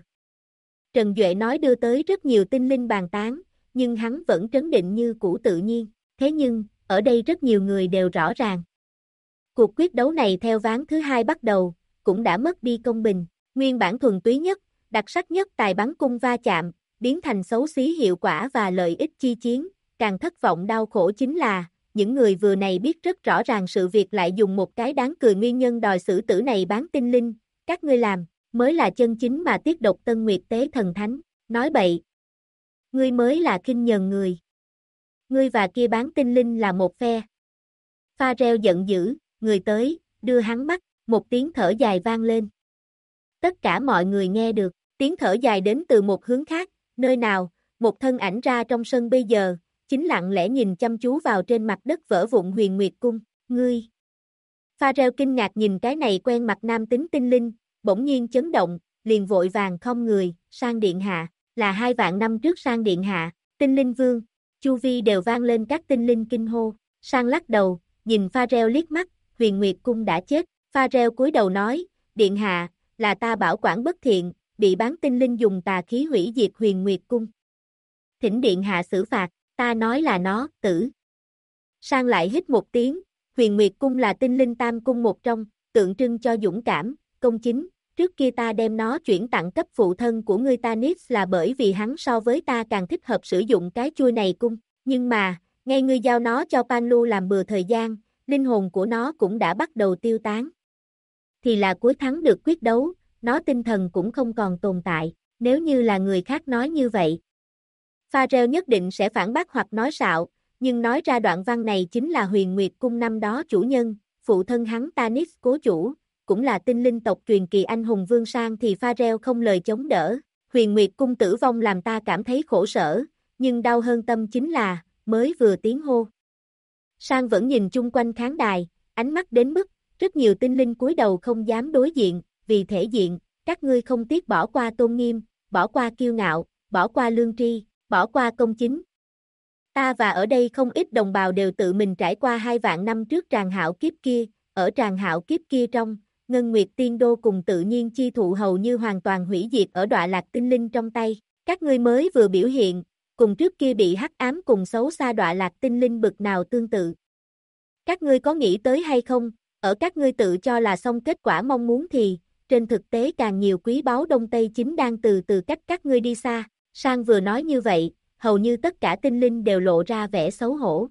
Trần Duệ nói đưa tới rất nhiều tinh linh bàn tán, nhưng hắn vẫn trấn định như cũ tự nhiên, thế nhưng, ở đây rất nhiều người đều rõ ràng. Cuộc quyết đấu này theo ván thứ hai bắt đầu, cũng đã mất đi công bình, nguyên bản thuần túy nhất, Đặc sắc nhất tài bắn cung va chạm, biến thành xấu xí hiệu quả và lợi ích chi chiến, càng thất vọng đau khổ chính là, những người vừa này biết rất rõ ràng sự việc lại dùng một cái đáng cười nguyên nhân đòi xử tử này bán tinh linh, các ngươi làm, mới là chân chính mà tiết độc Tân Nguyệt Tế Thần Thánh, nói bậy. Ngươi mới là khinh nhờn người. Ngươi và kia bán tinh linh là một phe. Pharrell giận dữ, người tới, đưa hắn bắt, một tiếng thở dài vang lên. Tất cả mọi người nghe được, tiếng thở dài đến từ một hướng khác, nơi nào, một thân ảnh ra trong sân bây giờ, chính lặng lẽ nhìn chăm chú vào trên mặt đất vỡ vụn Huyền Nguyệt Cung, ngươi. Pharrell kinh ngạc nhìn cái này quen mặt nam tính tinh linh, bỗng nhiên chấn động, liền vội vàng khom người, sang điện hạ, là 2 vạn năm trước sang điện hạ, tinh linh vương, chu vi đều vang lên các tinh linh kinh hô, sang lắc đầu, nhìn Pharrell liếc mắt, Huyền Nguyệt Cung đã chết, Pharrell cúi đầu nói, điện hạ, là ta bảo quản bất thiện, bị bán tinh linh dùng tà khí hủy diệt Huyền Nguyệt Cung. Thỉnh điện hạ xử phạt, ta nói là nó, tử. Sang lại hít một tiếng, Huyền Nguyệt Cung là tinh linh tam cung một trong, tượng trưng cho dũng cảm, công chính, trước kia ta đem nó chuyển tặng cấp phụ thân của ngươi Tannis là bởi vì hắn so với ta càng thích hợp sử dụng cái chuôi này cung, nhưng mà, ngay ngươi giao nó cho Panlu làm bừa thời gian, linh hồn của nó cũng đã bắt đầu tiêu tán. Thì là cuối thắng được quyết đấu, nó tinh thần cũng không còn tồn tại, nếu như là người khác nói như vậy. Pharrell nhất định sẽ phản bác hoặc nói xạo, nhưng nói ra đoạn văn này chính là Huyền Nguyệt Cung năm đó chủ nhân, phụ thân hắn Tannis cố chủ, cũng là tinh linh tộc truyền kỳ anh hùng Vương Sang thì Pharrell không lời chống đỡ. Huyền Nguyệt Cung tử vong làm ta cảm thấy khổ sở, nhưng đau hơn tâm chính là, mới vừa tiếng hô. Sang vẫn nhìn chung quanh khán đài, ánh mắt đến mức, rất nhiều tinh linh cúi đầu không dám đối diện, vì thể diện, các ngươi không tiếc bỏ qua tôn nghiêm, bỏ qua kiêu ngạo, bỏ qua lương tri, bỏ qua công chính. Ta và ở đây không ít đồng bào đều tự mình trải qua 2 vạn năm trước tràng hạo kiếp kia, ở tràng hạo kiếp kia trong, Ngân Nguyệt Tiên Đô cùng tự nhiên chi thụ hầu như hoàn toàn hủy diệt ở đọa lạc tinh linh trong tay, các ngươi mới vừa biểu hiện, cùng trước kia bị hắc ám cùng xấu xa đọa lạc tinh linh bực nào tương tự. Các ngươi có nghĩ tới hay không, ở các ngươi tự cho là xong kết quả mong muốn thì, trên thực tế càng nhiều quý báu Đông Tây chính đang từ từ cách các ngươi đi xa, Sang vừa nói như vậy, hầu như tất cả tinh linh đều lộ ra vẻ xấu hổ.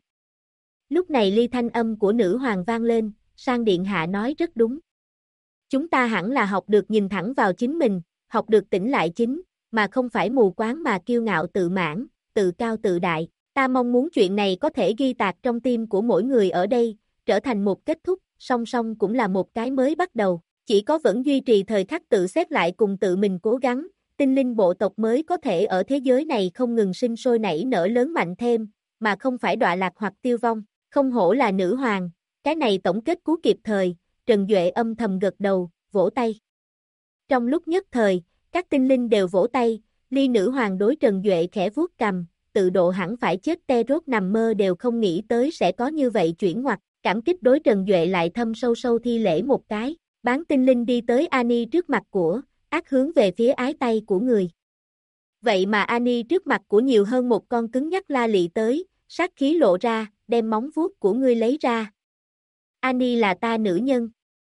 Lúc này ly thanh âm của nữ hoàng vang lên, Sang điện hạ nói rất đúng. Chúng ta hẳn là học được nhìn thẳng vào chính mình, học được tỉnh lại chính, mà không phải mù quáng mà kiêu ngạo tự mãn, tự cao tự đại. Ta mong muốn chuyện này có thể ghi tạc trong tim của mỗi người ở đây, trở thành một kết thúc, song song cũng là một cái mới bắt đầu. Chỉ có vẫn duy trì thời khắc tự xét lại cùng tự mình cố gắng, tinh linh bộ tộc mới có thể ở thế giới này không ngừng sinh sôi nảy nở lớn mạnh thêm, mà không phải đọa lạc hoặc tiêu vong. Không hổ là nữ hoàng, cái này tổng kết cứu kịp thời, Trần Duệ âm thầm gật đầu, vỗ tay. Trong lúc nhất thời, các tinh linh đều vỗ tay, ly nữ hoàng đối Trần Duệ khẽ vuốt cằm, tự độ hẳn phải chết te rốt nằm mơ đều không nghĩ tới sẽ có như vậy chuyển ngoặt, cảm kích đối Trần Duệ lại thâm sâu sâu thi lễ một cái, bán tinh linh đi tới Annie trước mặt của, ác hướng về phía ái tay của người. Vậy mà Annie trước mặt của nhiều hơn một con cứng nhắc la lị tới, sát khí lộ ra, đem móng vuốt của ngươi lấy ra. Annie là ta nữ nhân.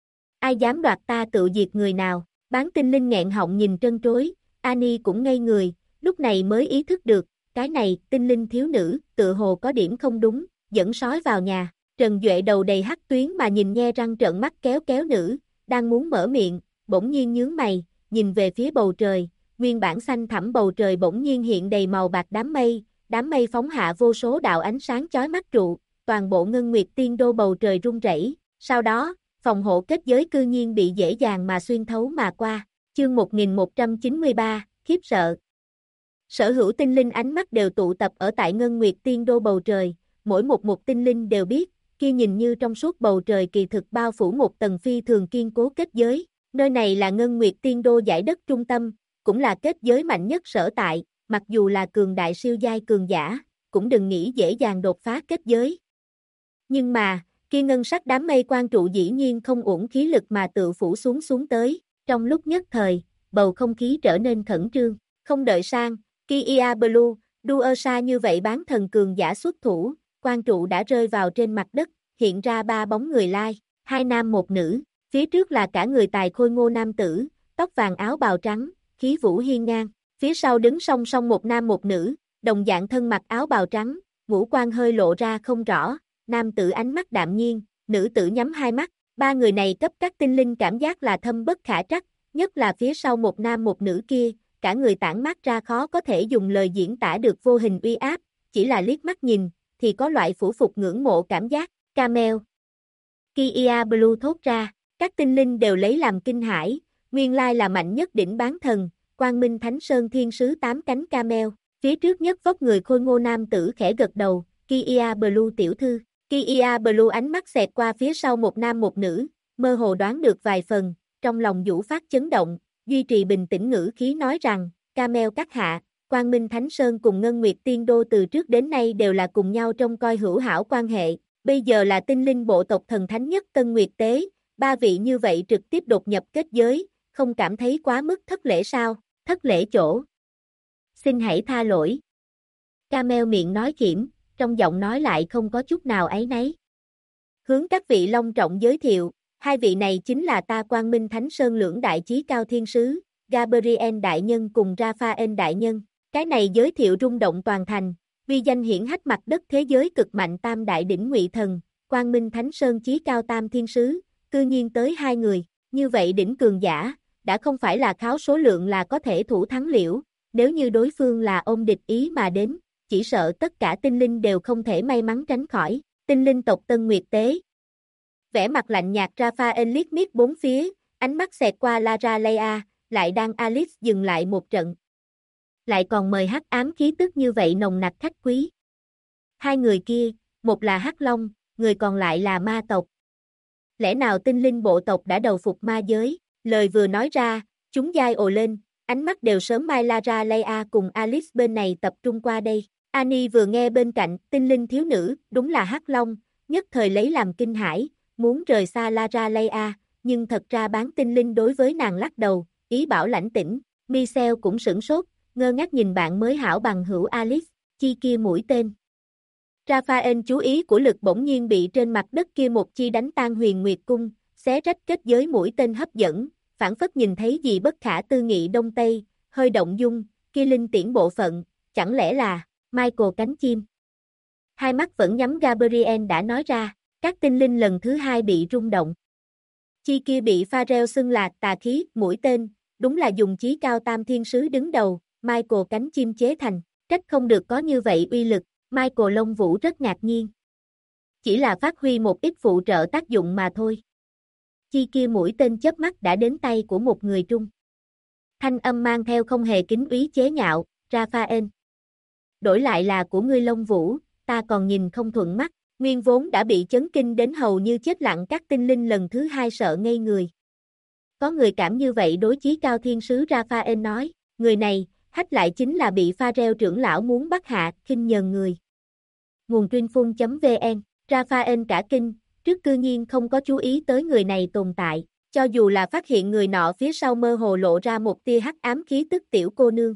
Ai dám đoạt ta tự diệt người nào, bán tinh linh nghẹn họng nhìn trân trối, Annie cũng ngây người, lúc này mới ý thức được, cái này, tinh linh thiếu nữ, tự hồ có điểm không đúng, dẫn sói vào nhà, Trần Duệ đầu đầy hắc tuyến mà nhìn nhe răng trợn mắt kéo kéo nữ, đang muốn mở miệng, bỗng nhiên nhướng mày, nhìn về phía bầu trời, nguyên bản xanh thẳm bầu trời bỗng nhiên hiện đầy màu bạc đám mây phóng hạ vô số đạo ánh sáng chói mắt trụ, toàn bộ Ngân Nguyệt Tiên Đô bầu trời rung rẩy, sau đó, phòng hộ kết giới cư nhiên bị dễ dàng mà xuyên thấu mà qua, chương 1193, khiếp sợ. Sở hữu tinh linh ánh mắt đều tụ tập ở tại Ngân Nguyệt Tiên Đô bầu trời, mỗi một tinh linh đều biết, kia nhìn như trong suốt bầu trời kỳ thực bao phủ một tầng phi thường kiên cố kết giới, nơi này là Ngân Nguyệt Tiên Đô dải đất trung tâm, cũng là kết giới mạnh nhất sở tại, mặc dù là cường đại siêu giai cường giả, cũng đừng nghĩ dễ dàng đột phá kết giới. Nhưng mà, kia ngân sắc đám mây quan trụ dĩ nhiên không uổng khí lực mà tự phủ xuống tới, trong lúc nhất thời, bầu không khí trở nên khẩn trương, không đợi sang, Kia Blue, Duersa như vậy bán thần cường giả xuất thủ, quan trụ đã rơi vào trên mặt đất, hiện ra 3 bóng người lai, 2 nam 1 nữ, phía trước là cả người tài khôi ngô nam tử, tóc vàng áo bào trắng, khí vũ hiên ngang. Phía sau đứng song song một nam một nữ, đồng dạng thân mặc áo bào trắng, ngũ quan hơi lộ ra không rõ, nam tử ánh mắt đạm nhiên, nữ tử nhắm hai mắt. Ba người này cấp các tinh linh cảm giác là thâm bất khả trắc, nhất là phía sau một nam một nữ kia, cả người tản mát ra khó có thể dùng lời diễn tả được vô hình uy áp, chỉ là liếc mắt nhìn, thì có loại phủ phục ngưỡng mộ cảm giác. Camel. Kia Blue thốt ra, các tinh linh đều lấy làm kinh hãi, nguyên lai là mạnh nhất đỉnh bán thần, Quang Minh Thánh Sơn Thiên Sứ tám cánh Camel. Phía trước nhất vóc người khôi ngô nam tử khẽ gật đầu, Kia Blue tiểu thư. Kia Blue ánh mắt xẹt qua phía sau một nam một nữ, mơ hồ đoán được vài phần, trong lòng vũ phát chấn động, duy trì bình tĩnh ngữ khí nói rằng, Camel các hạ, Quang Minh Thánh Sơn cùng Ngân Nguyệt Tiên Đô từ trước đến nay đều là cùng nhau trông coi hữu hảo quan hệ, bây giờ là tinh linh bộ tộc thần thánh nhất Tân Nguyệt Tế, ba vị như vậy trực tiếp đột nhập kết giới, không cảm thấy quá mức thất lễ sao? Thất lễ chỗ. Xin hãy tha lỗi. Camel miệng nói khiểm, trong giọng nói lại không có chút nào áy náy. Hướng các vị long trọng giới thiệu, hai vị này chính là ta Quang Minh Thánh Sơn lưỡng đại chí cao thiên sứ, Gabriel đại nhân cùng Raphael đại nhân. Cái này giới thiệu rung động toàn thành, vi danh hiển hách mặt đất thế giới cực mạnh tam đại đỉnh ngụy thần, Quang Minh Thánh Sơn chí cao tam thiên sứ, cư nhiên tới hai người, như vậy đỉnh cường giả, đã không phải là kháo số lượng là có thể thủ thắng liễu, nếu như đối phương là ôm địch ý mà đến, chỉ sợ tất cả tinh linh đều không thể may mắn tránh khỏi. Tinh linh tộc Tân Nguyệt Tế. Vẻ mặt lạnh nhạt Raphael liếc miết bốn phía, ánh mắt xẹt qua Lara Leia, lại đang Alice dừng lại một trận. Lại còn mời hắc ám khí tức như vậy nồng nặc khách quý. Hai người kia, một là hắc long, người còn lại là ma tộc. Lẽ nào tinh linh bộ tộc đã đầu phục ma giới? Lời vừa nói ra, chúng giai ồ lên, ánh mắt đều sớm mai Lara Leia cùng Alice bên này tập trung qua đây. Annie vừa nghe bên cạnh, tinh linh thiếu nữ, đúng là hắc long, nhất thời lấy làm kinh hãi, muốn rời xa Lara Leia, nhưng thật ra bán tinh linh đối với nàng lắc đầu, ý bảo lãnh tĩnh. Michelle cũng sửng sốt, ngơ ngác nhìn bạn mới hảo bằng hữu Alice, chi kia mũi tên. Raphael chú ý của lực bỗng nhiên bị trên mặt đất kia một chi đánh tan Huyền Nguyệt cung, xé rách kết giới mũi tên hấp dẫn, phảng phất nhìn thấy gì bất khả tư nghị đông tây, hơi động dung, kia linh tiễn bộ phận, chẳng lẽ là Michael cánh chim. Hai mắt vẫn nhắm Gabriel đã nói ra, các tinh linh lần thứ hai bị rung động. Chi kia bị Pharrell xưng là tà khí, mũi tên, đúng là dùng chí cao tam thiên sứ đứng đầu, Michael cánh chim chế thành, trách không được có như vậy uy lực, Michael Long Vũ rất ngạc nhiên. Chỉ là phát huy một ít phụ trợ tác dụng mà thôi. Chi kia mũi tên chớp mắt đã đến tay của một người trung. Thanh âm mang theo không hề kính úy chế nhạo, Raphael. Đổi lại là của ngươi Long Vũ, ta còn nhìn không thuận mắt, nguyên vốn đã bị chấn kinh đến hầu như chết lặng các tinh linh lần thứ hai sợ ngây người. Có người cảm như vậy đối chí cao thiên sứ Raphael nói, người này, hách lại chính là bị Pharrell trưởng lão muốn bắt hạ, khinh nhờn người. Nguồn tuyên phun.vn, Raphael cả kinh, trước cư nhiên không có chú ý tới người này tồn tại, cho dù là phát hiện người nọ phía sau mơ hồ lộ ra một tia hắc ám khí tức tiểu cô nương.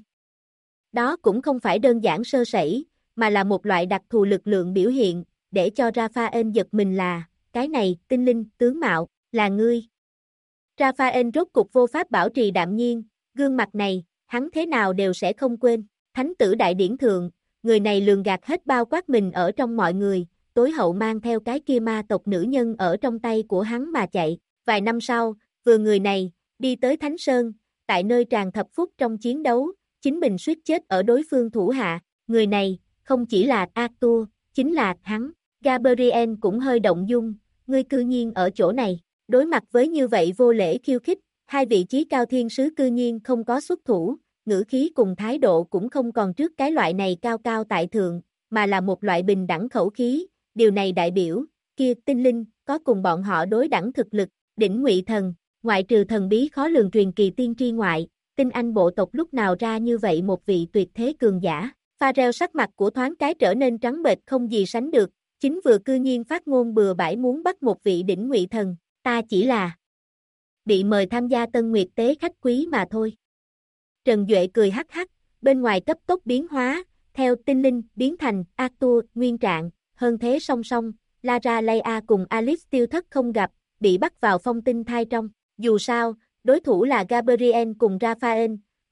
Đó cũng không phải đơn giản sơ sẩy, mà là một loại đặc thù lực lượng biểu hiện, để cho Raphael giật mình là, cái này, tinh linh, tướng mạo, là ngươi. Raphael rốt cục vô pháp bảo trì đạm nhiên, gương mặt này, hắn thế nào đều sẽ không quên, thánh tử đại điển thượng, người này lường gạt hết bao quát mình ở trong mọi người, tối hậu mang theo cái kia ma tộc nữ nhân ở trong tay của hắn mà chạy. Vài năm sau, vừa người này, đi tới Thánh Sơn, tại nơi tràn thập phúc trong chiến đấu, chính mình suýt chết ở đối phương thủ hạ, người này, không chỉ là Arthur, chính là hắn. Gabriel cũng hơi động dung, ngươi cư nhiên ở chỗ này, đối mặt với như vậy vô lễ khiêu khích, hai vị chí cao thiên sứ cư nhiên không có xuất thủ, ngữ khí cùng thái độ cũng không còn trước cái loại này cao cao tại thượng, mà là một loại bình đẳng khẩu khí, điều này đại biểu, kia tinh linh, có cùng bọn họ đối đẳng thực lực, đỉnh ngụy thần, ngoại trừ thần bí khó lường truyền kỳ tiên tri ngoại, tinh anh bộ tộc lúc nào ra như vậy một vị tuyệt thế cường giả. Pharrell sắc mặt của thoáng cái trở nên trắng bệch không gì sánh được, chính vừa cư nhiên phát ngôn bừa bãi muốn bắt một vị đỉnh ngụy thần, ta chỉ là bị mời tham gia Tân Nguyệt Tế khách quý mà thôi. Trần Duệ cười hắc hắc, bên ngoài cấp tốc biến hóa, theo tinh linh biến thành Arthur nguyên trạng, hơn thế song song, Lara Leia cùng Alice tiêu thất không gặp, bị bắt vào phong tinh thai trong. Dù sao, đối thủ là Gabriel cùng Raphael,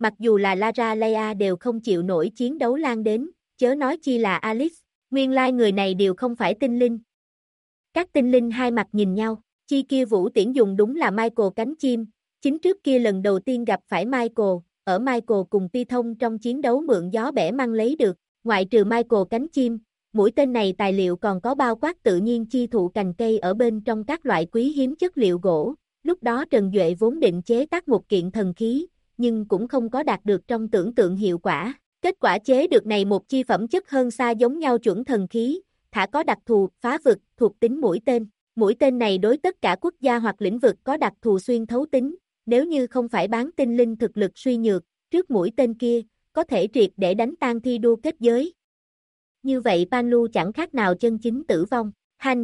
Mặc dù là Lara Leia đều không chịu nổi chiến đấu lan đến, chớ nói chi là Alice, nguyên lai người này đều không phải tinh linh. Các tinh linh hai mặt nhìn nhau, chi kia vũ tiễn dùng đúng là Michael cánh chim, chính trước kia lần đầu tiên gặp phải Michael, ở Michael cùng Pi Thông trong chiến đấu mượn gió bẻ măng lấy được, ngoại trừ Michael cánh chim, mũi tên này tài liệu còn có bao quát tự nhiên chi thụ cành cây ở bên trong các loại quý hiếm chất liệu gỗ, lúc đó Trần Duệ vốn định chế tác một kiện thần khí, nhưng cũng không có đạt được trong tưởng tượng hiệu quả. Kết quả chế được này một chi phẩm chất hơn xa giống nhau chuẩn thần khí, thả có đặc thù, phá vực, thuộc tính mũi tên. Mũi tên này đối tất cả quốc gia hoặc lĩnh vực có đặc thù xuyên thấu tính, nếu như không phải bán tinh linh thực lực suy nhược, trước mũi tên kia, có thể triệt để đánh tan thi đua kết giới. Như vậy Panlu chẳng khác nào chân chính tử vong. Hành!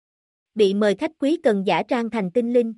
Bị mời khách quý cần giả trang thành tinh linh.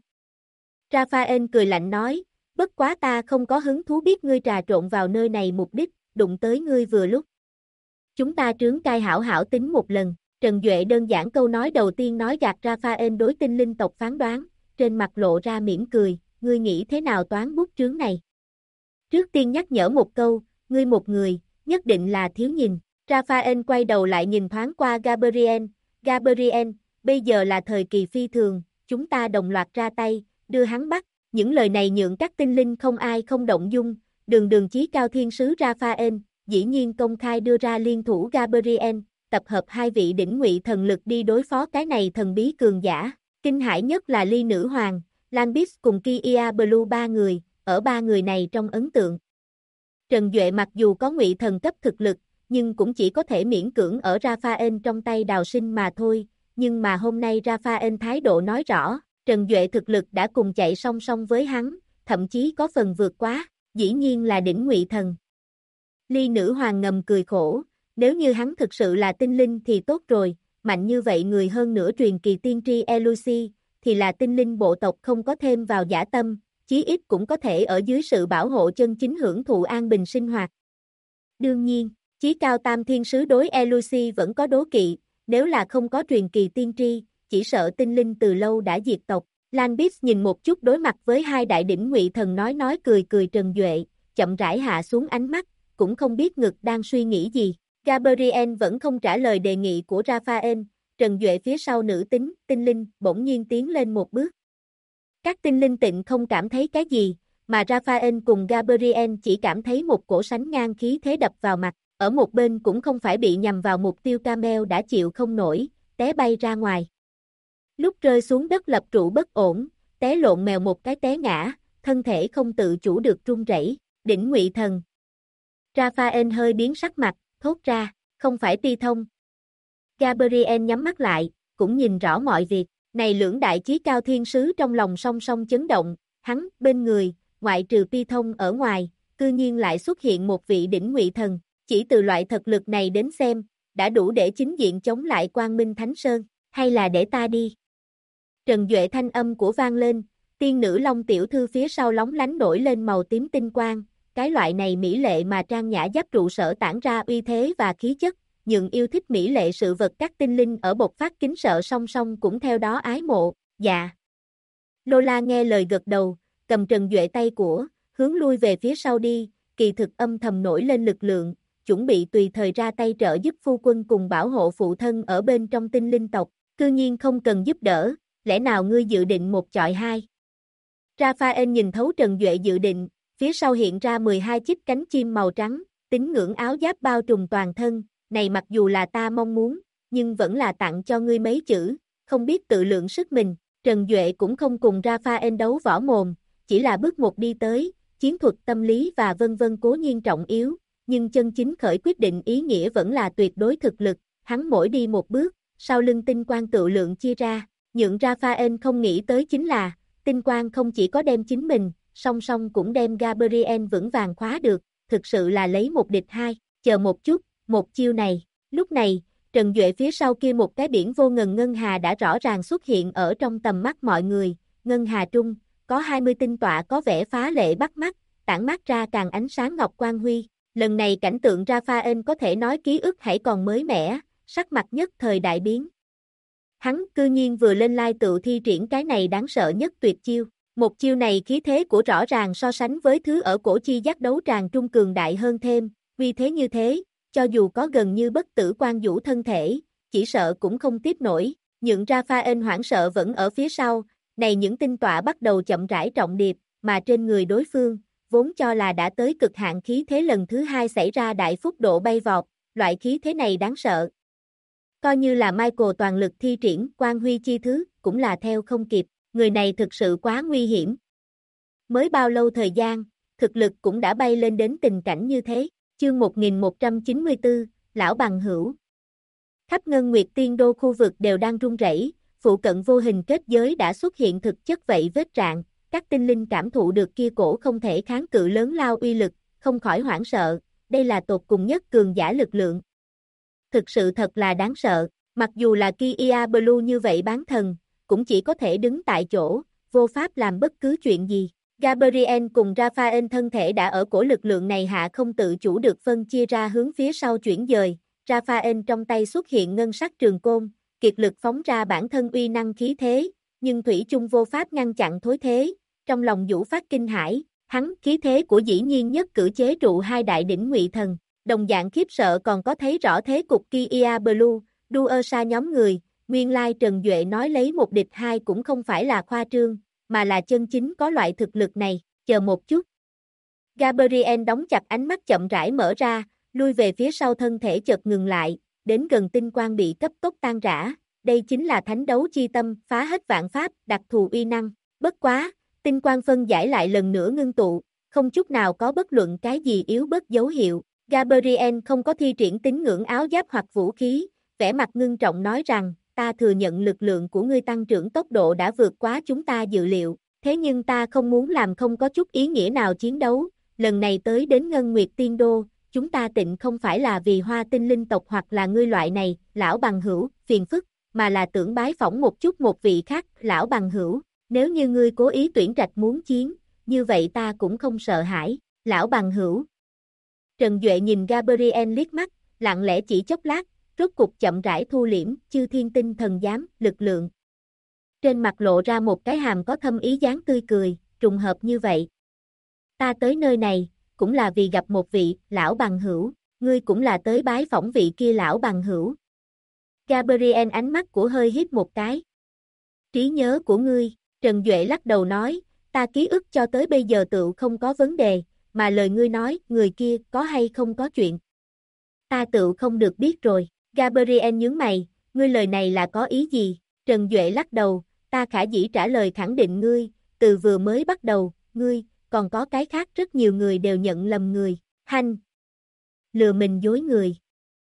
Raphael cười lạnh nói, bất quá ta không có hứng thú biết ngươi trà trộn vào nơi này mục đích, đụng tới ngươi vừa lúc. Chúng ta trướng cai hảo hảo tính một lần. Trần Duệ đơn giản câu nói đầu tiên nói gạt Raphael đối tinh linh tộc phán đoán, trên mặt lộ ra mỉm cười, ngươi nghĩ thế nào toán bút trướng này? Trước tiên nhắc nhở một câu, ngươi một người, nhất định là thiếu nhìn. Raphael quay đầu lại nhìn thoáng qua Gabriel, Gabriel, bây giờ là thời kỳ phi thường, chúng ta đồng loạt ra tay, đưa hắn bắt. Những lời này nhượng các tinh linh không ai không động dung, đường chí cao thiên sứ Raphael, dĩ nhiên công khai đưa ra liên thủ Gabriel, tập hợp hai vị đỉnh ngụy thần lực đi đối phó cái này thần bí cường giả. Kinh hãi nhất là Ly Nữ Hoàng, Lanbis cùng Kia Blue ba người, ở ba người này trong ấn tượng. Trần Duệ mặc dù có ngụy thần cấp thực lực, nhưng cũng chỉ có thể miễn cưỡng ở Raphael trong tay đào sinh mà thôi, nhưng mà hôm nay Raphael thái độ nói rõ, Trần Duệ thực lực đã cùng chạy song song với hắn, thậm chí có phần vượt quá, dĩ nhiên là đỉnh ngụy thần. Ly Nữ Hoàng ngầm cười khổ, nếu như hắn thực sự là tinh linh thì tốt rồi, mạnh như vậy người hơn nữa truyền kỳ tiên tri Elusi, thì là tinh linh bộ tộc không có thêm vào dã tâm, chí ít cũng có thể ở dưới sự bảo hộ chân chính hưởng thụ an bình sinh hoạt. Đương nhiên, chí cao tam thiên sứ đối Elusi vẫn có đố kỵ, nếu là không có truyền kỳ tiên tri, chỉ sợ tinh linh từ lâu đã diệt tộc. Lanbis nhìn một chút đối mặt với hai đại đỉnh ngụy thần nói cười Trần Duệ, chậm rãi hạ xuống ánh mắt, cũng không biết ngực đang suy nghĩ gì. Gabriel vẫn không trả lời đề nghị của Raphael, Trần Duệ phía sau nữ tính, tinh linh, bỗng nhiên tiến lên một bước. Các tinh linh tịnh không cảm thấy cái gì, mà Raphael cùng Gabriel chỉ cảm thấy một cổ sánh ngang khí thế đập vào mặt, ở một bên cũng không phải bị nhằm vào mục tiêu Camel đã chịu không nổi, té bay ra ngoài. Lúc rơi xuống đất lập trụ bất ổn, té lộn mèo một cái té ngã, thân thể không tự chủ được run rẩy. Đỉnh ngụy thần. Raphael hơi biến sắc mặt, thốt ra, không phải Ti Thông. Gabriel nhắm mắt lại, cũng nhìn rõ mọi việc, này lưỡng đại chí cao thiên sứ trong lòng song song chấn động, hắn, bên người, ngoại trừ Ti Thông ở ngoài, cư nhiên lại xuất hiện một vị đỉnh ngụy thần, chỉ từ loại thực lực này đến xem, đã đủ để chính diện chống lại Quang Minh Thánh Sơn, hay là để ta đi. Trần Duệ thanh âm của vang lên, tiên nữ Long tiểu thư phía sau lóng lánh nổi lên màu tím tinh quang, cái loại này mỹ lệ mà trang nhã giáp trụ sở tản ra uy thế và khí chất, nhượng yêu thích mỹ lệ sự vật các tinh linh ở bộc phát kính sợ song song cũng theo đó ái mộ, dạ. Lola nghe lời gật đầu, cầm Trần Duệ tay của, hướng lui về phía sau đi, kỳ thực âm thầm nổi lên lực lượng, chuẩn bị tùy thời ra tay trợ giúp phu quân cùng bảo hộ phụ thân ở bên trong tinh linh tộc, cư nhiên không cần giúp đỡ, lẽ nào ngươi dự định một chọi hai? Raphael nhìn thấu Trần Duệ dự định, phía sau hiện ra 12 chiếc cánh chim màu trắng, tín ngưỡng áo giáp bao trùm toàn thân, này mặc dù là ta mong muốn, nhưng vẫn là tặng cho ngươi mấy chữ, không biết tự lượng sức mình. Trần Duệ cũng không cùng Raphael đấu võ mồm, chỉ là bước một đi tới, chiến thuật tâm lý và vân vân cố nhiên trọng yếu, nhưng chân chính khởi quyết định ý nghĩa vẫn là tuyệt đối thực lực, hắn mỗi đi một bước, sau lưng tinh quang tự lượng chia ra, nhượng Raphael không nghĩ tới chính là, tinh quang không chỉ có đem chính mình, song song cũng đem Gabriel vững vàng khóa được, thực sự là lấy một địch hai, chờ một chút, một chiêu này, lúc này, Trần Duệ phía sau kia một cái biển vô ngần ngân hà đã rõ ràng xuất hiện ở trong tầm mắt mọi người, ngân hà trung, có 20 tinh tọa có vẻ phá lệ bắt mắt, tản mát ra càng ánh sáng ngọc quang huy, lần này cảnh tượng Raphael có thể nói ký ức hãy còn mới mẻ, sắc mặt nhất thời đại biến. Hắn cư nhiên vừa lên lai tự thi triển cái này đáng sợ nhất tuyệt chiêu, Một chiêu này khí thế của rõ ràng so sánh với thứ ở cổ chi giác đấu tràng trung cường đại hơn thêm, vì thế như thế, cho dù có gần như bất tử quan vũ thân thể, chỉ sợ cũng không tiếp nổi, nhưng Raphael hoảng sợ vẫn ở phía sau, này những tinh tọa bắt đầu chậm rãi trọng điệp, mà trên người đối phương, vốn cho là đã tới cực hạn khí thế lần thứ hai xảy ra đại phúc độ bay vọt, loại khí thế này đáng sợ. Coi như là Michael toàn lực thi triển quan huy chi thứ, cũng là theo không kịp, người này thực sự quá nguy hiểm. Mới bao lâu thời gian, thực lực cũng đã bay lên đến tình cảnh như thế, chương 1194, Lão Bằng Hữu. Khắp Ngân Nguyệt Tiên Đô khu vực đều đang rung rẩy, phụ cận vô hình kết giới đã xuất hiện thực chất vậy vết rạn, các tinh linh cảm thụ được kia cổ không thể kháng cự lớn lao uy lực, không khỏi hoảng sợ, đây là tột cùng nhất cường giả lực lượng. Thực sự thật là đáng sợ, mặc dù là Kia Blue như vậy bán thần, cũng chỉ có thể đứng tại chỗ, vô pháp làm bất cứ chuyện gì. Gabriel cùng Raphael thân thể đã ở cổ lực lượng này hạ không tự chủ được phân chia ra hướng phía sau chuyển dời, Raphael trong tay xuất hiện ngân sắc trường côn, kiệt lực phóng ra bản thân uy năng khí thế, nhưng thủy chung vô pháp ngăn chặn thối thế, trong lòng Vũ phát kinh hãi, hắn khí thế của dĩ nhiên nhất cử chế trụ hai đại đỉnh ngụy thần, đồng dạng khiếp sợ còn có thấy rõ thế cục Kia Blue, đua xa nhóm người, nguyên lai Trần Duệ nói lấy một địch hai cũng không phải là khoa trương, mà là chân chính có loại thực lực này, chờ một chút. Gabriel đóng chặt ánh mắt chậm rãi mở ra, lui về phía sau thân thể chợt ngừng lại, đến gần tinh quang bị cấp tốc tan rã, đây chính là thánh đấu chi tâm, phá hết vạn pháp, đặc thù uy năng, bất quá, tinh quang phân giải lại lần nữa ngưng tụ, không chút nào có bất luận cái gì yếu bớt dấu hiệu, Gabriel không có thi triển tín ngưỡng áo giáp hoặc vũ khí, vẻ mặt ngưng trọng nói rằng, ta thừa nhận lực lượng của ngươi tăng trưởng tốc độ đã vượt quá chúng ta dự liệu, thế nhưng ta không muốn làm không có chút ý nghĩa nào chiến đấu, lần này tới đến Ngân Nguyệt Tiên Đô, chúng ta tịnh không phải là vì hoa tinh linh tộc hoặc là ngươi loại này, lão bằng hữu, phiền phức, mà là tưởng bái phỏng một chút một vị khác, lão bằng hữu, nếu như ngươi cố ý tuyển trạch muốn chiến, như vậy ta cũng không sợ hãi, lão bằng hữu. Trần Duệ nhìn Gabriel liếc mắt, lặng lẽ chỉ chốc lát, rốt cục chậm rãi thu liễm, chư thiên tinh thần giám, lực lượng. Trên mặt lộ ra một cái hàm có thâm ý dáng tươi cười, trùng hợp như vậy. Ta tới nơi này, cũng là vì gặp một vị, lão bằng hữu, ngươi cũng là tới bái phỏng vị kia lão bằng hữu. Gabriel ánh mắt của hơi hít một cái. Trí nhớ của ngươi, Trần Duệ lắc đầu nói, ta ký ức cho tới bây giờ tựu không có vấn đề, mà lời ngươi nói, người kia có hay không có chuyện. Ta tựu không được biết rồi, Gabriel nhướng mày, ngươi lời này là có ý gì? Trần Duệ lắc đầu, ta khả dĩ trả lời khẳng định ngươi, từ vừa mới bắt đầu, ngươi, còn có cái khác rất nhiều người đều nhận lầm người, hanh, lừa mình dối người.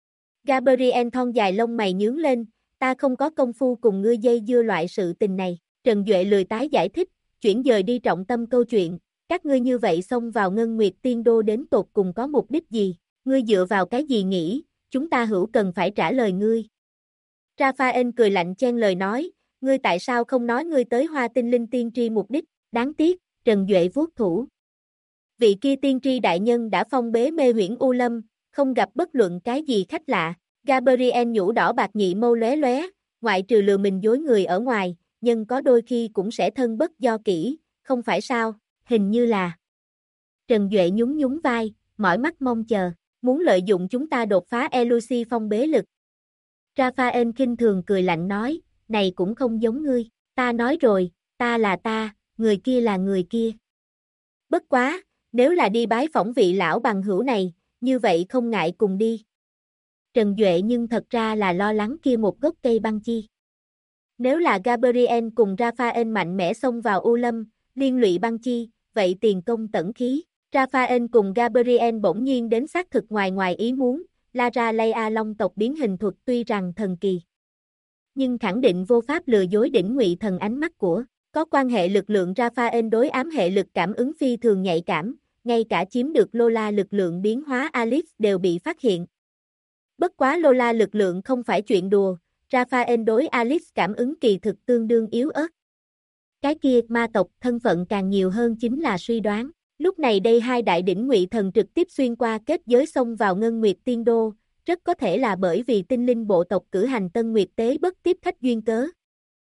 Gabriel thon dài lông mày nhướng lên, ta không có công phu cùng ngươi dây dưa loại sự tình này, Trần Duệ lười tái giải thích, chuyển dời đi trọng tâm câu chuyện, các ngươi như vậy xông vào Ngân Nguyệt Tiên Đô đến tột cùng có mục đích gì, ngươi dựa vào cái gì nghĩ, chúng ta hữu cần phải trả lời ngươi. Raphael cười lạnh chen lời nói, ngươi tại sao không nói ngươi tới Hoa Tinh Linh tiên tri mục đích, đáng tiếc, Trần Duệ vuốt thủ. Vị kia tiên tri đại nhân đã phong bế mê huyễn U Lâm, không gặp bất luận cái gì khách lạ, Gabriel nhũ đỏ bạc nhị mâu lóe lóe, ngoại trừ lừa mình dối người ở ngoài, nhưng có đôi khi cũng sẽ thân bất do kỹ, không phải sao, hình như là. Trần Duệ nhún nhún vai, mỏi mắt mong chờ, muốn lợi dụng chúng ta đột phá Elusi phong bế lực. Raphael khinh thường cười lạnh nói, này cũng không giống ngươi, ta nói rồi, ta là ta, người kia là người kia. Bất quá, nếu là đi bái phỏng vị lão bằng hữu này, như vậy không ngại cùng đi. Trần Duệ nhưng thật ra là lo lắng kia một gốc cây băng chi. Nếu là Gabriel cùng Raphael mạnh mẽ xông vào U Lâm, liên lụy băng chi, vậy tiền công tẩn khí. Raphael cùng Gabriel bỗng nhiên đến xác thực ngoài ý muốn, Lara Leia Long tộc biến hình thuật tuy rằng thần kỳ, nhưng khẳng định vô pháp lừa dối đỉnh ngụy thần ánh mắt của, có quan hệ lực lượng Raphael đối ám hệ lực cảm ứng phi thường nhạy cảm, ngay cả chiếm được Lola lực lượng biến hóa Alice đều bị phát hiện. Bất quá Lola lực lượng không phải chuyện đùa, Raphael đối Alice cảm ứng kỳ thực tương đương yếu ớt. Cái kia ma tộc thân phận càng nhiều hơn chính là suy đoán. Lúc này đây hai đại đỉnh ngụy thần trực tiếp xuyên qua kết giới xông vào Ngân Nguyệt Tiên Đô, rất có thể là bởi vì tinh linh bộ tộc cử hành Tân Nguyệt Tế bất tiếp khách duyên cớ.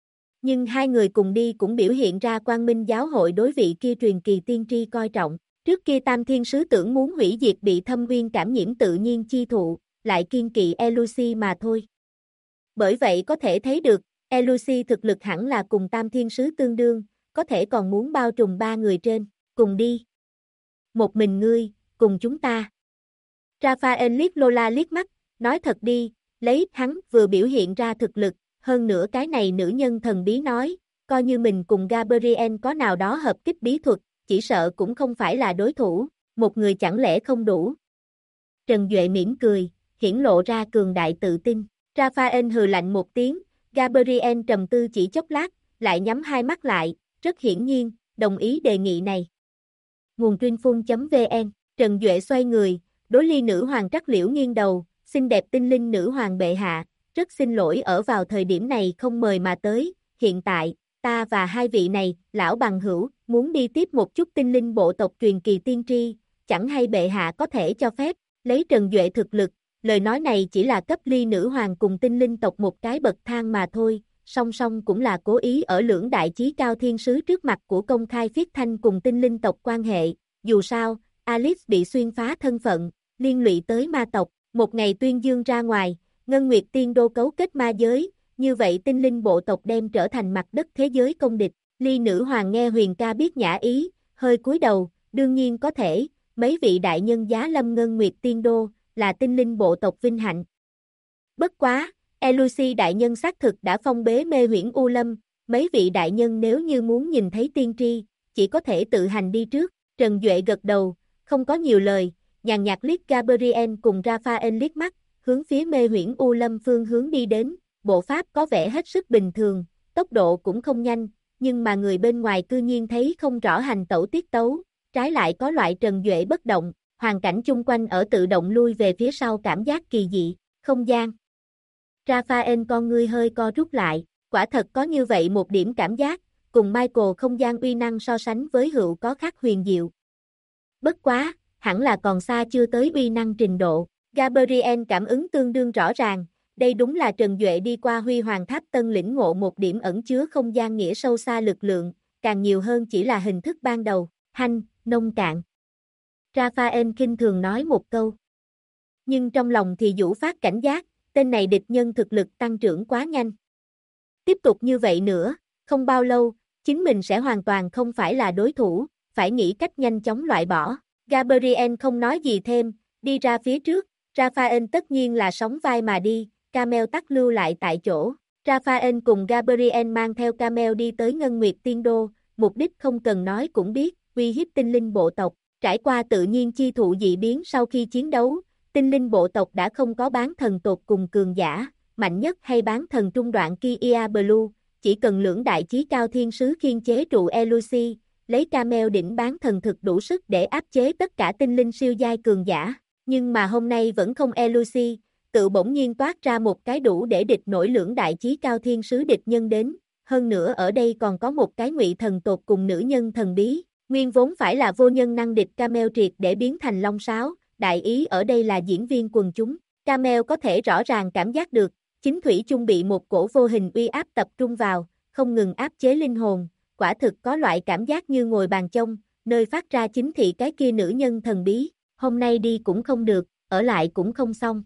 Nhưng hai người cùng đi cũng biểu hiện ra Quang Minh giáo hội đối vị kia truyền kỳ tiên tri coi trọng. Trước kia Tam Thiên Sứ tưởng muốn hủy diệt bị Thâm Uyên cảm nhiễm tự nhiên chi thụ, lại kiên kỵ Elusi mà thôi. Bởi vậy có thể thấy được, Elusi thực lực hẳn là cùng Tam Thiên Sứ tương đương, có thể còn muốn bao trùm ba người trên, cùng đi. Một mình ngươi, cùng chúng ta. Raphael liếc Lola liếc mắt, nói thật đi, lấy hắn vừa biểu hiện ra thực lực, hơn nữa cái này nữ nhân thần bí nói, coi như mình cùng Gabriel có nào đó hợp kích bí thuật, chỉ sợ cũng không phải là đối thủ, một người chẳng lẽ không đủ. Trần Duệ mỉm cười, hiển lộ ra cường đại tự tin. Raphael hừ lạnh một tiếng, Gabriel trầm tư chỉ chốc lát, lại nhắm hai mắt lại, rất hiển nhiên, đồng ý đề nghị này. Nguồn Trinh.vn, Trần Duệ xoay người, đối Ly nữ hoàng Trắc Liễu nghiêng đầu, xinh đẹp tinh linh nữ hoàng bệ hạ, rất xin lỗi ở vào thời điểm này không mời mà tới, hiện tại, ta và hai vị này, lão bằng hữu, muốn đi tiếp một chút tinh linh bộ tộc truyền kỳ tiên tri, chẳng hay bệ hạ có thể cho phép, lấy Trần Duệ thực lực, lời nói này chỉ là cấp Ly nữ hoàng cùng tinh linh tộc một cái bậc thang mà thôi, song song cũng là cố ý ở lưỡng đại chí cao thiên sứ trước mặt của công khai phiết thanh cùng tinh linh tộc quan hệ, dù sao, Alice bị xuyên phá thân phận, liên lụy tới ma tộc, một ngày tuyên dương ra ngoài, Ngân Nguyệt Tiên Đô cấu kết ma giới, như vậy tinh linh bộ tộc đem trở thành mặt đất thế giới công địch. Ly nữ hoàng nghe Huyền ca biết nhã ý, hơi cúi đầu, đương nhiên có thể, mấy vị đại nhân giá lâm Ngân Nguyệt Tiên Đô, là tinh linh bộ tộc vinh hạnh. Bất quá, Elusi đại nhân xác thực đã phong bế mê huyễn U Lâm, mấy vị đại nhân nếu như muốn nhìn thấy tiên tri, chỉ có thể tự hành đi trước. Trần Duệ gật đầu, không có nhiều lời, nhàn nhạt liếc Gabriel cùng Raphael liếc mắt, hướng phía mê huyễn U Lâm phương hướng đi đến, bộ pháp có vẻ hết sức bình thường, tốc độ cũng không nhanh, nhưng mà người bên ngoài cư nhiên thấy không rõ hành tẩu tiết tấu, trái lại có loại Trần Duệ bất động, hoàn cảnh chung quanh ở tự động lui về phía sau cảm giác kỳ dị, không gian. Raphael con ngươi hơi co rút lại, quả thật có như vậy một điểm cảm giác, cùng Michael không gian uy năng so sánh với Hựu có khác huyền diệu. Bất quá, hẳn là còn xa chưa tới uy năng trình độ, Gabriel cảm ứng tương đương rõ ràng, đây đúng là Trần Duệ đi qua Huy Hoàng Tháp Tân lĩnh ngộ một điểm ẩn chứa không gian nghĩa sâu xa lực lượng, càng nhiều hơn chỉ là hình thức ban đầu, hanh, nông cạn. Raphael khinh thường nói một câu. Nhưng trong lòng thì vũ phát cảnh giác, tên này địch nhân thực lực tăng trưởng quá nhanh. Tiếp tục như vậy nữa, không bao lâu, chính mình sẽ hoàn toàn không phải là đối thủ, phải nghĩ cách nhanh chóng loại bỏ. Gabriel không nói gì thêm, đi ra phía trước, Raphael tất nhiên là sóng vai mà đi, Camel tắc lưu lại tại chỗ. Raphael cùng Gabriel mang theo Camel đi tới Ngân Nguyệt Tiên Đô, mục đích không cần nói cũng biết, uy hiếp tinh linh bộ tộc. Trải qua tự nhiên chi thụ dị biến sau khi chiến đấu, tinh linh bộ tộc đã không có bán thần tột cùng cường giả, mạnh nhất hay bán thần trung đoạn Kia Blue, chỉ cần lưỡng đại chí cao thiên sứ khiên chế trụ Elusi, lấy Camel đỉnh bán thần thực đủ sức để áp chế tất cả tinh linh siêu giai cường giả, nhưng mà hôm nay vẫn không Elusi, tự bỗng nhiên toát ra một cái đủ để địch nổi lưỡng đại chí cao thiên sứ địch nhân đến, hơn nữa ở đây còn có một cái ngụy thần tột cùng nữ nhân thần bí, nguyên vốn phải là vô nhân năng địch Camel triệt để biến thành long sáo, đại ý ở đây là diễn viên quần chúng, Camel có thể rõ ràng cảm giác được, chính thủy chung bị một cổ vô hình uy áp tập trung vào, không ngừng áp chế linh hồn, quả thực có loại cảm giác như ngồi bàn chông, nơi phát ra chính thị cái kia nữ nhân thần bí, hôm nay đi cũng không được, ở lại cũng không xong.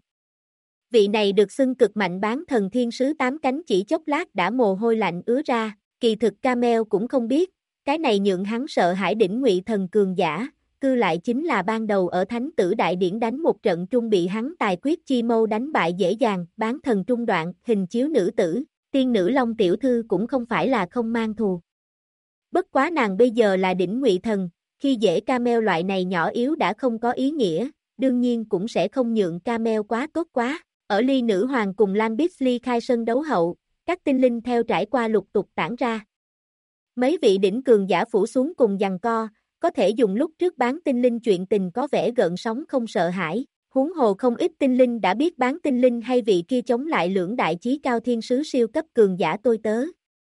Vị này được xưng cực mạnh bán thần thiên sứ tám cánh chỉ chốc lát đã mồ hôi lạnh ứa ra, kỳ thực Camel cũng không biết, cái này nhượng hắn sợ hãi đỉnh ngụy thần cường giả, cư lại chính là ban đầu ở Thánh Tử Đại Điển đánh một trận trung bị hắn tài quyết chi mâu đánh bại dễ dàng, bán thần trung đoạn, hình chiếu nữ tử, tiên nữ Long tiểu thư cũng không phải là không mang thù. Bất quá nàng bây giờ là đỉnh ngụy thần, khi dễ Camel loại này nhỏ yếu đã không có ý nghĩa, đương nhiên cũng sẽ không nhượng Camel quá tốt quá. Ở Ly nữ hoàng cùng Lan Beasley khai sân đấu hậu, các tinh linh theo trải qua lục tục tản ra. Mấy vị đỉnh cường giả phủ xuống cùng giằng co, có thể dùng lúc trước bán tinh linh chuyện tình có vẻ gợn sóng không sợ hãi, huống hồ không ít tinh linh đã biết bán tinh linh hay vị kia chống lại lưỡng đại chí cao thiên sứ siêu cấp cường giả tôi tớ.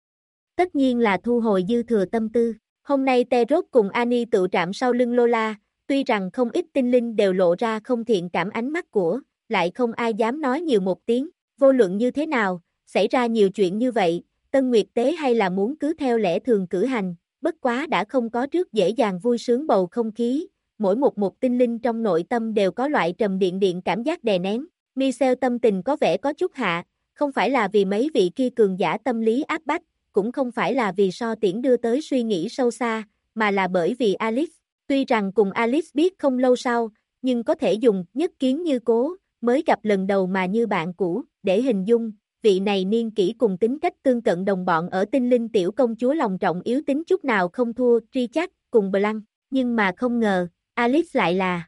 Tất nhiên là thu hồi dư thừa tâm tư, hôm nay Terốt cùng Annie tự trạm sau lưng Lola, tuy rằng không ít tinh linh đều lộ ra không thiện cảm ánh mắt của, lại không ai dám nói nhiều một tiếng, vô luận như thế nào, xảy ra nhiều chuyện như vậy, Tân Nguyệt Tế hay là muốn cứ theo lẽ thường cử hành, bất quá đã không có trước dễ dàng vui sướng bầu không khí, mỗi một tinh linh trong nội tâm đều có loại trầm điện điện cảm giác đè nén. Michelle tâm tình có vẻ có chút hạ, không phải là vì mấy vị kia cường giả tâm lý áp bách, cũng không phải là vì so tiễn đưa tới suy nghĩ sâu xa, mà là bởi vì Alice. Tuy rằng cùng Alice biết không lâu sau, nhưng có thể dùng nhất kiến như cố, mới gặp lần đầu mà như bạn cũ, để hình dung, vị này niên kỷ cùng tính cách tương cận đồng bọn ở tinh linh tiểu công chúa lòng trọng yếu tính chút nào không thua Richard cùng Blanc, nhưng mà không ngờ, Alice lại là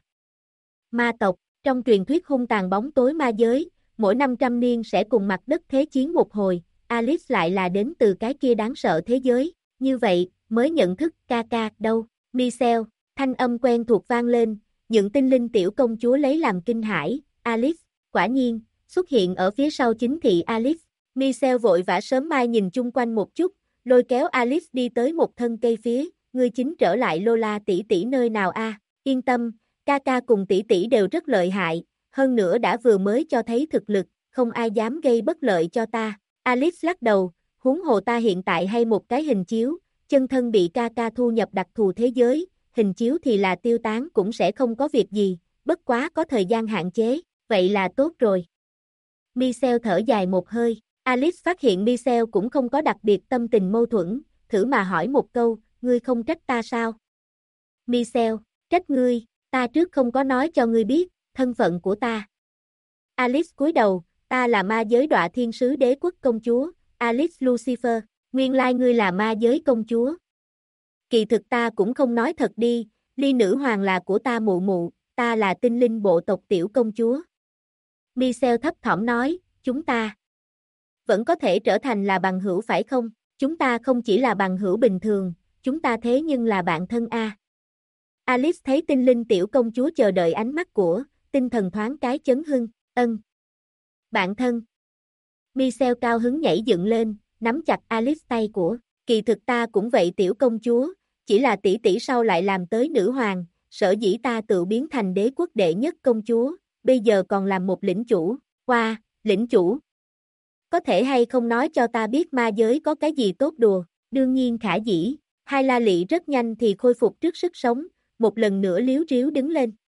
ma tộc, trong truyền thuyết hung tàn bóng tối ma giới, mỗi 500 niên sẽ cùng mặt đất thế chiến một hồi, Alice lại là đến từ cái kia đáng sợ thế giới, như vậy, mới nhận thức ca đâu, Michelle, thanh âm quen thuộc vang lên, những tinh linh tiểu công chúa lấy làm kinh hãi, Alice, quả nhiên, xuất hiện ở phía sau chính thị Alice, Michelle vội vã sớm mai nhìn chung quanh một chút, lôi kéo Alice đi tới một thân cây phía, ngươi chính trở lại Lola tỷ tỷ nơi nào a? Yên tâm, ca cùng tỷ tỷ đều rất lợi hại, hơn nữa đã vừa mới cho thấy thực lực, không ai dám gây bất lợi cho ta. Alice lắc đầu, huống hồ ta hiện tại hay một cái hình chiếu, chân thân bị ca thu nhập đặc thù thế giới, hình chiếu thì là tiêu tán cũng sẽ không có việc gì, bất quá có thời gian hạn chế, vậy là tốt rồi. Michelle thở dài một hơi, Alice phát hiện Michelle cũng không có đặc biệt tâm tình mâu thuẫn, thử mà hỏi một câu, ngươi không trách ta sao? Michelle, trách ngươi, ta trước không có nói cho ngươi biết, thân phận của ta. Alice cúi đầu, ta là ma giới đọa thiên sứ đế quốc công chúa, Alice Lucifer, nguyên lai ngươi là ma giới công chúa. Kỳ thực ta cũng không nói thật đi, ly nữ hoàng là của ta mụ mụ, ta là tinh linh bộ tộc tiểu công chúa. Michelle thấp thỏm nói, chúng ta vẫn có thể trở thành là bằng hữu phải không? Chúng ta không chỉ là bằng hữu bình thường, chúng ta thế nhưng là bạn thân a. Alice thấy tinh linh tiểu công chúa chờ đợi ánh mắt của, tinh thần thoáng cái chấn hưng, bạn thân. Michelle cao hứng nhảy dựng lên, nắm chặt Alice tay của, kỳ thực ta cũng vậy tiểu công chúa, chỉ là tỷ tỷ sau lại làm tới nữ hoàng, sở dĩ ta tự biến thành đế quốc đệ nhất công chúa, bây giờ còn làm một lĩnh chủ, lĩnh chủ. Có thể hay không nói cho ta biết ma giới có cái gì tốt đùa, đương nhiên khả dĩ, hai la lị rất nhanh thì khôi phục trước sức sống, một lần nữa liếu riếu đứng lên.